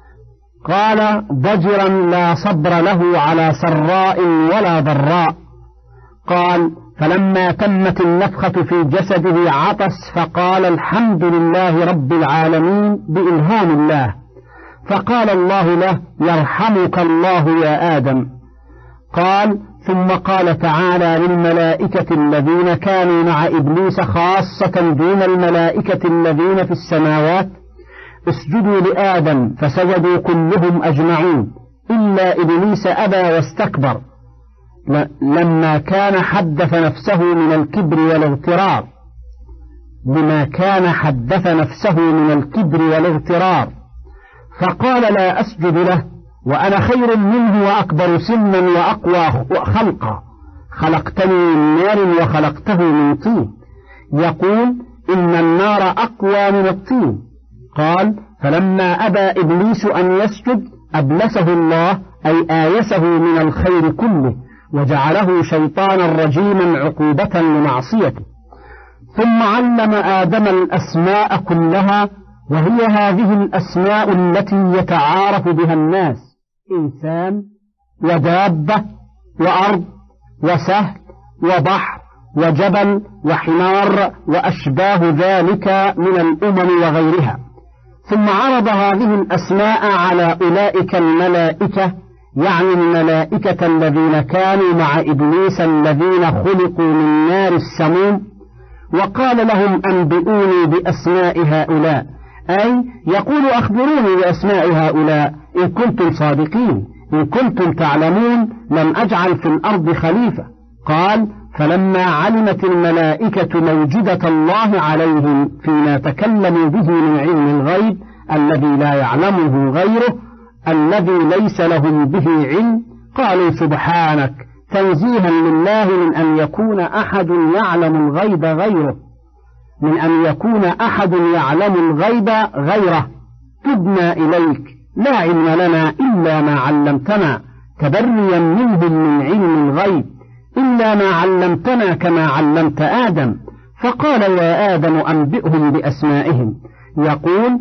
قال: ضجرا لا صبر له على سراء ولا ضراء. قال: فلما تمت النفخة في جسده عطس فقال: الحمد لله رب العالمين بإلهام الله. فقال الله له: يرحمك الله يا آدم. قال: ثم قال تعالى للملائكة الذين كانوا مع إبليس خاصة دون الملائكة الذين في السماوات: اسجدوا لآدم، فسجدوا كلهم أجمعون إلا إبليس أبى واستكبر لما كان حدث نفسه من الكبر والاغترار لما كان حدث نفسه من الكبر والاغترار فقال: لا أسجد له وأنا خير منه وأكبر سنا وأقوى خلقا، خلقتني من نار وخلقته من طين. يقول: إن النار أقوى من الطين. قال: فلما أبى إبليس أن يسجد أبلسه الله، أي آيسه من الخير كله، وجعله شيطانا رجيما عقوبة لمعصيته. ثم علم آدم الأسماء كلها، وهي هذه الأسماء التي يتعارف بها الناس: إنسان ودابة وأرض وسهل وبحر وجبل وحمار وأشباه ذلك من الأمم وغيرها. ثم عرض هذه الأسماء على أولئك الملائكة، يعني الملائكة الذين كانوا مع إبليس الذين خلقوا من نار السموم، وقال لهم: أنبئوني بأسماء هؤلاء، أي يقول: أخبروني بأسماء هؤلاء إن كنتم صادقين، إن كنتم تعلمون لم أجعل في الأرض خليفة. قال: فلما علمت الملائكة موجدة الله عليهم فيما تكلموا به من علم الغيب الذي لا يعلمه غيره الذي ليس لهم به علم، قالوا: سبحانك، تنزيها لله من أن يكون أحد يعلم الغيب غيره من أن يكون أحد يعلم الغيب غيره تبنا إليك، لا علم لنا إلا ما علمتنا، تبريا منهم من علم الغيب، إلا ما علمتنا كما علمت آدم. فقال: يا آدم أنبئهم بأسمائهم. يقول: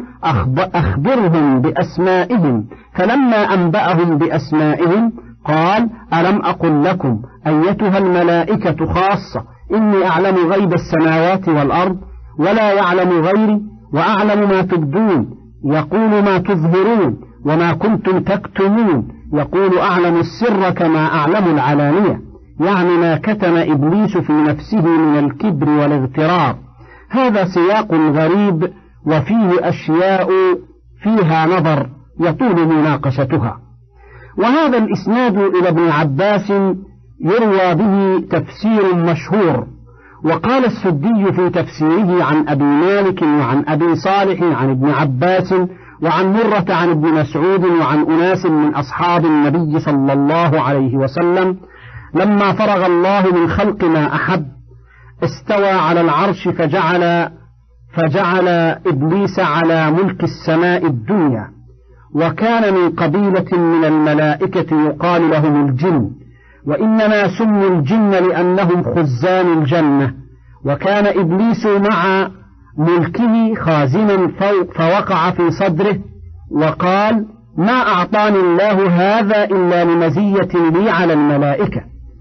أخبرهم بأسمائهم. فلما أنبأهم بأسمائهم قال: ألم أقل لكم أيتها الملائكة خاصة إني أعلم غيب السماوات والأرض ولا يعلم غيري، وأعلم ما تبدون، يقول ما تظهرون، وما كنتم تكتمون، يقول أعلم السر كما أعلم العلانية، يعني ما كتم إبليس في نفسه من الكبر والاغترار. هذا سياق غريب وفيه أشياء فيها نظر يطول مناقشتها. وهذا الإسناد إلى ابن عباس يروى به تفسير مشهور. وقال السدي في تفسيره عن أبي مالك وعن أبي صالح عن ابن عباس وعن مرة عن ابن مسعود وعن أناس من أصحاب النبي صلى الله عليه وسلم: لما فرغ الله من خلق ما أحب استوى على العرش فجعل فجعل إبليس على ملك السماء الدنيا، وكان من قبيلة من الملائكة يقال لهم الجن، وإنما سموا الجن لأنهم خزان الجنة. وكان إبليس مع ملكه خازنا فوقع في صدره وقال: ما أعطاني الله هذا إلا لمزية لي على الملائكة.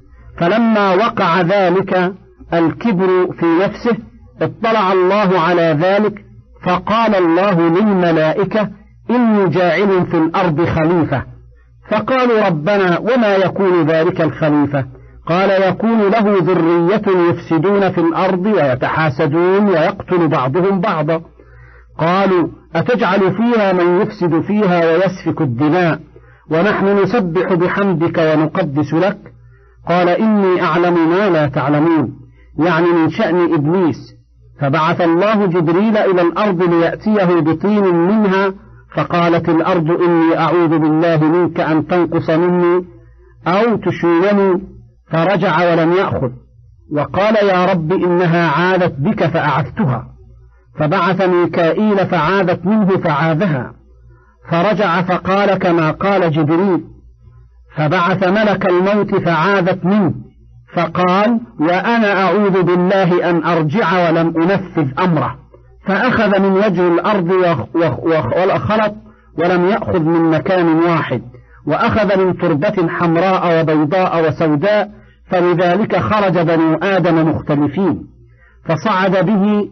فلما وقع ذلك الكبر في نفسه اطلع الله على ذلك، فقال الله للملائكة: إني جاعل في الأرض خليفة. فقالوا: ربنا وما يكون ذلك الخليفة؟ قال: يكون له ذرية يفسدون في الأرض ويتحاسدون ويقتل بعضهم بعضا. قالوا: أتجعل فيها من يفسد فيها ويسفك الدماء ونحن نسبح بحمدك ونقدس لك؟ قال: إني أعلم ما لا تعلمون، يعني من شأن إبليس. فبعث الله جبريل إلى الأرض ليأتيه بطين منها، فقالت الأرض: إني أعوذ بالله منك أن تنقص مني أو تشينني، فرجع ولم يأخذ، وقال: يا رب إنها عادت بك فأعذتها. فبعث ميكائيل فعادت منه فعاذها، فرجع فقال كما قال جبريل. فبعث ملك الموت فعاذت منه، فقال: وأنا أعوذ بالله أن أرجع ولم أنفذ أمره، فأخذ من وجه الأرض وخلط ولم يأخذ من مكان واحد، وأخذ من تربة حمراء وبيضاء وسوداء، فلذلك خرج بنو آدم مختلفين. فصعد به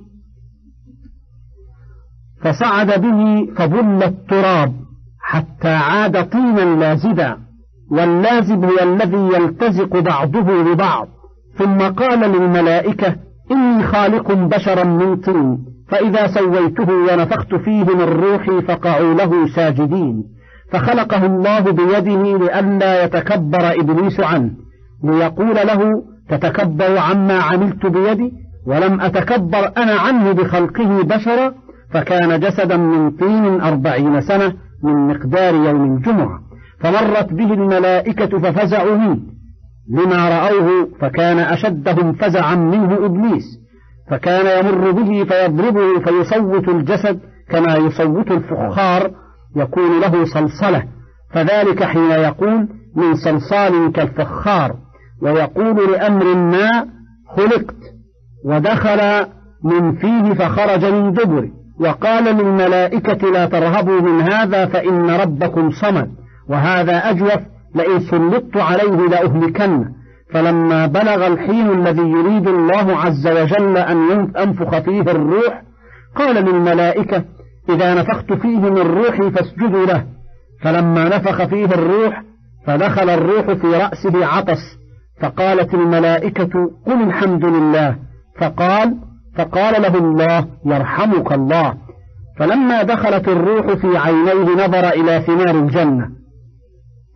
فصعد به فبل التراب حتى عاد طينا لازبا، واللازب هو الذي يلتزق بعضه ببعض. ثم قال للملائكة: إني خالق بشرا من طين، فإذا سويته ونفخت فيه من روحي فقعوا له ساجدين. فخلقه الله بيده لئلا يتكبر إبليس عنه، ليقول له: تتكبر عما عملت بيدي، ولم أتكبر أنا عنه بخلقه بشرا. فكان جسدا من طين أربعين سنة من مقدار يوم الجمعة. فمرت به الملائكة ففزعوا منه لما رأوه، فكان أشدهم فزعا منه إبليس، فكان يمر به فيضربه فيصوت الجسد كما يصوت الفخار، يكون له صلصلة، فذلك حين يقول: من صلصال كالفخار، ويقول لأمر ما: خلقت، ودخل من فيه فخرج من دبره. وقال للملائكة: لا ترهبوا من هذا فإن ربكم صمد، وهذا أجوف، لئن سلطت عليه لأهلكن. فلما بلغ الحين الذي يريد الله عز وجل أن أنفخ فيه الروح، قال للملائكة: إذا نفخت فيه من روحي فاسجدوا له. فلما نفخ فيه الروح فدخل الروح في رأسه عطس، فقالت الملائكة: قل الحمد لله. فقال فقال له الله: يرحمك الله. فلما دخلت الروح في عينيه نظر إلى ثمار الجنة،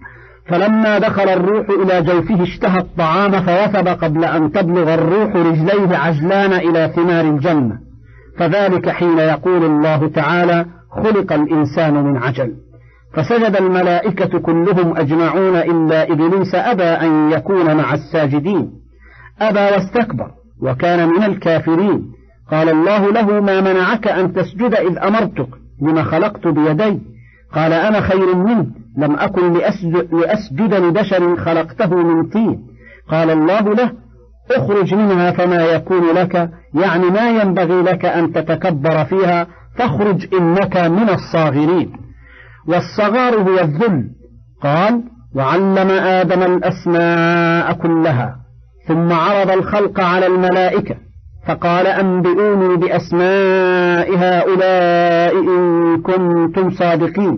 فلما دخل الروح إلى جوفه اشتهى الطعام فوثب قبل أن تبلغ الروح رجليه عجلان إلى ثمار الجنة، فذلك حين يقول الله تعالى: خلق الإنسان من عجل. فسجد الملائكة كلهم أجمعون إلا إبليس أبى أن يكون مع الساجدين، أبى واستكبر وكان من الكافرين. قال الله له: ما منعك أن تسجد إذ أمرتك؟ لما خلقت بيدي؟ قال: أنا خير منه، لم أكن لأسجد, لأسجد لبشر خلقته من طين. قال الله له: اخرج منها فما يكون لك، يعني ما ينبغي لك أن تتكبر فيها، فاخرج إنك من الصاغرين. والصغار هو الذل. قال: وعلم آدم الأسماء كلها، ثم عرض الخلق على الملائكة فقال: أنبئوني بأسماء هؤلاء إن كنتم صادقين،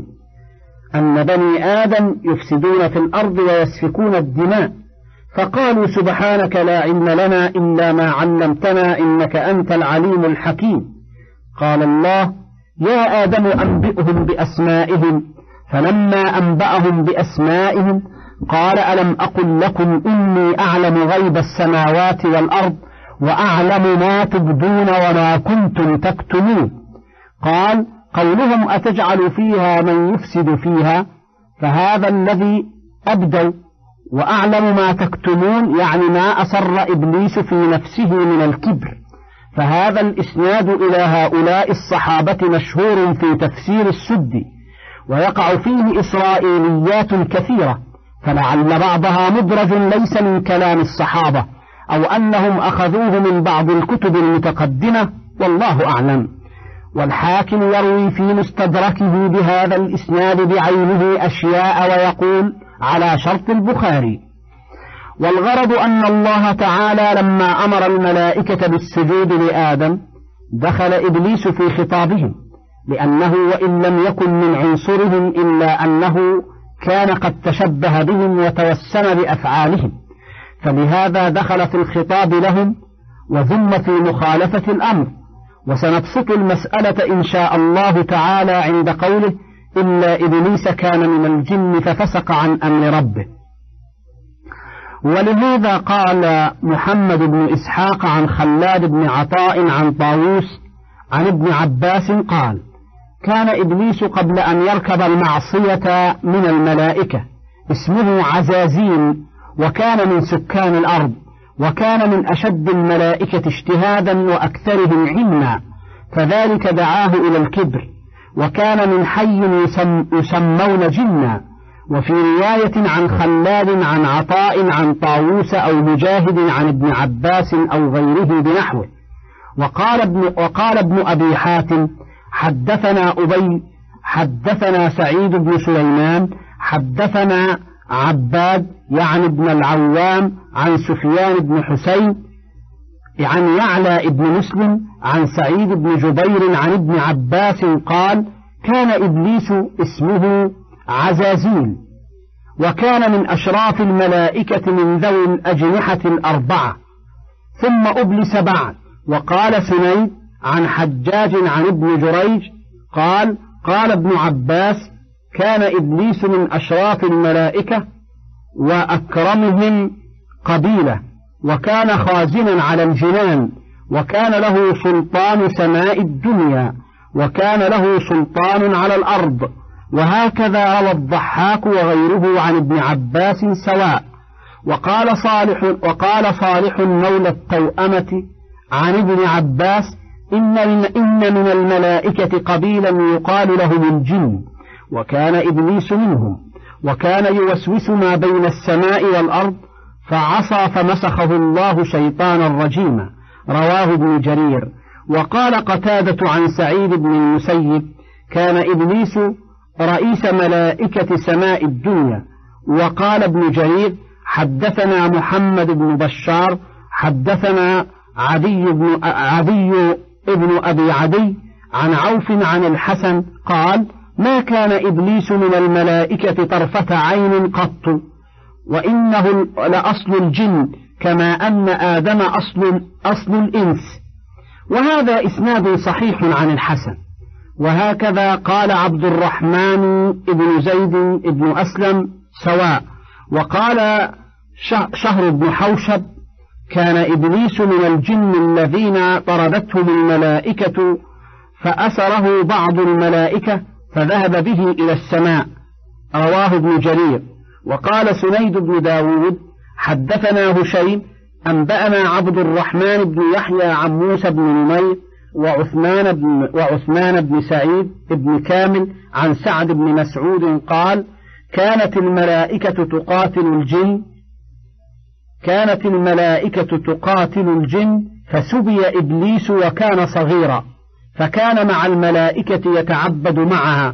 أن بني آدم يفسدون في الأرض ويسفكون الدماء. فقالوا: سبحانك لا علم لنا إلا ما علمتنا إنك أنت العليم الحكيم. قال الله: يا آدم أنبئهم بأسمائهم. فلما أنبأهم بأسمائهم قال: ألم أقل لكم إني أعلم غيب السماوات والأرض وأعلم ما تبدون وما كنتم تكتمون. قال: قولهم أتجعل فيها من يفسد فيها، فهذا الذي أبدوا، وأعلم ما تكتمون يعني ما أصر إبليس في نفسه من الكبر. فهذا الإسناد إلى هؤلاء الصحابة مشهور في تفسير السدي، ويقع فيه إسرائيليات كثيرة، فلعل بعضها مدرج ليس من كلام الصحابة، أو أنهم أخذوه من بعض الكتب المتقدمة، والله أعلم. والحاكم يروي في مستدركه بهذا الإسناد بعينه أشياء ويقول: على شرط البخاري. والغرض أن الله تعالى لما أمر الملائكة بالسجود لآدم دخل إبليس في خطابهم، لأنه وإن لم يكن من عنصرهم إلا أنه كان قد تشبه بهم وتوسم بأفعالهم، فلهذا دخل في الخطاب لهم وذم في مخالفة الأمر. وسنبسط المسألة إن شاء الله تعالى عند قوله: إلا إبليس كان من الجن ففسق عن أمر ربه. ولهذا قال محمد بن إسحاق عن خلاد بن عطاء عن طاووس عن ابن عباس قال: كان إبليس قبل أن يركب المعصية من الملائكة، اسمه عزازيل، وكان من سكان الأرض، وكان من أشد الملائكة اجتهادا وأكثرهم علما، فذلك دعاه إلى الكبر، وكان من حي يسم يسمون جنا. وفي رواية عن خلاد عن عطاء عن طاووس أو مجاهد عن ابن عباس أو غيره بنحوه. وقال ابن, وقال ابن أبي حاتم: حدثنا أبي حدثنا سعيد بن سليمان حدثنا عباد يعني ابن العوام عن سفيان بن حسين عن يعلى ابن مسلم عن سعيد بن جبير عن ابن عباس قال: كان إبليس اسمه عزازيل، وكان من أشراف الملائكة من ذوي الأجنحة الأربعة، ثم أبلس بعد. وقال سنيد عن حجاج عن ابن جريج قال: قال ابن عباس: كان إبليس من أشراف الملائكة وأكرمهم قبيلة، وكان خازنا على الجنان، وكان له سلطان سماء الدنيا، وكان له سلطان على الأرض. وهكذا روى الضحاك وغيره عن ابن عباس سواء. وقال صالح وقال صالح مولى التوأمة عن ابن عباس: إن من, إن من الملائكة قبيلا يقال لهم الجن، وكان إبليس منهم، وكان يوسوس ما بين السماء والأرض، فعصى فمسخه الله شيطانا رجيما. رواه ابن جرير. وقال قتادة عن سعيد بن المسيب: كان إبليس رئيس ملائكة سماء الدنيا. وقال ابن جرير: حدثنا محمد بن بشار حدثنا عدي بن عدي ابن أبي عدي عن عوف عن الحسن قال: ما كان إبليس من الملائكة طرفة عين قط، وإنه لأصل الجن كما أن آدم أصل, أصل الإنس. وهذا إسناد صحيح عن الحسن. وهكذا قال عبد الرحمن بن زيد بن أسلم سواء. وقال شهر بن حوشب: كان إبليس من الجن الذين طردتهم الملائكة فأسره بعض الملائكة فذهب به إلى السماء، رواه ابن جرير. وقال سنيد بن داود: حدثنا هشيم أنبأنا عبد الرحمن بن يحيى عن موسى بن نمير وعثمان بن, وعثمان بن سعيد بن كامل عن سعد بن مسعود قال: كانت الملائكة تقاتل الجن كانت الملائكة تقاتل الجن فسبي إبليس وكان صغيرا، فكان مع الملائكة يتعبد معها،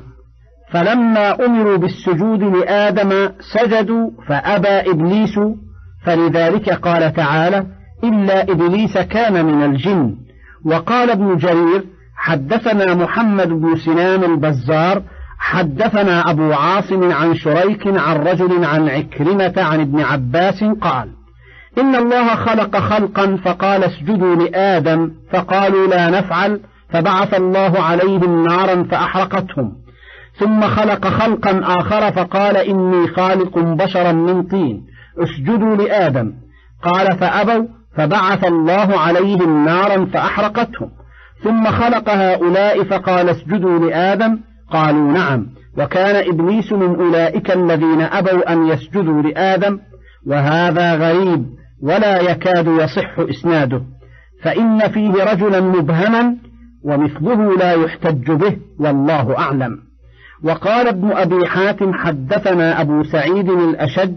فلما أمروا بالسجود لآدم سجدوا فأبى إبليس، فلذلك قال تعالى: إلا إبليس كان من الجن. وقال ابن جرير: حدثنا محمد بن سنان البزار حدثنا أبو عاصم عن شريك عن رجل عن عكرمة عن ابن عباس قال: إن الله خلق خلقا فقال اسجدوا لآدم فقالوا لا نفعل، فبعث الله عليهم نارا فأحرقتهم، ثم خلق خلقا آخر فقال إني خالق بشرا من طين اسجدوا لآدم، قال فأبوا، فبعث الله عليهم نارا فأحرقتهم، ثم خلق هؤلاء فقال اسجدوا لآدم، قالوا نعم، وكان إبليس من أولئك الذين أبوا أن يسجدوا لآدم. وهذا غريب ولا يكاد يصح إسناده، فإن فيه رجلا مبهما ومثله لا يحتج به، والله أعلم. وقال ابن أبي حاتم: حدثنا أبو سعيد الأشج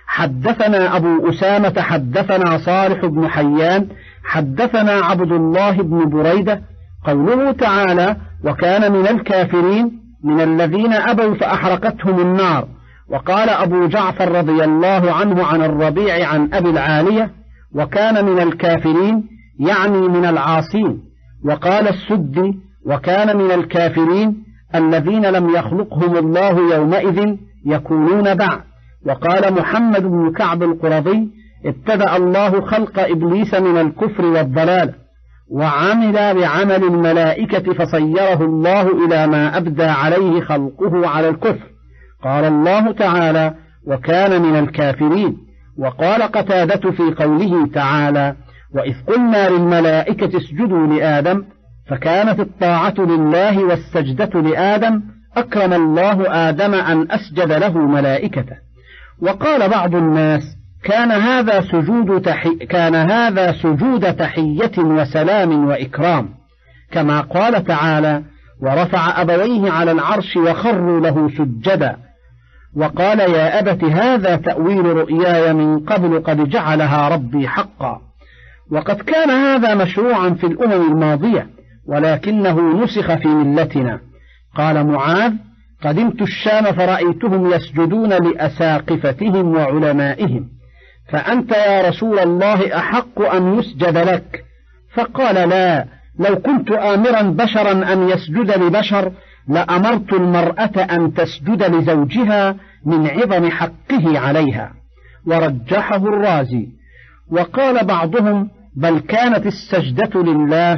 حدثنا أبو أسامة حدثنا صالح بن حيان حدثنا عبد الله بن بريدة. قوله تعالى: وكان من الكافرين من الذين أبوا فأحرقتهم النار. وقال أبو جعفر رضي الله عنه عن الربيع عن أبي العالية: وكان من الكافرين يعني من العاصين. وقال السدي: وكان من الكافرين الذين لم يخلقهم الله يومئذ يكونون بعد. وقال محمد بن كعب القرظي: ابتدأ الله خلق إبليس من الكفر والضلال، وعمل بعمل الملائكة فصيره الله إلى ما أبدى عليه خلقه على الكفر. قال الله تعالى: وكان من الكافرين. وقال قتادة في قوله تعالى: وإذ قلنا للملائكة اسجدوا لآدم، فكانت الطاعة لله والسجدة لآدم، أكرم الله آدم أن أسجد له ملائكته. وقال بعض الناس: كان هذا سجود تحي كان هذا سجود تحية وسلام وإكرام، كما قال تعالى: ورفع أبويه على العرش وخروا له سجدا. وقال: يا أبت هذا تأويل رؤياي من قبل قد جعلها ربي حقا. وقد كان هذا مشروعا في الأمم الماضية، ولكنه نسخ في ملتنا. قال معاذ: قدمت الشام فرأيتهم يسجدون لأساقفتهم وعلمائهم، فأنت يا رسول الله أحق أن يسجد لك. فقال: لا، لو كنت آمرا بشرا أن يسجد لبشر لأمرت المرأة أن تسجد لزوجها من عظم حقه عليها. ورجحه الرازي. وقال بعضهم: بل كانت السجدة لله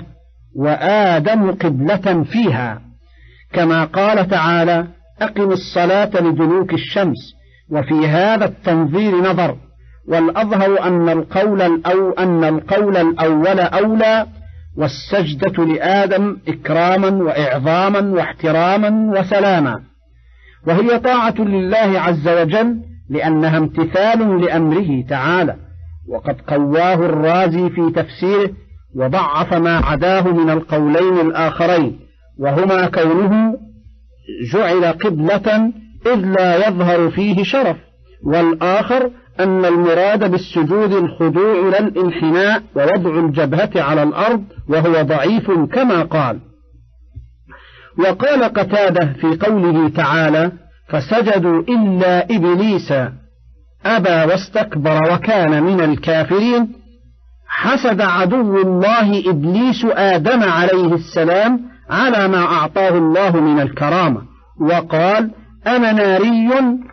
وآدم قبلة فيها، كما قال تعالى: أقم الصلاة لدلوك الشمس. وفي هذا التنظير نظر، والأظهر أن القول الأو أن القول الأول أولى، والسجدة لآدم إكراما وإعظاما واحتراما وسلاما، وهي طاعة لله عز وجل لأنها امتثال لأمره تعالى. وقد قواه الرازي في تفسيره، وضعف ما عداه من القولين الآخرين، وهما كونه جعل قبلة إذ لا يظهر فيه شرف، والآخر أن المراد بالسجود الخضوع لا الانحناء ووضع الجبهة على الأرض، وهو ضعيف كما قال. وقال قتادة في قوله تعالى: فسجدوا إلا إبليس أبى واستكبر وكان من الكافرين، حسد عدو الله إبليس آدم عليه السلام على ما أعطاه الله من الكرامة، وقال: أنا ناري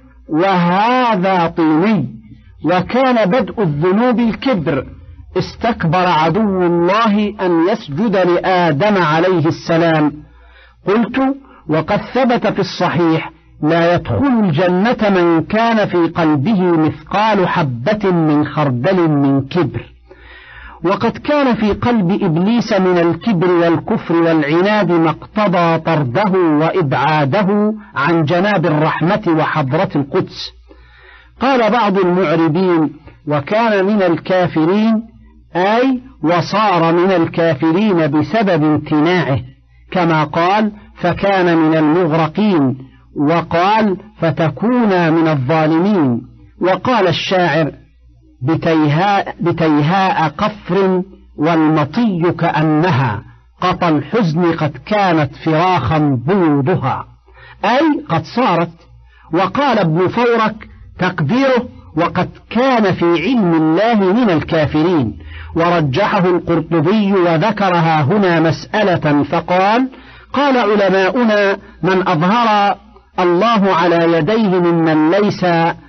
وهذا طيني. وكان بدء الذنوب الكبر، استكبر عدو الله أن يسجد لآدم عليه السلام. قلت: وقد ثبت في الصحيح لا يدخل الجنة من كان في قلبه مثقال حبة من خردل من كبر. وقد كان في قلب إبليس من الكبر والكفر والعناد ما اقتضى طرده وإبعاده عن جناب الرحمة وحضرة القدس. قال بعض المعربين: وكان من الكافرين، أي وصار من الكافرين بسبب امتناعه، كما قال: فكان من المغرقين، وقال: فتكون من الظالمين. وقال الشاعر: بتيهاء, بتيهاء قفر والمطي كأنها قطى الحزن قد كانت فراخا بيوضها، أي قد صارت. وقال ابن فورك تقديره: وقد كان في علم الله من الكافرين. ورجحه القرطبي وذكرها هنا مسألة فقال: قال علماؤنا: من أظهر الله على يديه ممن ليس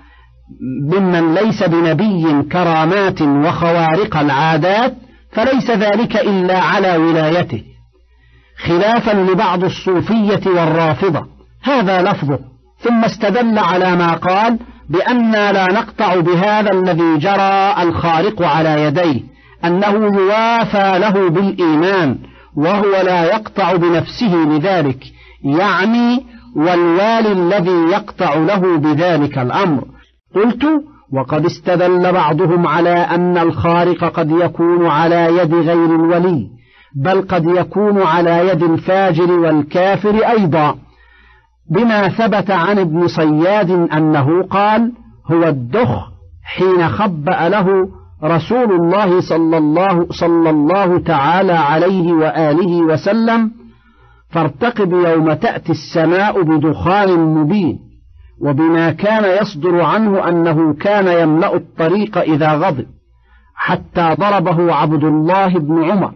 ممن ليس بنبي كرامات وخوارق العادات فليس ذلك إلا على ولايته، خلافا لبعض الصوفية والرافضة. هذا لفظه. ثم استدل على ما قال بأننا لا نقطع بهذا الذي جرى الخارق على يديه أنه يوافى له بالإيمان، وهو لا يقطع بنفسه لذلك، يعني والوالي الذي يقطع له بذلك الأمر. قلت: وقد استدل بعضهم على أن الخارق قد يكون على يد غير الولي، بل قد يكون على يد الفاجر والكافر أيضا، بما ثبت عن ابن صياد أنه قال: هو الدخ حين خبأ له رسول الله صلى الله, صلى الله تعالى عليه وآله وسلم: فارتقب يوم تأتي السماء بدخان مبين. وبما كان يصدر عنه أنه كان يملأ الطريق إذا غضب، حتى ضربه عبد الله بن عمر.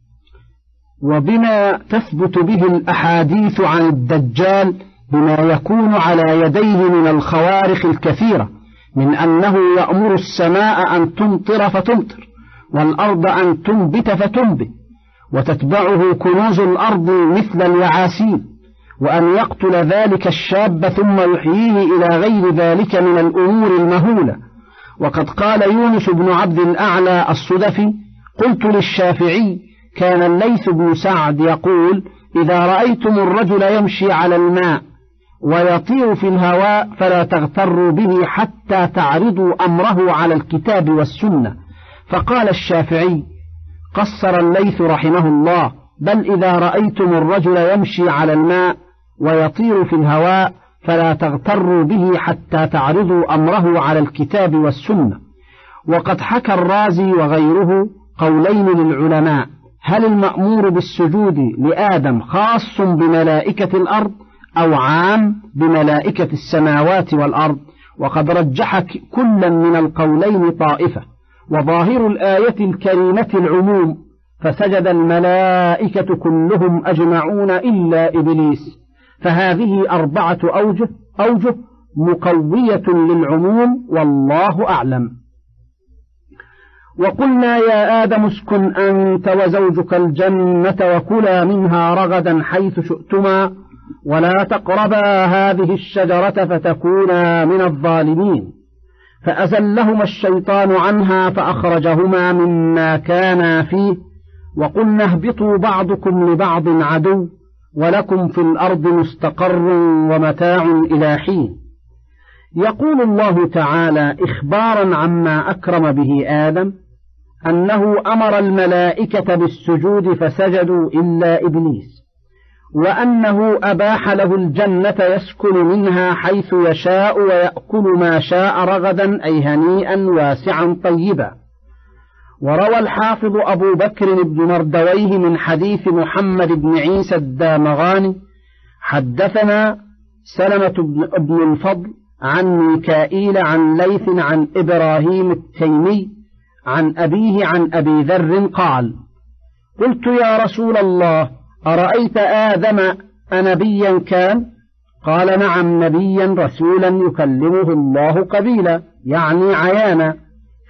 وبما تثبت به الأحاديث عن الدجال بما يكون على يديه من الخوارق الكثيرة، من أنه يأمر السماء أن تمطر فتمطر، والأرض أن تنبت فتنبت، وتتبعه كنوز الأرض مثل اليعاسين، وأن يقتل ذلك الشاب ثم يحييه إلى غير ذلك من الأمور المهولة. وقد قال يونس بن عبد الأعلى الصدفي: قلت للشافعي: كان الليث بن سعد يقول: إذا رأيتم الرجل يمشي على الماء ويطير في الهواء فلا تغتروا به حتى تعرضوا أمره على الكتاب والسنة. فقال الشافعي: قصر الليث رحمه الله: بل إذا رأيتم الرجل يمشي على الماء ويطير في الهواء فلا تغتروا به حتى تعرضوا أمره على الكتاب والسنة. وقد حكى الرازي وغيره قولين للعلماء: هل المأمور بالسجود لآدم خاص بملائكة الأرض أو عام بملائكة السماوات والأرض؟ وقد رجح كلا من القولين طائفة، وظاهر الآية الكريمة العموم: فسجد الملائكة كلهم أجمعون إلا إبليس. فهذه أربعة أوجه, أوجه مقوية للعموم، والله أعلم. وقلنا: يا آدم اسكن أنت وزوجك الجنة وكلا منها رغدا حيث شئتما ولا تقربا هذه الشجرة فتكونا من الظالمين. فأزلهما الشيطان عنها فأخرجهما مما كانا فيه، وقلنا: اهبطوا بعضكم لبعض عدو ولكم في الأرض مستقر ومتاع إلى حين. يقول الله تعالى إخبارا عما أكرم به آدم أنه أمر الملائكة بالسجود فسجدوا إلا إبليس، وأنه أباح له الجنة يسكن منها حيث يشاء ويأكل ما شاء رغدا أي هنيئا واسعا طيبا. وروى الحافظ أبو بكر بن مردويه من حديث محمد بن عيسى الدامغاني: حدثنا سلمة بن الفضل عن ميكائيل عن ليث عن إبراهيم التيمي عن أبيه عن أبي ذر قال: قلت: يا رسول الله، أرأيت آدم أنبيا كان؟ قال: نعم، نبيا رسولا يكلمه الله قبيلا، يعني عيانا.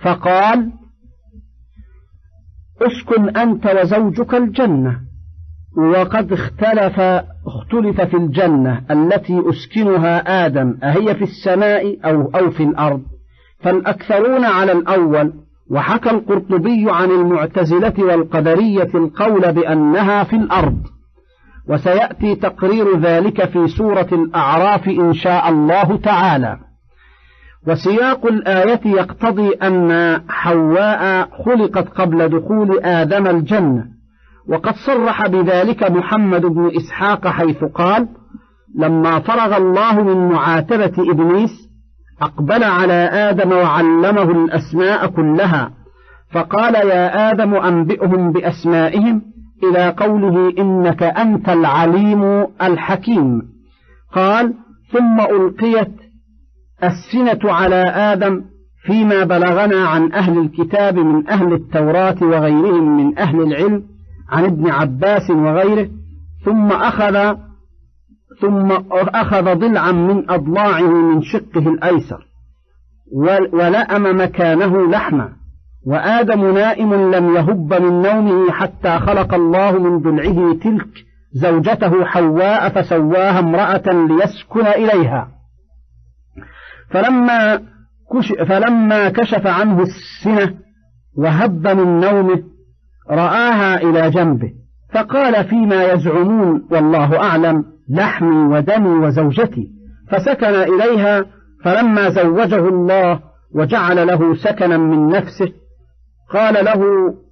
فقال: اسكن أنت وزوجك الجنة. وقد اختلف اختلف في الجنة التي أسكنها آدم أهي في السماء أو, أو في الأرض، فالأكثرون على الأول، وحكى القرطبي عن المعتزلة والقدرية القول بأنها في الأرض، وسيأتي تقرير ذلك في سورة الأعراف إن شاء الله تعالى. وسياق الآية يقتضي أن حواء خلقت قبل دخول آدم الجنة، وقد صرح بذلك محمد بن إسحاق حيث قال: لما فرغ الله من معاتبة إبليس أقبل على آدم وعلمه الأسماء كلها، فقال: يا آدم أنبئهم بأسمائهم، إلى قوله: إنك أنت العليم الحكيم. قال: ثم ألقيت السنة على آدم فيما بلغنا عن أهل الكتاب من أهل التوراة وغيرهم من أهل العلم عن ابن عباس وغيره، ثم أخذ ثم أخذ ضلعا من أضلاعه من شقه الأيسر ولأم مكانه لحما، وآدم نائم لم يهب من نومه حتى خلق الله من ضلعه تلك زوجته حواء فسواها امرأة ليسكن إليها. فلما فلما كشف عنه السنة وهب من نومه رآها إلى جنبه، فقال فيما يزعمون والله أعلم: لحمي ودمي وزوجتي، فسكن إليها. فلما زوجه الله وجعل له سكنا من نفسه قال له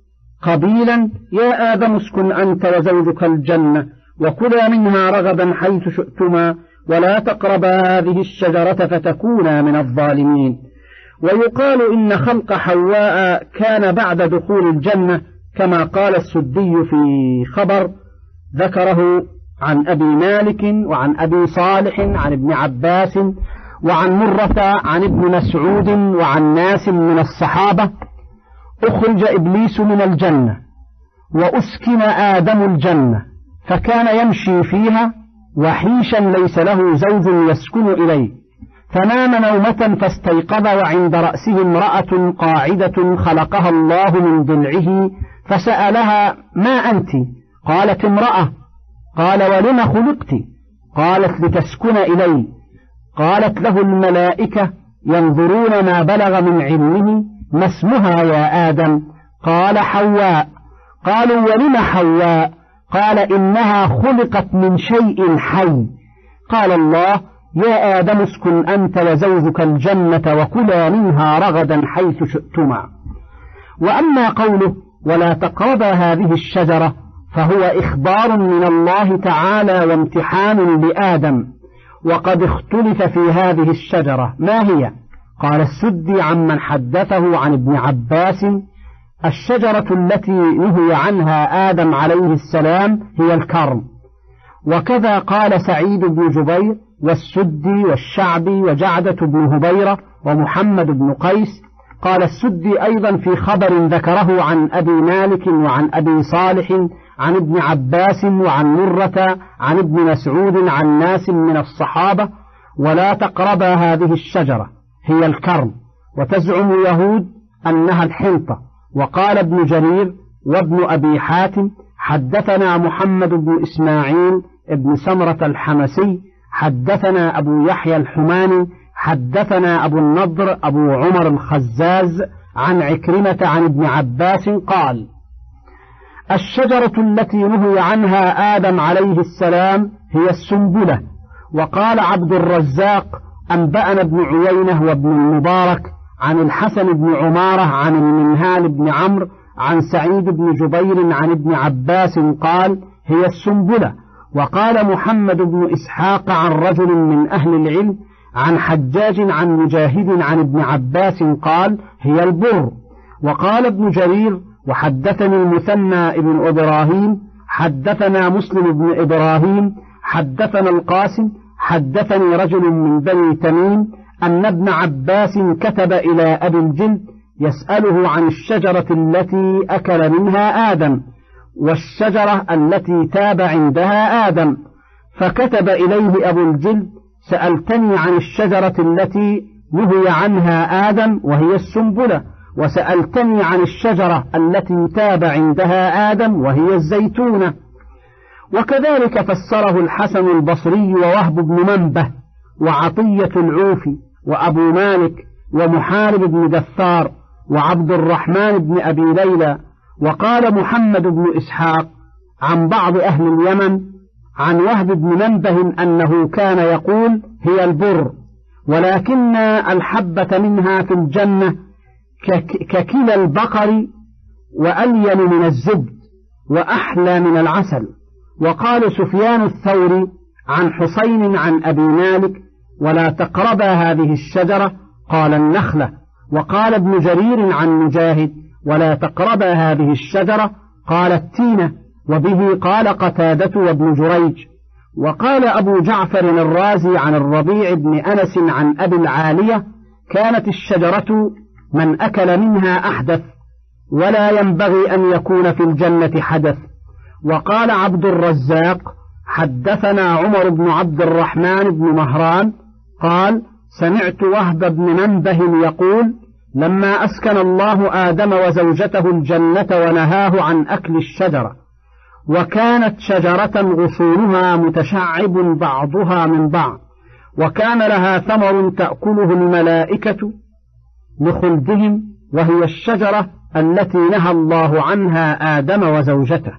قبيلا: يا آدم اسكن أنت وزوجك الجنة وكلا منها رغدا حيث شئتما ولا تقربا هذه الشجرة فتكونا من الظالمين. ويقال إن خلق حواء كان بعد دخول الجنة، كما قال السدي في خبر ذكره عن أبي مالك وعن أبي صالح عن ابن عباس وعن مرة عن ابن مسعود وعن ناس من الصحابة: أخرج إبليس من الجنة وأسكن آدم الجنة، فكان يمشي فيها وحيشا ليس له زوج يسكن إليه، فنام نومة فاستيقظ وعند رأسه امرأة قاعدة خلقها الله من ضلعه، فسألها: ما أنت؟ قالت: امرأة. قال: ولم خلقت؟ قالت: لتسكن إلي. قالت له الملائكة ينظرون ما بلغ من علمه: ما اسمها يا آدم؟ قال: حواء. قالوا: ولم حواء؟ قال: إنها خلقت من شيء حي. قال الله: يا آدم اسكن أنت وزوجك الجنة وكلا منها رغدا حيث شئتما. وأما قوله: ولا تقربا هذه الشجرة، فهو إخبار من الله تعالى وامتحان لآدم. وقد اختلف في هذه الشجرة ما هي. قال السدي عمن حدثه عن ابن عباس: الشجرة التي نهي عنها آدم عليه السلام هي الكرم. وكذا قال سعيد بن جبير والسدي والشعبي وجعدة بن هبيرة ومحمد بن قيس. قال السدي أيضا في خبر ذكره عن أبي مالك وعن أبي صالح عن ابن عباس وعن مرة عن ابن مسعود عن ناس من الصحابة: ولا تقربا هذه الشجرة، هي الكرم، وتزعم يهود أنها الحنطة. وقال ابن جرير وابن أبي حاتم: حدثنا محمد بن إسماعيل ابن سمرة الحمسي حدثنا أبو يحيى الحماني حدثنا أبو النضر أبو عمر الخزاز عن عكرمة عن ابن عباس قال: الشجرة التي نهي عنها آدم عليه السلام هي السنبلة. وقال عبد الرزاق: أنبأنا ابن عيينة وابن المبارك عن الحسن بن عمارة عن المنهال بن عمرو عن سعيد بن جبير عن ابن عباس قال: هي السنبلة. وقال محمد بن إسحاق عن رجل من أهل العلم عن حجاج عن مجاهد عن ابن عباس قال: هي البر. وقال ابن جرير: وحدثني المثنى ابن إبراهيم حدثنا مسلم بن إبراهيم حدثنا القاسم حدثني رجل من بني تميم أن ابن عباس كتب إلى أبي الجلد يسأله عن الشجرة التي أكل منها آدم والشجرة التي تاب عندها آدم، فكتب إليه أبو الجلد: سألتني عن الشجرة التي نهي عنها آدم وهي السنبلة، وسألتني عن الشجرة التي تاب عندها آدم وهي الزيتونة. وكذلك فسره الحسن البصري ووهب بن منبه وعطية العوفي وأبو مالك ومحارب بن دثار وعبد الرحمن بن أبي ليلى. وقال محمد بن إسحاق عن بعض أهل اليمن عن وهب بن منبه أنه كان يقول هي البر، ولكن الحبة منها في الجنة ككلى البقر وألين من الزبد وأحلى من العسل. وقال سفيان الثوري عن حسين عن أبي مالك ولا تقربا هذه الشجرة قال النخلة. وقال ابن جرير عن مجاهد ولا تقربا هذه الشجرة قال التينة، وبه قال قتادة وابن جريج. وقال أبو جعفر الرازي عن الربيع بن أنس عن أبي العالية كانت الشجرة من أكل منها أحدث ولا ينبغي أن يكون في الجنة حدث. وقال عبد الرزاق حدثنا عمر بن عبد الرحمن بن مهران قال سمعت وهب بن منبه يقول لما أسكن الله آدم وزوجته الجنة ونهاه عن أكل الشجرة، وكانت شجرة غصونها متشعب بعضها من بعض، وكان لها ثمر تأكله الملائكة لخلدهم، وهي الشجرة التي نهى الله عنها آدم وزوجته.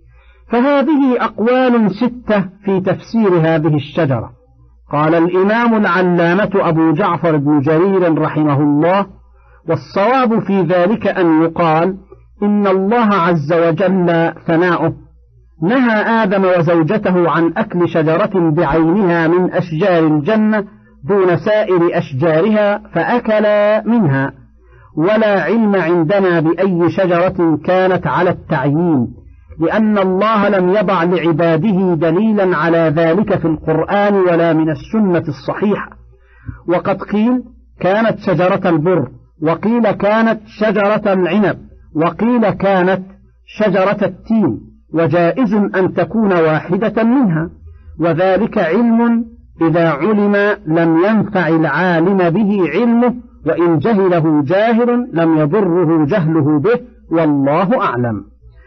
فهذه أقوال ستة في تفسير هذه الشجرة. قال الإمام العلامة أبو جعفر بن جرير رحمه الله والصواب في ذلك أن يقال إن الله عز وجل ثناؤه نهى آدم وزوجته عن أكل شجرة بعينها من أشجار الجنة دون سائر أشجارها فأكلا منها، ولا علم عندنا بأي شجرة كانت على التعيين، لأن الله لم يضع لعباده دليلا على ذلك في القرآن ولا من السنة الصحيحة. وقد قيل كانت شجرة البر، وقيل كانت شجرة العنب، وقيل كانت شجرة التين، وجائز أن تكون واحدة منها، وذلك علم إذا علم لم ينفع العالم به علمه، وإن جهله جاهل لم يضره جهله به، والله أعلم.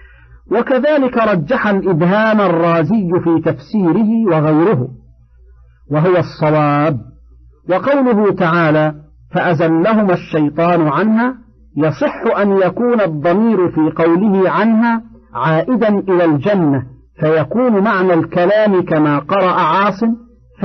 وكذلك رجح الإبهام الرازي في تفسيره وغيره، وهو الصواب. وقوله تعالى فأزلهما الشيطان عنها يصح أن يكون الضمير في قوله عنها عائدا إلى الجنة، فيكون معنى الكلام كما قرأ عاصم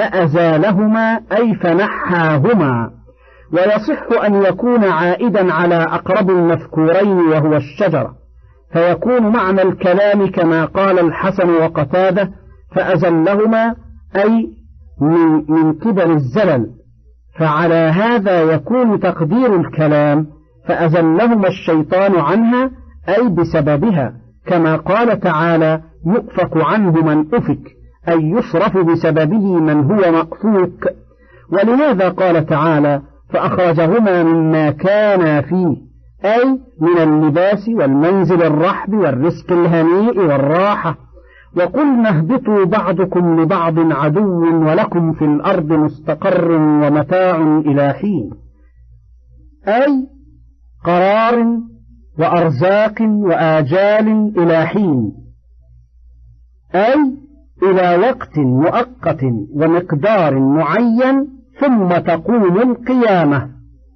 فأزالهما أي فنحاهما، ويصح أن يكون عائدا على أقرب المذكورين وهو الشجرة، فيكون معنى الكلام كما قال الحسن وقتادة فأزلهما أي من, من قبل الزلل، فعلى هذا يكون تقدير الكلام فأزلهما الشيطان عنها أي بسببها، كما قال تعالى يؤفك عنه من أفك أي يصرف بسببه من هو مأفوك. ولهذا قال تعالى فأخرجهما مما كانا فيه أي من اللباس والمنزل الرحب والرزق الهنيء والراحة. وقلنا اهبطوا بعضكم لبعض عدو ولكم في الأرض مستقر ومتاع إلى حين، أي قرار وأرزاق وآجال إلى حين، أي إلى وقت مؤقت ومقدار معين ثم تقوم القيامة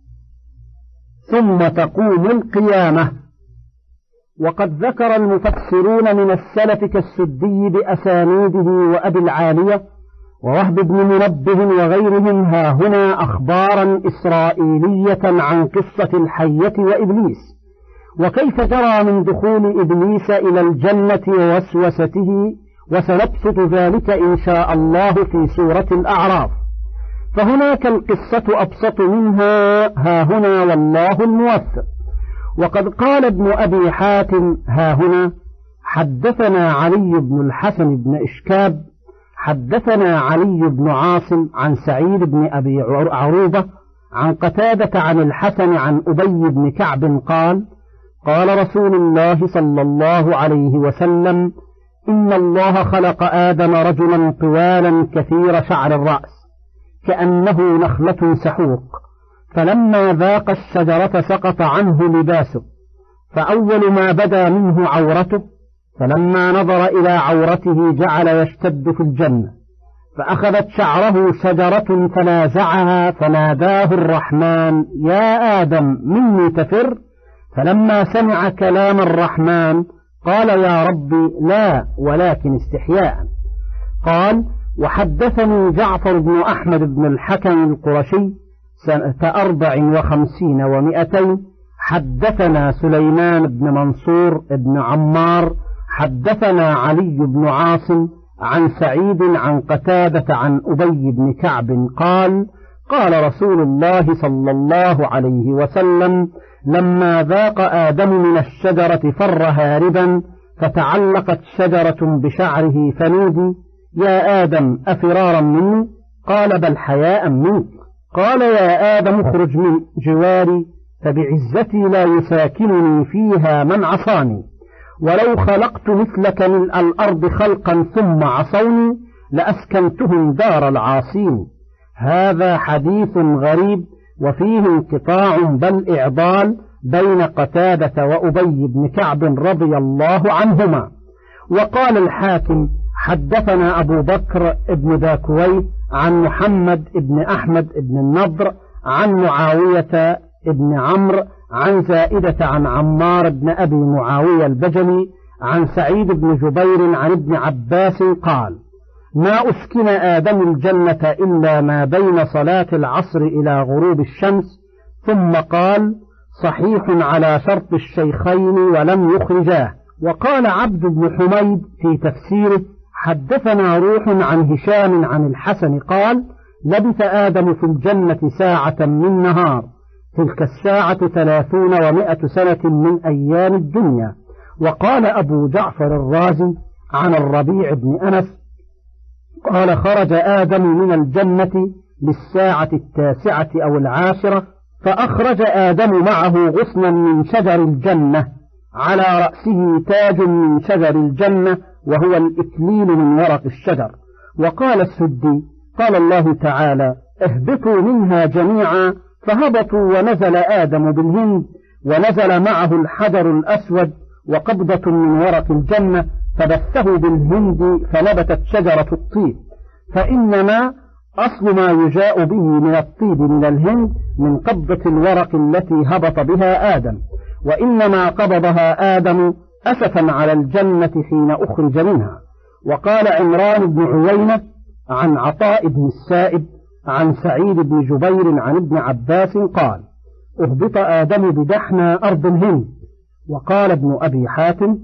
ثم تقوم القيامة. وقد ذكر المفسرون من السلف كالسدي بأسانيده وأبي العالية ووهب بن منبه وغيرهم ها هنا أخبارا إسرائيلية عن قصة الحية وإبليس، وكيف جرى من دخول إبليس إلى الجنة ووسوسته، وسنبسط ذلك إن شاء الله في سورة الأعراف. فهناك القصة أبسط منها ها هنا والله الموفق. وقد قال ابن أبي حاتم ها هنا حدثنا علي بن الحسن بن إشكاب حدثنا علي بن عاصم عن سعيد بن أبي عروبة عن قتادة عن الحسن عن أبي بن كعب قال قال رسول الله صلى الله عليه وسلم إن الله خلق آدم رجلا طوالا كثير شعر الرأس كأنه نخلة سحوق، فلما ذاق الشجرة سقط عنه لباسه، فأول ما بدا منه عورته، فلما نظر إلى عورته جعل يشتد في الجنة، فأخذت شعره شجرة فنازعها، فناداه الرحمن: يا آدم مني تفر؟ فلما سمع كلام الرحمن قال: يا ربي لا، ولكن استحياء. قال: وحدثني جعفر بن أحمد بن الحكم القرشي سنة أربع وخمسين ومئتين، حدثنا سليمان بن منصور بن عمار حدثنا علي بن عاصم عن سعيد عن قتادة عن أبي بن كعب قال: قال رسول الله صلى الله عليه وسلم: لما ذاق آدم من الشجرة فر هاربا، فتعلقت شجرة بشعره فنودي: يا آدم أفرارا مني؟ قال: بل حياء منك. قال: يا آدم اخرج من جواري، فبعزتي لا يساكنني فيها من عصاني، ولو خلقت مثلك من الأرض خلقا ثم عصوني لأسكنتهم دار العاصين. هذا حديث غريب وفيه انقطاع بل إعضال بين قتادة وأبي بن كعب رضي الله عنهما. وقال الحاكم: حدثنا أبو بكر بن ذاكوي عن محمد بن أحمد بن النضر عن معاوية بن عمرو عن زائدة عن عمار بن أبي معاوية البجلي عن سعيد بن جبير عن ابن عباس قال: ما أسكن آدم الجنة إلا ما بين صلاة العصر إلى غروب الشمس. ثم قال: صحيح على شرط الشيخين ولم يخرجاه. وقال عبد بن حميد في تفسيره: حدثنا روح عن هشام عن الحسن قال: لبث آدم في الجنة ساعة من نهار، تلك الساعة ثلاثون ومائة سنة من أيام الدنيا. وقال أبو جعفر الرازي عن الربيع بن أنس قال: خرج آدم من الجنة للساعة التاسعة أو العاشرة، فأخرج آدم معه غصنا من شجر الجنة، على رأسه تاج من شجر الجنة، وهو الإكليل من ورق الشجر. وقال السدي: قال الله تعالى: اهبطوا منها جميعا، فهبطوا ونزل آدم بالهند، ونزل معه الحجر الأسود وقبضة من ورق الجنة، فبثه بالهند فنبتت شجرة الطيب. فإنما أصل ما يجاء به من الطيب من الهند من قبضة الورق التي هبط بها آدم، وإنما قبضها آدم أسفا على الجنة حين أخرج منها. وقال عمران بن عيينة عن عطاء بن السائب عن سعيد بن جبير عن ابن عباس قال: اهبط آدم بدحنى أرض الهند. وقال ابن أبي حاتم: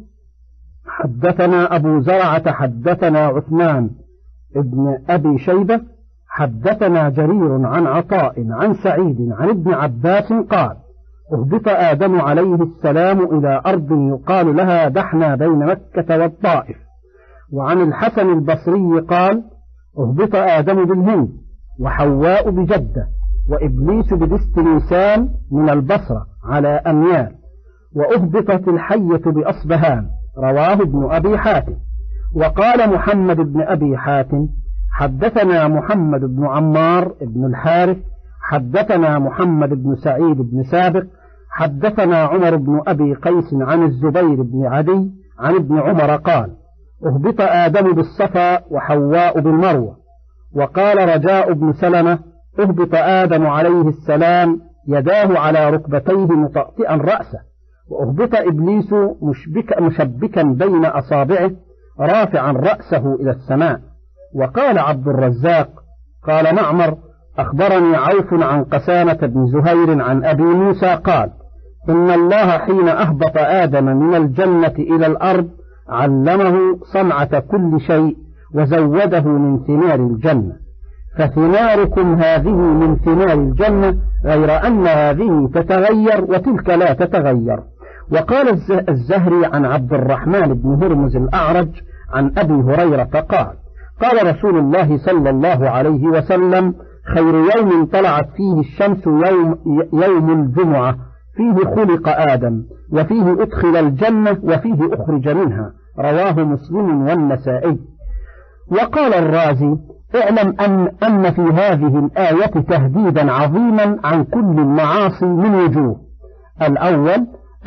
حدثنا أبو زرعة حدثنا عثمان ابن أبي شيبة حدثنا جرير عن عطاء عن سعيد عن ابن عباس قال: اهبط آدم عليه السلام إلى أرض يقال لها دحنى بين مكة والطائف. وعن الحسن البصري قال: اهبط آدم بالهند، وحواء بجدة، وإبليس بدست نيسان من البصرة على أميال، وأهبطت الحية بأصبهان. رواه ابن أبي حاتم. وقال محمد بن أبي حاتم: حدثنا محمد بن عمار بن الحارث حدثنا محمد بن سعيد بن سابق حدثنا عمر بن أبي قيس عن الزبير بن عدي عن ابن عمر قال: اهبط آدم بالصفا وحواء بالمروة. وقال رجاء بن سلمة: اهبط آدم عليه السلام يداه على ركبتيه مطأطئا رأسه، وأهبط إبليس مشبك مشبكا بين أصابعه رافعا رأسه إلى السماء. وقال عبد الرزاق قال معمر: أخبرني عوف عن قسامة بن زهير عن أبي موسى قال: إن الله حين أهبط آدم من الجنة إلى الأرض علمه صنعة كل شيء، وزوده من ثمار الجنة، فثماركم هذه من ثمار الجنة، غير أن هذه تتغير وتلك لا تتغير. وقال الزهري عن عبد الرحمن بن هرمز الأعرج عن أبي هريرة قال: قال رسول الله صلى الله عليه وسلم: خير يوم طلعت فيه الشمس يوم, يوم الجمعة، فيه خلق آدم، وفيه أدخل الجنة، وفيه أخرج منها. رواه مسلم والنسائي. وقال الرازي: اعلم أن, أن في هذه الآية تهديدا عظيما عن كل المعاصي من وجوه. الأول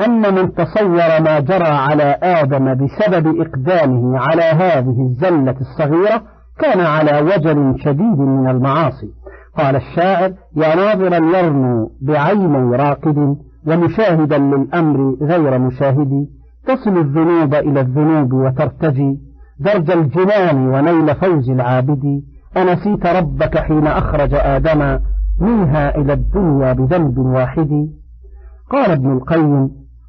أن من تصور ما جرى على آدم بسبب إقدامه على هذه الزلة الصغيرة كان على وجل شديد من المعاصي. قال الشاعر: يا ناظرا يرنو بعيني راقد ومشاهدا للأمر غير مشاهد، تصل الذنوب إلى الذنوب وترتجي درج الجنان ونيل فوز العابد، أنسيت ربك حين أخرج آدم منها إلى الدنيا بذنب واحد. قال ابن القيم: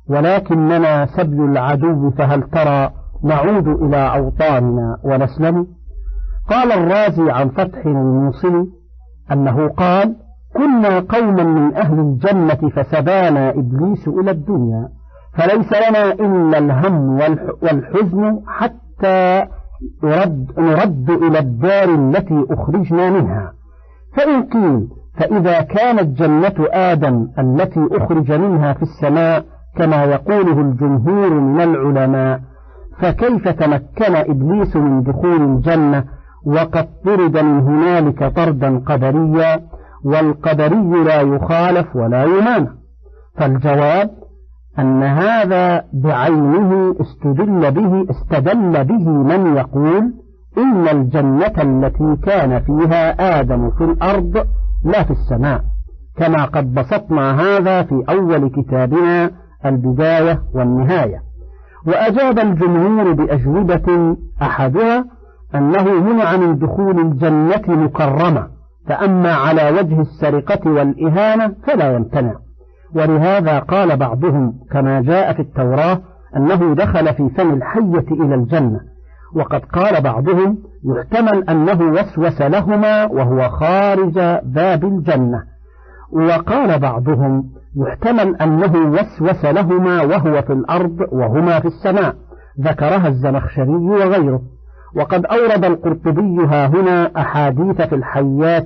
ولكننا سبل العدو فهل ترى نعود إلى أوطاننا ونسلم. قال الرازي عن فتح الموصلي أنه قال: كنا قوما من أهل الجنة فسبانا إبليس إلى الدنيا، فليس لنا إلا الهم والحزن حتى نرد, نرد إلى الدار التي أخرجنا منها. فإن قيل: فإذا كانت جنة آدم التي أخرج منها في السماء كما يقوله الجمهور من العلماء، فكيف تمكن إبليس من دخول الجنة وقد طرد من هنالك طردا قدريا، والقدري لا يخالف ولا يمانع؟ فالجواب أن هذا بعينه استدل به استدل به من يقول إن الجنة التي كان فيها آدم في الأرض لا في السماء، كما قد بسطنا هذا في أول كتابنا البداية والنهاية. وأجاب الجمهور بأجوبة، أحدها أنه منع من دخول الجنة مكرمة، فأما على وجه السرقة والإهانة فلا يمتنع. ولهذا قال بعضهم كما جاء في التوراة أنه دخل في فم الحية إلى الجنة، وقد قال بعضهم يحتمل أنه وسوس لهما وهو خارج باب الجنة، وقال بعضهم يحتمل أنه وسوس لهما وهو في الأرض وهما في السماء، ذكرها الزمخشري وغيره. وقد أورد القرطبي ها هنا أحاديث في الحيات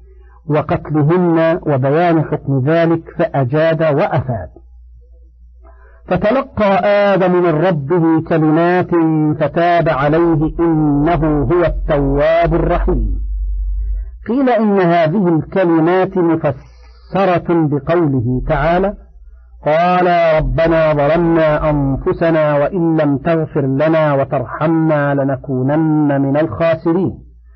وقتلهن وبيان حكم ذلك فأجاد وأفاد. فتلقى آدم من ربه كلمات فتاب عليه إنه هو التواب الرحيم. قيل إن هذه الكلمات مفسرة بقوله تعالى: قال ربنا ظلمنا أنفسنا وإن لم تغفر لنا وترحمنا لنكونن من الخاسرين.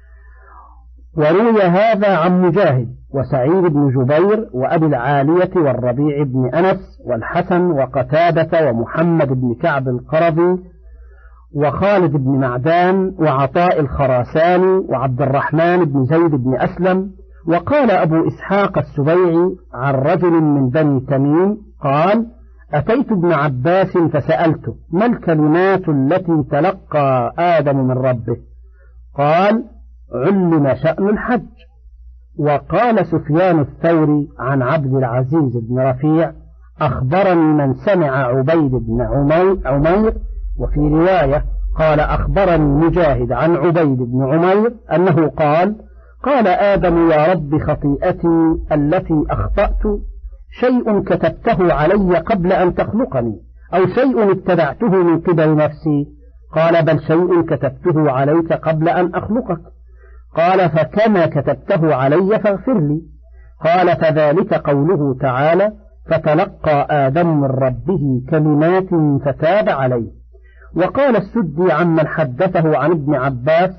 وروي هذا عن مجاهد وسعيد بن جبير وأبي العالية والربيع بن أنس والحسن وقتادة ومحمد بن كعب القرظي وخالد بن معدان وعطاء الخراساني وعبد الرحمن بن زيد بن أسلم. وقال أبو إسحاق السبيعي عن رجل من بني تميم قال: أتيت ابن عباس فسألته: ما الكلمات التي تلقى آدم من ربه؟ قال: علم شأن الحج. وقال سفيان الثوري عن عبد العزيز بن رفيع: أخبرني من سمع عبيد بن عمير. وفي رواية قال: أخبرني مجاهد عن عبيد بن عمير أنه قال: قال آدم: يا رب خطيئتي التي أخطأت شيء كتبته علي قبل أن تخلقني، أو شيء ابتدعته من قبل نفسي؟ قال: بل شيء كتبته عليك قبل أن أخلقك. قال: فكما كتبته علي فاغفر لي. قال: فذلك قوله تعالى: فتلقى آدم من ربه كلمات فتاب عليه. وقال السدي عمن حدثه عن ابن عباس: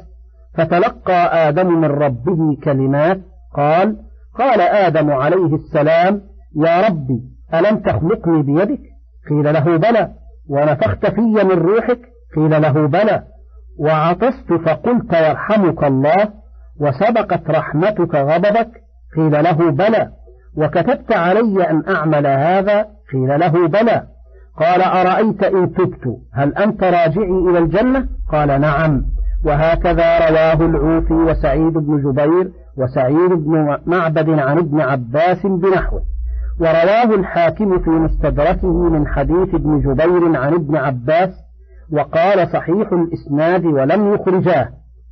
فتلقى آدم من ربه كلمات. قال: قال آدم عليه السلام: يا ربي ألم تخلقني بيدك؟ قيل له: بلى. ونفخت في من روحك؟ قيل له: بلى. وعطست فقلت يرحمك الله؟ وسبقت رحمتك غضبك؟ قيل له: بلى. وكتبت علي أن أعمل هذا؟ قيل له: بلى. قال: أرأيت إن تبت هل أنت راجعي إلى الجنة؟ قال: نعم. وهكذا رواه العوفي وسعيد بن جبير وسعيد بن معبد عن ابن عباس بنحوه. ورواه الحاكم في مستدركه من حديث ابن جبير عن ابن عباس، وقال: صحيح الإسناد ولم يخرجاه.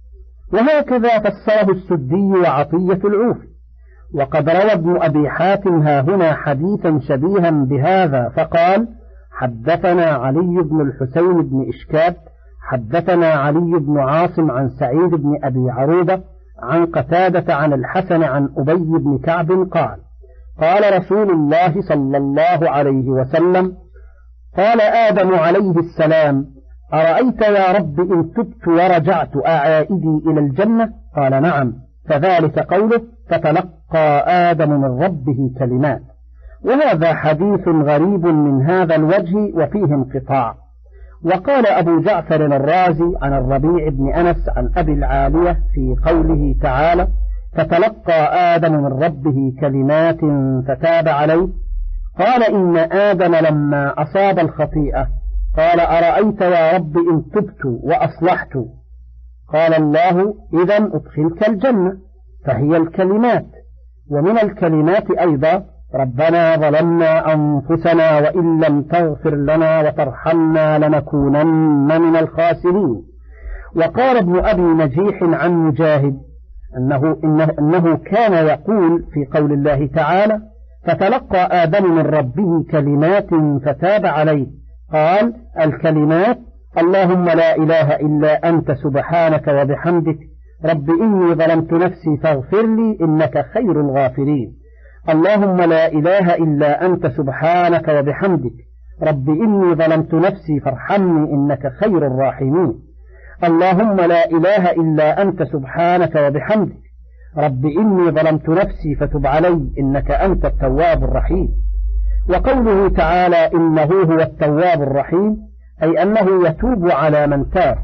وهكذا فسره السدي وعطية العوفي. وقد روى ابن أبي حاتم ها هنا حديثا شبيها بهذا فقال: حدثنا علي بن الحسين بن إشكاب حدثنا علي بن عاصم عن سعيد بن أبي عروبة عن قتادة عن الحسن عن أبي بن كعب قال: قال رسول الله صلى الله عليه وسلم: قال آدم عليه السلام: أرأيت يا رب إن تبت ورجعت أعائدي إلى الجنة؟ قال: نعم. فذلك قوله: فتلقى آدم من ربه كلمات. وهذا حديث غريب من هذا الوجه وفيه انقطاع. وقال أبو جعفر الرازي عن الربيع بن أنس عن أبي العالية في قوله تعالى: فتلقى آدم من ربه كلمات فتاب عليه، قال: إن آدم لما أصاب الخطيئة قال: أرأيت يا رب إن تبت وأصلحت؟ قال الله: إذن أدخلك الجنة. فهي الكلمات. ومن الكلمات أيضا: ربنا ظلمنا أنفسنا وإن لم تغفر لنا وترحمنا لنكونن من الخاسرين. وقال ابن أبي نجيح عن مجاهد أنه, إنه, إنه كان يقول في قول الله تعالى: فتلقى آدم من ربه كلمات فتاب عليه، قال: الكلمات: اللهم لا إله إلا أنت سبحانك وبحمدك، رب إني ظلمت نفسي فاغفر لي إنك خير الغافرين. اللهم لا إله إلا أنت سبحانك وبحمدك، رب إني ظلمت نفسي فارحمني إنك خير الراحمين. اللهم لا إله إلا أنت سبحانك وبحمدك، رب إني ظلمت نفسي فتب علي إنك أنت التواب الرحيم. وقوله تعالى: إنه هو التواب الرحيم، أي أنه يتوب على من تاب،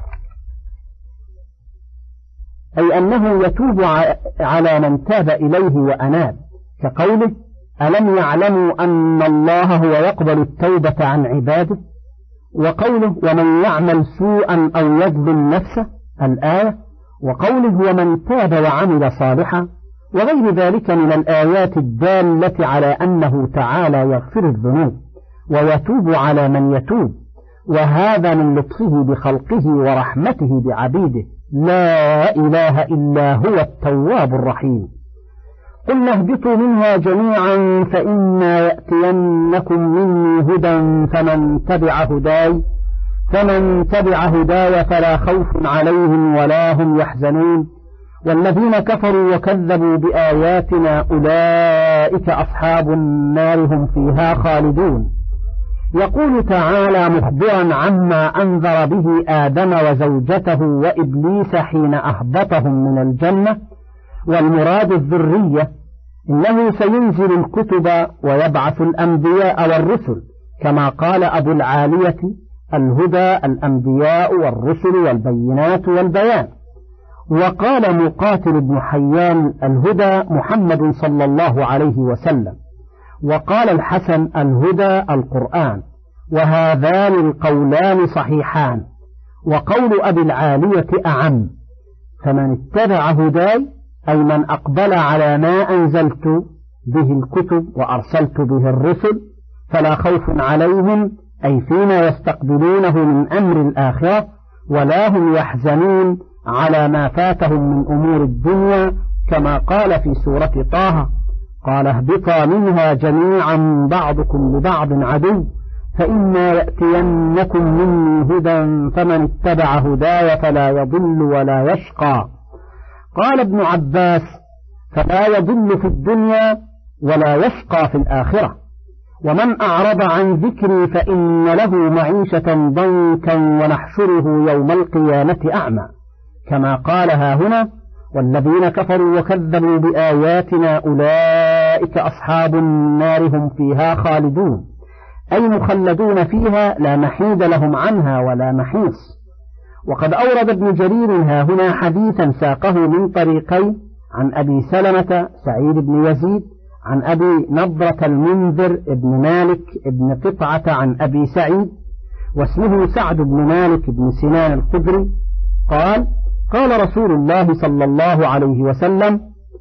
أي أنه يتوب على من تاب إليه وأناب، كقوله: ألم يعلموا أن الله هو يقبل التوبة عن عباده؟ وقوله: ومن يعمل سوءا أو يظلم نفسه، الآية. وقوله: ومن تاب وعمل صالحا، وغير ذلك من الآيات الدالة على أنه تعالى يغفر الذنوب ويتوب على من يتوب، وهذا من لطفه بخلقه ورحمته بعبيده، لا إله إلا هو التواب الرحيم. قلنا اهبطوا منها جميعا فإما يأتينكم مني هدى فمن تبع هداي فمن تبع هداي فلا خوف عليهم ولا هم يحزنون، والذين كفروا وكذبوا بآياتنا أولئك أصحاب النار هم فيها خالدون. يقول تعالى مخبرا عما أنذر به آدم وزوجته وإبليس حين أهبطهم من الجنة، والمراد الذرية: إنه سينزل الكتب ويبعث الأنبياء والرسل، كما قال أبو العالية: الهدى الأنبياء والرسل والبينات والبيان. وقال مقاتل بن حيان: الهدى محمد صلى الله عليه وسلم. وقال الحسن: الهدى القرآن. وهذان القولان صحيحان، وقول أبي العالية أعم: فمن اتبع هداي، أي من أقبل على ما أنزلت به الكتب وأرسلت به الرسل، فلا خوف عليهم، أي فيما يستقبلونه من أمر الآخرة، ولا هم يحزنون على ما فاتهم من أمور الدنيا، كما قال في سورة طه: قال اهبطا منها جميعا بعضكم لبعض عدو، فإما يأتينكم مني هدى فمن اتبع هداي فلا يضل ولا يشقى. قال ابن عباس: فلا يضل في الدنيا ولا يشقى في الآخرة. ومن أعرض عن ذكري فإن له معيشة ضنكا ونحشره يوم القيامة أعمى، كما قال ها هنا: والذين كفروا وكذبوا بآياتنا أولئك أصحاب النار هم فيها خالدون، أي مخلدون فيها لا محيد لهم عنها ولا محيص. وقد أورد ابن جرير ها هنا حديثا ساقه من طريقين: عن أبي سلمة سعيد بن يزيد عن أبي نضرة المنذر ابن مالك ابن قطعة عن أبي سعيد، واسمه سعد بن مالك بن سنان الخدري، قال: قال رسول الله صلى الله عليه وسلم: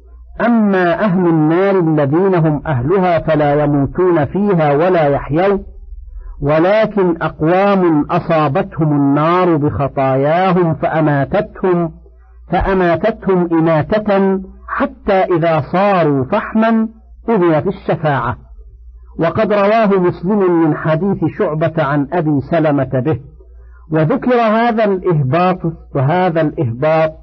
أما أهل النار الذين هم أهلها فلا يموتون فيها ولا يحيون، ولكن أقوام أصابتهم النار بخطاياهم فأماتتهم فأماتتهم إماتة حتى إذا صاروا فحما أذن في الشفاعة. وقد رواه مسلم من حديث شعبة عن أبي سلمة به. وذكر هذا الإهباط وهذا الإهباط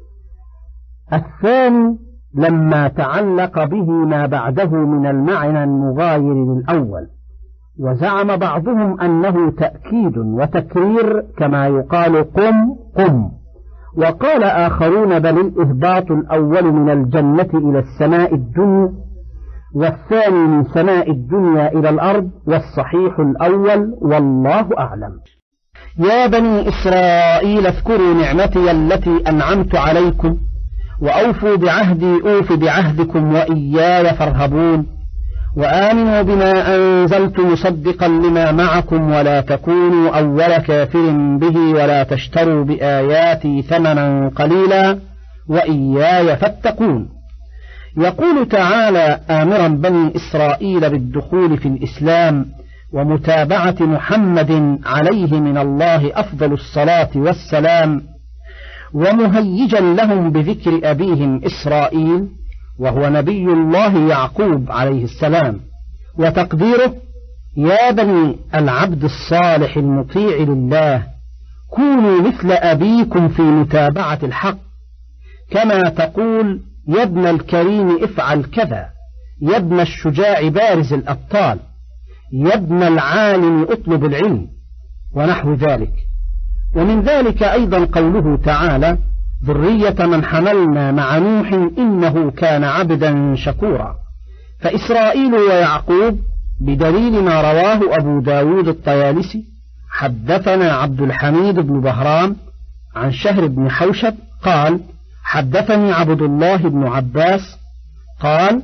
الثاني لما تعلق به ما بعده من المعنى المغاير للأول. وزعم بعضهم أنه تأكيد وتكرير كما يقال قم قم، وقال آخرون بل الإهباط الأول من الجنة إلى السماء الدنيا، والثاني من سماء الدنيا إلى الأرض، والصحيح الأول والله أعلم. يا بني إسرائيل اذكروا نعمتي التي أنعمت عليكم وأوفوا بعهدي أوف بعهدكم وإياي فارهبون، وآمنوا بما أنزلت مصدقا لما معكم ولا تكونوا أول كافر به ولا تشتروا بآياتي ثمنا قليلا وإياي فاتقون. يقول تعالى آمرا بني إسرائيل بالدخول في الإسلام ومتابعة محمد عليه من الله أفضل الصلاة والسلام، ومهيجا لهم بذكر أبيهم إسرائيل وهو نبي الله يعقوب عليه السلام، وتقديره يا بني العبد الصالح المطيع لله كونوا مثل أبيكم في متابعة الحق، كما تقول يا ابن الكريم افعل كذا، يا ابن الشجاع بارز الأبطال، يا ابن العالم اطلب العلم، ونحو ذلك. ومن ذلك أيضا قوله تعالى ذرية من حملنا مع نوح إنه كان عبدا شكورا. فإسرائيل ويعقوب بدليل ما رواه أبو داود الطيالسي حدثنا عبد الحميد بن بهرام عن شهر بن حوشب قال حدثني عبد الله بن عباس قال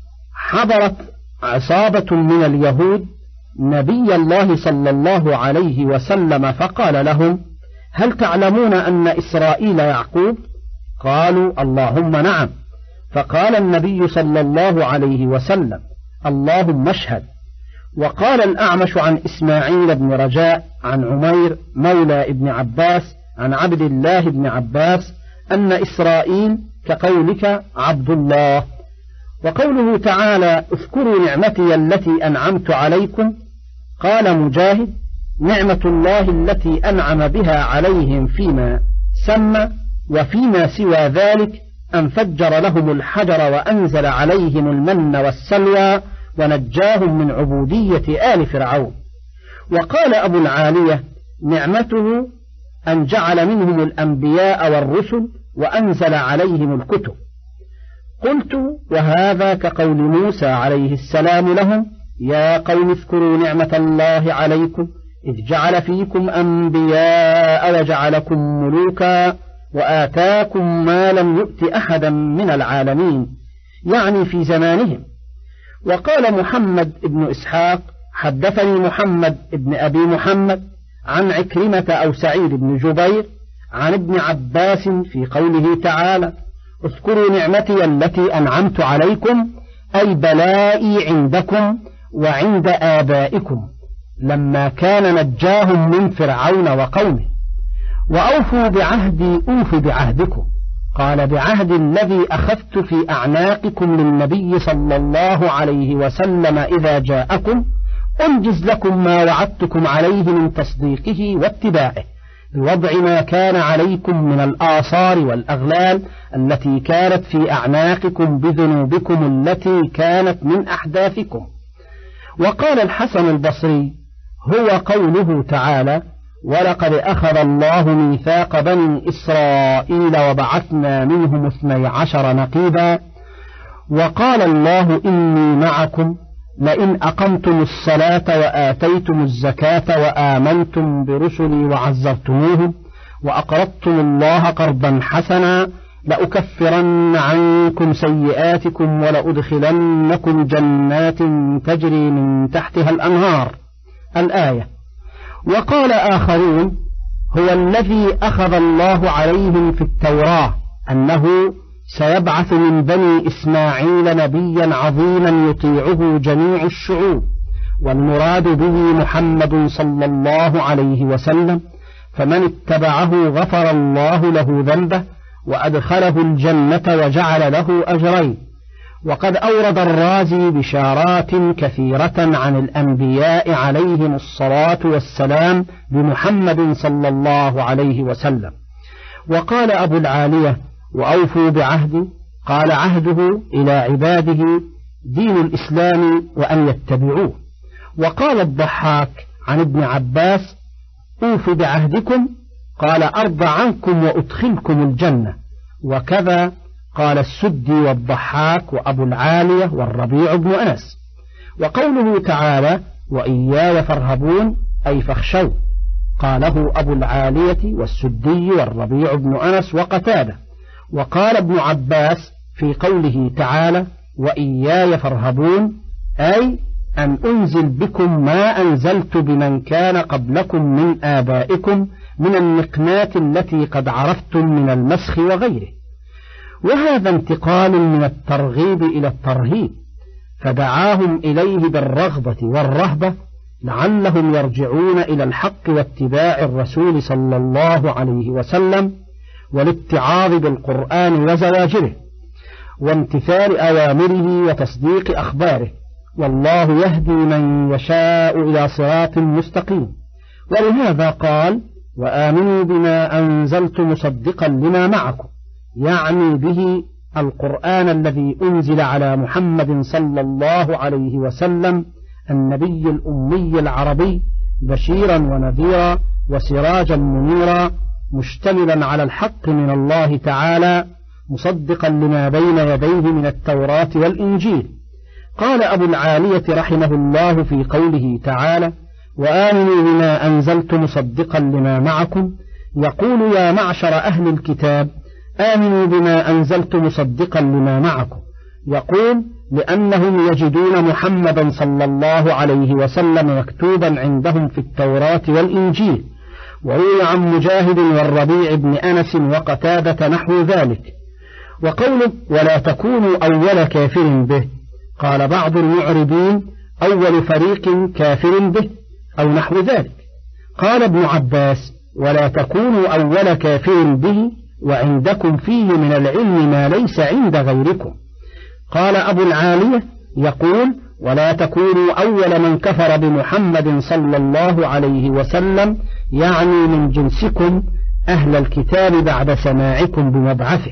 حضرت عصابة من اليهود نبي الله صلى الله عليه وسلم فقال لهم هل تعلمون أن إسرائيل يعقوب؟ قالوا اللهم نعم. فقال النبي صلى الله عليه وسلم اللهم اشهد. وقال الأعمش عن إسماعيل بن رجاء عن عمير مولى ابن عباس عن عبد الله بن عباس أن إسرائيل كقولك عبد الله. وقوله تعالى اذكروا نعمتي التي أنعمت عليكم، قال مجاهد نعمة الله التي أنعم بها عليهم فيما سمى، وفيما سوى ذلك أن فجر لهم الحجر وأنزل عليهم المن والسلوى ونجاهم من عبودية آل فرعون. وقال أبو العالية نعمته أن جعل منهم الأنبياء والرسل وأنزل عليهم الكتب. قلت وهذا كقول موسى عليه السلام لهم يا قوم اذكروا نعمة الله عليكم إذ جعل فيكم أنبياء وجعلكم ملوكا وآتاكم ما لم يؤت أحدا من العالمين، يعني في زمانهم. وقال محمد بن إسحاق حدثني محمد بن أبي محمد عن عكرمة أو سعيد بن جبير عن ابن عباس في قوله تعالى اذكروا نعمتي التي أنعمت عليكم أي بلائي عندكم وعند آبائكم لما كان نجاهم من فرعون وقومه. وأوفوا بعهدي أوف بعهدكم، قال بعهد الذي أخذت في أعناقكم للنبي صلى الله عليه وسلم إذا جاءكم أنجز لكم ما وعدتكم عليه من تصديقه واتباعه بوضع ما كان عليكم من الآثار والأغلال التي كانت في أعناقكم بذنوبكم التي كانت من أحداثكم. وقال الحسن البصري هو قوله تعالى ولقد أخذ الله ميثاق بني إسرائيل وبعثنا منهم اثني عشر نقيبا وقال الله إني معكم لئن أقمتم الصلاة وآتيتم الزكاة وآمنتم برسلي وعزرتموهم وأقرضتم الله قرضا حسنا لأكفرن عنكم سيئاتكم ولأدخلنكم جنات تجري من تحتها الأنهار الآية. وقال آخرون هو الذي أخذ الله عليهم في التوراة أنه سيبعث من بني إسماعيل نبيا عظيما يطيعه جميع الشعوب، والمراد به محمد صلى الله عليه وسلم، فمن اتبعه غفر الله له ذنبه وأدخله الجنة وجعل له أجرين. وقد أورد الرازي بشارات كثيرة عن الأنبياء عليهم الصلاة والسلام بمحمد صلى الله عليه وسلم. وقال أبو العالية وأوفوا بعهدي قال عهده إلى عباده دين الإسلام وأن يتبعوه. وقال الضحاك عن ابن عباس: أوف بعهدكم، قال: أرضى عنكم وأدخلكم الجنة. وكذا قال السدي والضحاك وأبو العالية والربيع بن أنس. وقوله تعالى: وإياي فارهبون، أي فاخشوا، قاله أبو العالية والسدي والربيع بن أنس وقتادة. وقال ابن عباس في قوله تعالى: وإياي فارهبون، أي أن أنزل بكم ما أنزلت بمن كان قبلكم من آبائكم من النقمات التي قد عرفتم من المسخ وغيره. وهذا انتقال من الترغيب إلى الترهيب، فدعاهم إليه بالرغبة والرهبة لعلهم يرجعون إلى الحق واتباع الرسول صلى الله عليه وسلم، والاتعاظ بالقرآن وزواجره، وامتثال أوامره وتصديق أخباره، والله يهدي من يشاء إلى صراط مستقيم. ولهذا قال: وآمنوا بما أنزلت مصدقا لما معكم، يعني به القرآن الذي أنزل على محمد صلى الله عليه وسلم النبي الأمي العربي، بشيرا ونذيرا وسراجا منيرا، مشتملا على الحق من الله تعالى، مصدقا لما بين يديه من التوراة والإنجيل. قال أبو العالية رحمه الله في قوله تعالى: وآمنوا بما أنزلت مصدقا لما معكم، يقول: يا معشر أهل الكتاب، آمنوا بما أنزلت مصدقا لما معكم. يقول: لأنهم يجدون محمدا صلى الله عليه وسلم مكتوبا عندهم في التوراة والإنجيل. وروي عن مجاهد والربيع بن أنس وقتادة نحو ذلك. وقوله: ولا تكونوا أول كافر به، قال بعض المعربين: أول فريق كافر به، أو نحو ذلك. قال ابن عباس: ولا تكونوا أول كافر به، وعندكم فيه من العلم ما ليس عند غيركم. قال أبو العالية يقول: ولا تكونوا أول من كفر بمحمد صلى الله عليه وسلم، يعني من جنسكم أهل الكتاب بعد سماعكم بمبعثه.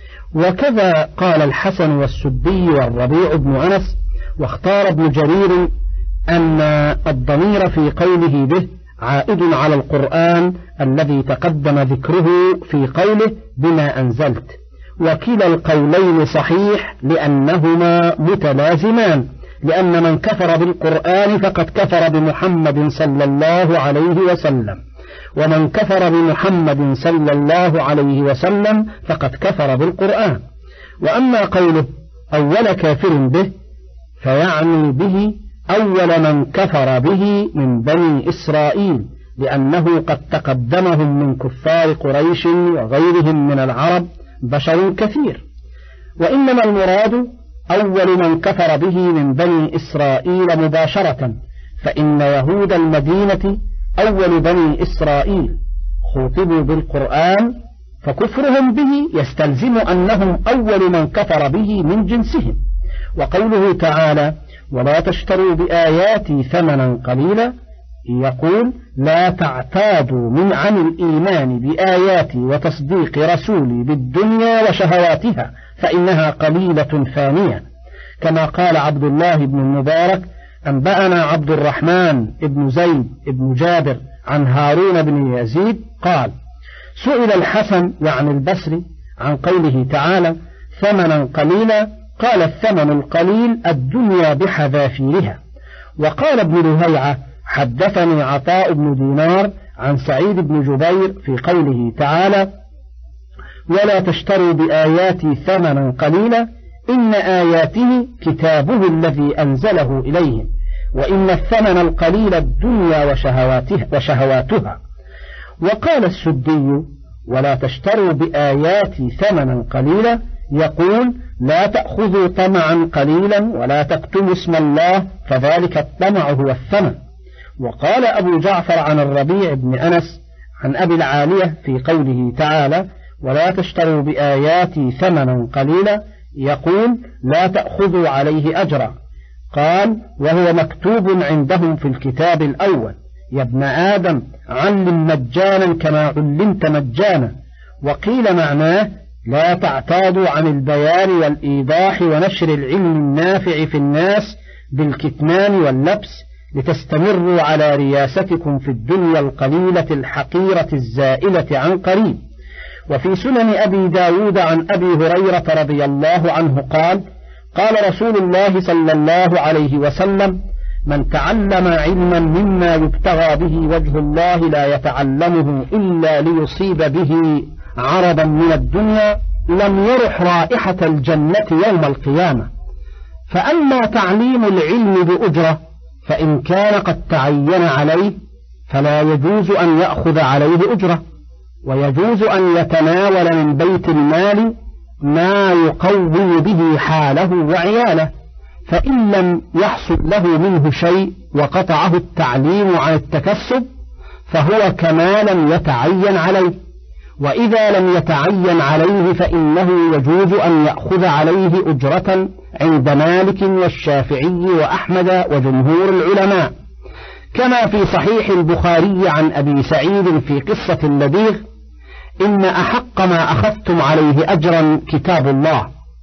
وكذا قال الحسن والسدي والربيع بن أنس. واختار ابن جرير أن الضمير في قوله به عائد على القرآن الذي تقدم ذكره في قوله بما أنزلت. وكلا القولين صحيح لأنهما متلازمان، لأن من كفر بالقرآن فقد كفر بمحمد صلى الله عليه وسلم، ومن كفر بمحمد صلى الله عليه وسلم فقد كفر بالقرآن. وأما قوله أول كافر به فيعني به أول من كفر به من بني إسرائيل، لأنه قد تقدمهم من كفار قريش وغيرهم من العرب بشر كثير. وإنما المراد أول من كفر به من بني إسرائيل مباشرة، فإن يهود المدينة أول بني إسرائيل خوطبوا بالقرآن، فكفرهم به يستلزم أنهم أول من كفر به من جنسهم. وقوله تعالى ولا تشتروا بآياتي ثمنا قليلا، يقول لا تعتادوا من عن الإيمان بآياتي وتصديق رسولي بالدنيا وشهواتها فإنها قليلة فانية. كما قال عبد الله بن المبارك أنبأنا عبد الرحمن بن زيد بن جابر عن هارون بن يزيد قال سئل الحسن يعني البصري عن قوله تعالى ثمنا قليلا، قال الثمن القليل الدنيا بحذافيرها. وقال ابن لهيعة حدثني عطاء بن دينار عن سعيد بن جبير في قوله تعالى ولا تشتروا بآياتي ثمنا قليلا إن آياته كتابه الذي أنزله إليهم، وإن الثمن القليل الدنيا وشهواتها, وشهواتها. وقال السدي ولا تشتروا بآياتي ثمنا قليلا، يقول لا تأخذوا طمعا قليلا ولا تكتموا اسم الله فذلك الطمع هو الثمن. وقال أبو جعفر عن الربيع بن أنس عن أبي العالية في قوله تعالى ولا تشتروا بآياتي ثمنا قليلا، يقول لا تأخذوا عليه أجرا. قال وهو مكتوب عندهم في الكتاب الأول يا ابن آدم علم مجانا كما علمت مجانا. وقيل معناه لا تعتادوا عن البيان والإيضاح ونشر العلم النافع في الناس بالكتمان واللبس، لتستمروا على رياستكم في الدنيا القليلة الحقيرة الزائلة عن قريب. وفي سنن أبي داود عن أبي هريرة رضي الله عنه قال: قال رسول الله صلى الله عليه وسلم: من تعلم علما مما يبتغى به وجه الله لا يتعلمه إلا ليصيب به عرضا من الدنيا لم يرح رائحة الجنة يوم القيامة. فأما تعليم العلم بأجرة فإن كان قد تعين عليه فلا يجوز أن يأخذ عليه أجرة، ويجوز أن يتناول من بيت المال ما يقوم به حاله وعياله، فإن لم يحصل له منه شيء وقطعه التعليم عن التكسب فهو كما لم يتعين عليه. وإذا لم يتعين عليه فإنه يجوز أن يأخذ عليه أجرة عند مالك والشافعي وأحمد وجمهور العلماء، كما في صحيح البخاري عن أبي سعيد في قصة اللبيغ: إن أحق ما أخذتم عليه أجرا كتاب الله.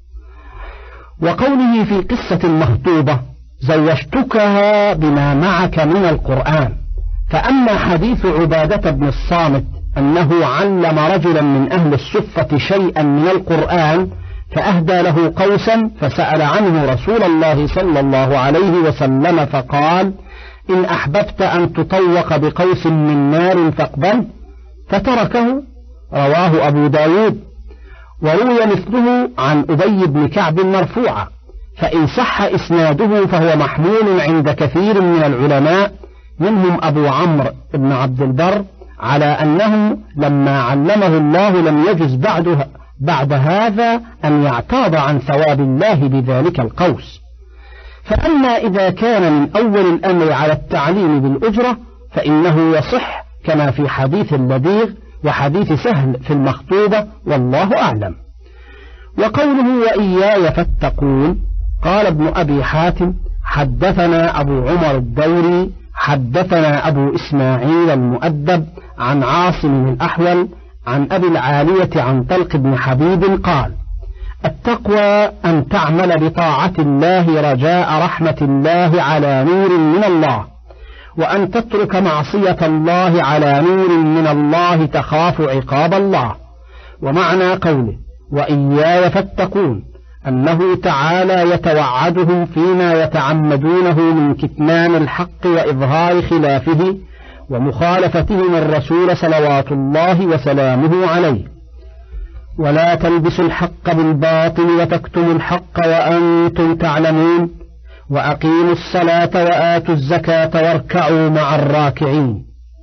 وقوله في قصة المخطوبة: زوجتكها بما معك من القرآن. فأما حديث عبادة بن الصامت أنه علم رجلا من أهل الصفة شيئا من القرآن فأهدى له قوسا فسأل عنه رسول الله صلى الله عليه وسلم فقال: إن أحببت أن تطوق بقوس من نار فاقبل، فتركه. رواه أبو داود. وروي مثله عن أبي بن كعب مرفوعا، فإن صح إسناده فهو محمول عند كثير من العلماء منهم أبو عمرو بن عبد البر على أنه لما علمه الله لم يجز بعد, بعد هذا أن يعتاض عن ثواب الله بذلك القوس. فأما إذا كان من أول الأمر على التعليم بالأجرة فإنه يصح كما في حديث اللبيغ وحديث سهل في المخطوبة، والله أعلم. وقوله وإياي فاتقون، قال ابن أبي حاتم: حدثنا أبو عمر الدوري حدثنا أبو إسماعيل المؤدب عن عاصم الأحول عن أبي العالية عن طلق بن حبيب قال: التقوى أن تعمل بطاعة الله رجاء رحمة الله على نور من الله، وأن تترك معصية الله على نور من الله تخاف عقاب الله. ومعنى قوله وإياي فاتقون أنه تعالى يتوعدهم فيما يتعمدونه من كتمان الحق وإظهار خلافه ومخالفتهم الرسول صلوات الله وسلامه عليه. ولا تلبسوا الحق بالباطل وتكتموا الحق وأنتم تعلمون، وأقيموا الصلاة وآتوا الزكاة واركعوا مع الراكعين.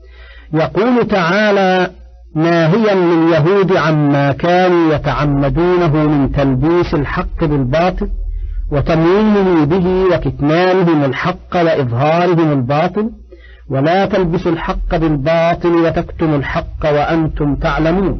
يقول تعالى ناهيا لليهود عما كانوا يتعمدونه من تلبيس الحق بالباطل وتمويله به وكتمانهم الحق وإظهارهم الباطل: ولا تلبسوا الحق بالباطل وتكتموا الحق وأنتم تعلمون.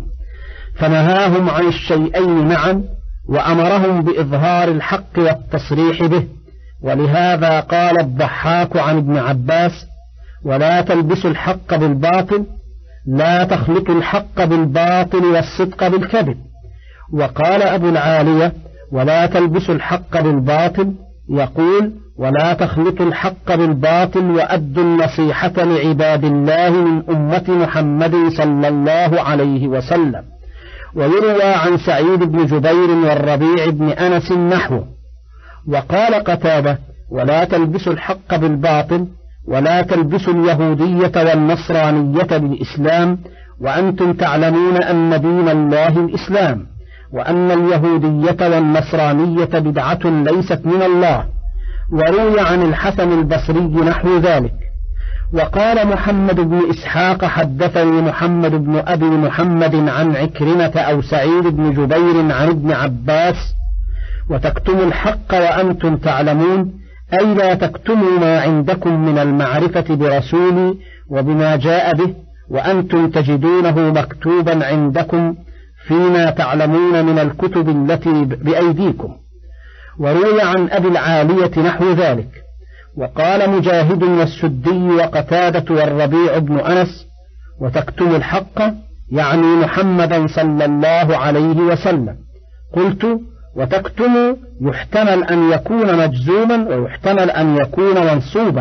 فنهاهم عن الشيئين معا وأمرهم بإظهار الحق والتصريح به. ولهذا قال الضحاك عن ابن عباس: ولا تلبسوا الحق بالباطل، لا تخلطوا الحق بالباطل والصدق بالكذب. وقال أبو العالية: ولا تلبسوا الحق بالباطل، يقول: ولا تخلطوا الحق بالباطل وأدوا النصيحة لعباد الله من أمة محمد صلى الله عليه وسلم. ويروى عن سعيد بن جبير والربيع بن أنس نحوه. وقال قتادة: ولا تلبسوا الحق بالباطل، ولا تلبسوا اليهودية والنصرانية بالإسلام وأنتم تعلمون أن دين الله الإسلام، وأن اليهودية والنصرانية بدعة ليست من الله. وروي عن الحسن البصري نحو ذلك. وقال محمد بن إسحاق حدثني محمد بن أبي محمد عن عكرمة أو سعيد بن جبير عن ابن عباس: وتكتموا الحق وأنتم تعلمون، أي لا تكتموا ما عندكم من المعرفة برسولي وبما جاء به وأنتم تجدونه مكتوبا عندكم فيما تعلمون من الكتب التي بأيديكم. وروي عن أبي العالية نحو ذلك. وقال مجاهد والسدي وقتادة والربيع بن أنس: وتكتم الحق يعني محمدا صلى الله عليه وسلم. قلت: وتكتم يحتمل أن يكون مجزوما ويحتمل أن يكون منصوبا،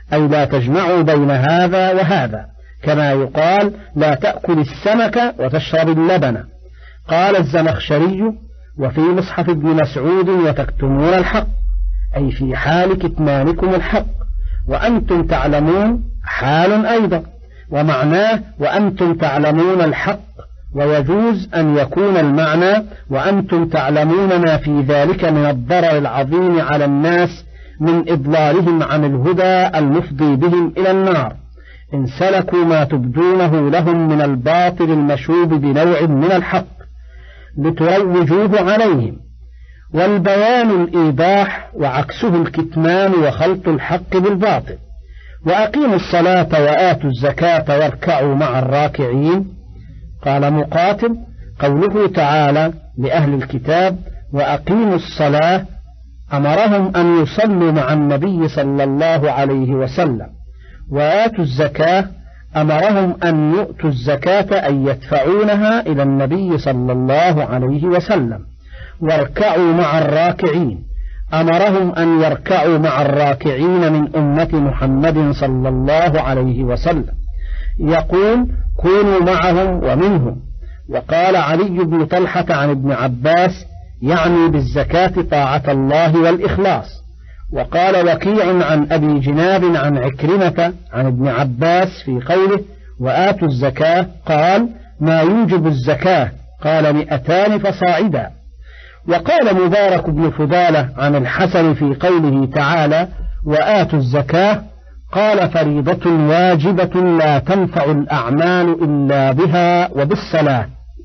أي لا تجمعوا بين هذا وهذا، كما يقال لا تأكل السمك وتشرب اللبن. قال الزمخشري: وفي مصحف ابن مسعود: وتكتمون الحق، أي في حال كتمانكم الحق، وأنتم تعلمون حال أيضا، ومعناه وأنتم تعلمون الحق. ويجوز أن يكون المعنى وأنتم تعلمون ما في ذلك من الضرر العظيم على الناس من إضلالهم عن الهدى المفضي بهم إلى النار، إن سلكوا ما تبدونه لهم من الباطل المشوب بنوع من الحق لتروجوه عليهم. والبيان الإيضاح، وعكسه الكتمان وخلط الحق بالباطل. وأقيموا الصلاة وآتوا الزكاة واركعوا مع الراكعين. قال مقاتل: قوله تعالى لأهل الكتاب وأقيموا الصلاة أمرهم أن يصلوا مع النبي صلى الله عليه وسلم، وآتوا الزكاة أمرهم أن يؤتوا الزكاة أن يدفعونها إلى النبي صلى الله عليه وسلم. واركعوا مع الراكعين أمرهم أن يركعوا مع الراكعين من أمة محمد صلى الله عليه وسلم، يقول: كونوا معهم ومنهم. وقال علي بن طلحة عن ابن عباس: يعني بالزكاة طاعة الله والإخلاص. وقال وكيع عن أبي جناب عن عكرمة عن ابن عباس في قوله: وآتوا الزكاة، قال: ما يوجب الزكاة؟ قال: مئتان فصاعدا. وقال مبارك بن فضالة عن الحسن في قوله تعالى: وآتوا الزكاة، قال: فريضة واجبة لا تنفع الأعمال إلا بها وبالصلاة.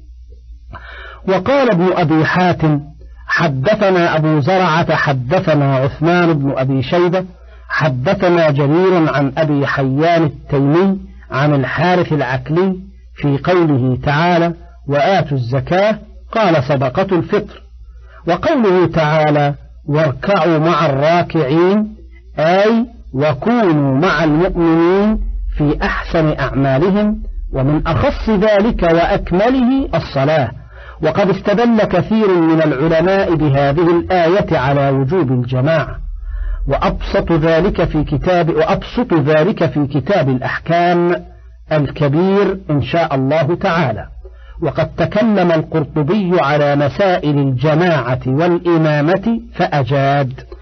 وقال ابن أبي حاتم: حدثنا أبو زرعة حدثنا عثمان بن أبي شيبة حدثنا جرير عن أبي حيان التيمي عن الحارث العكلي في قوله تعالى: وآتوا الزكاة، قال: صدقة الفطر. وقوله تعالى: واركعوا مع الراكعين، أي وكونوا مع المؤمنين في أحسن أعمالهم، ومن أخص ذلك وأكمله الصلاة. وقد استدل كثير من العلماء بهذه الآية على وجوب الجماعة، وأبسط ذلك في كتاب وأبسط ذلك في كتاب الأحكام الكبير إن شاء الله تعالى. وقد تكلم القرطبي على مسائل الجماعة والإمامة فأجاد.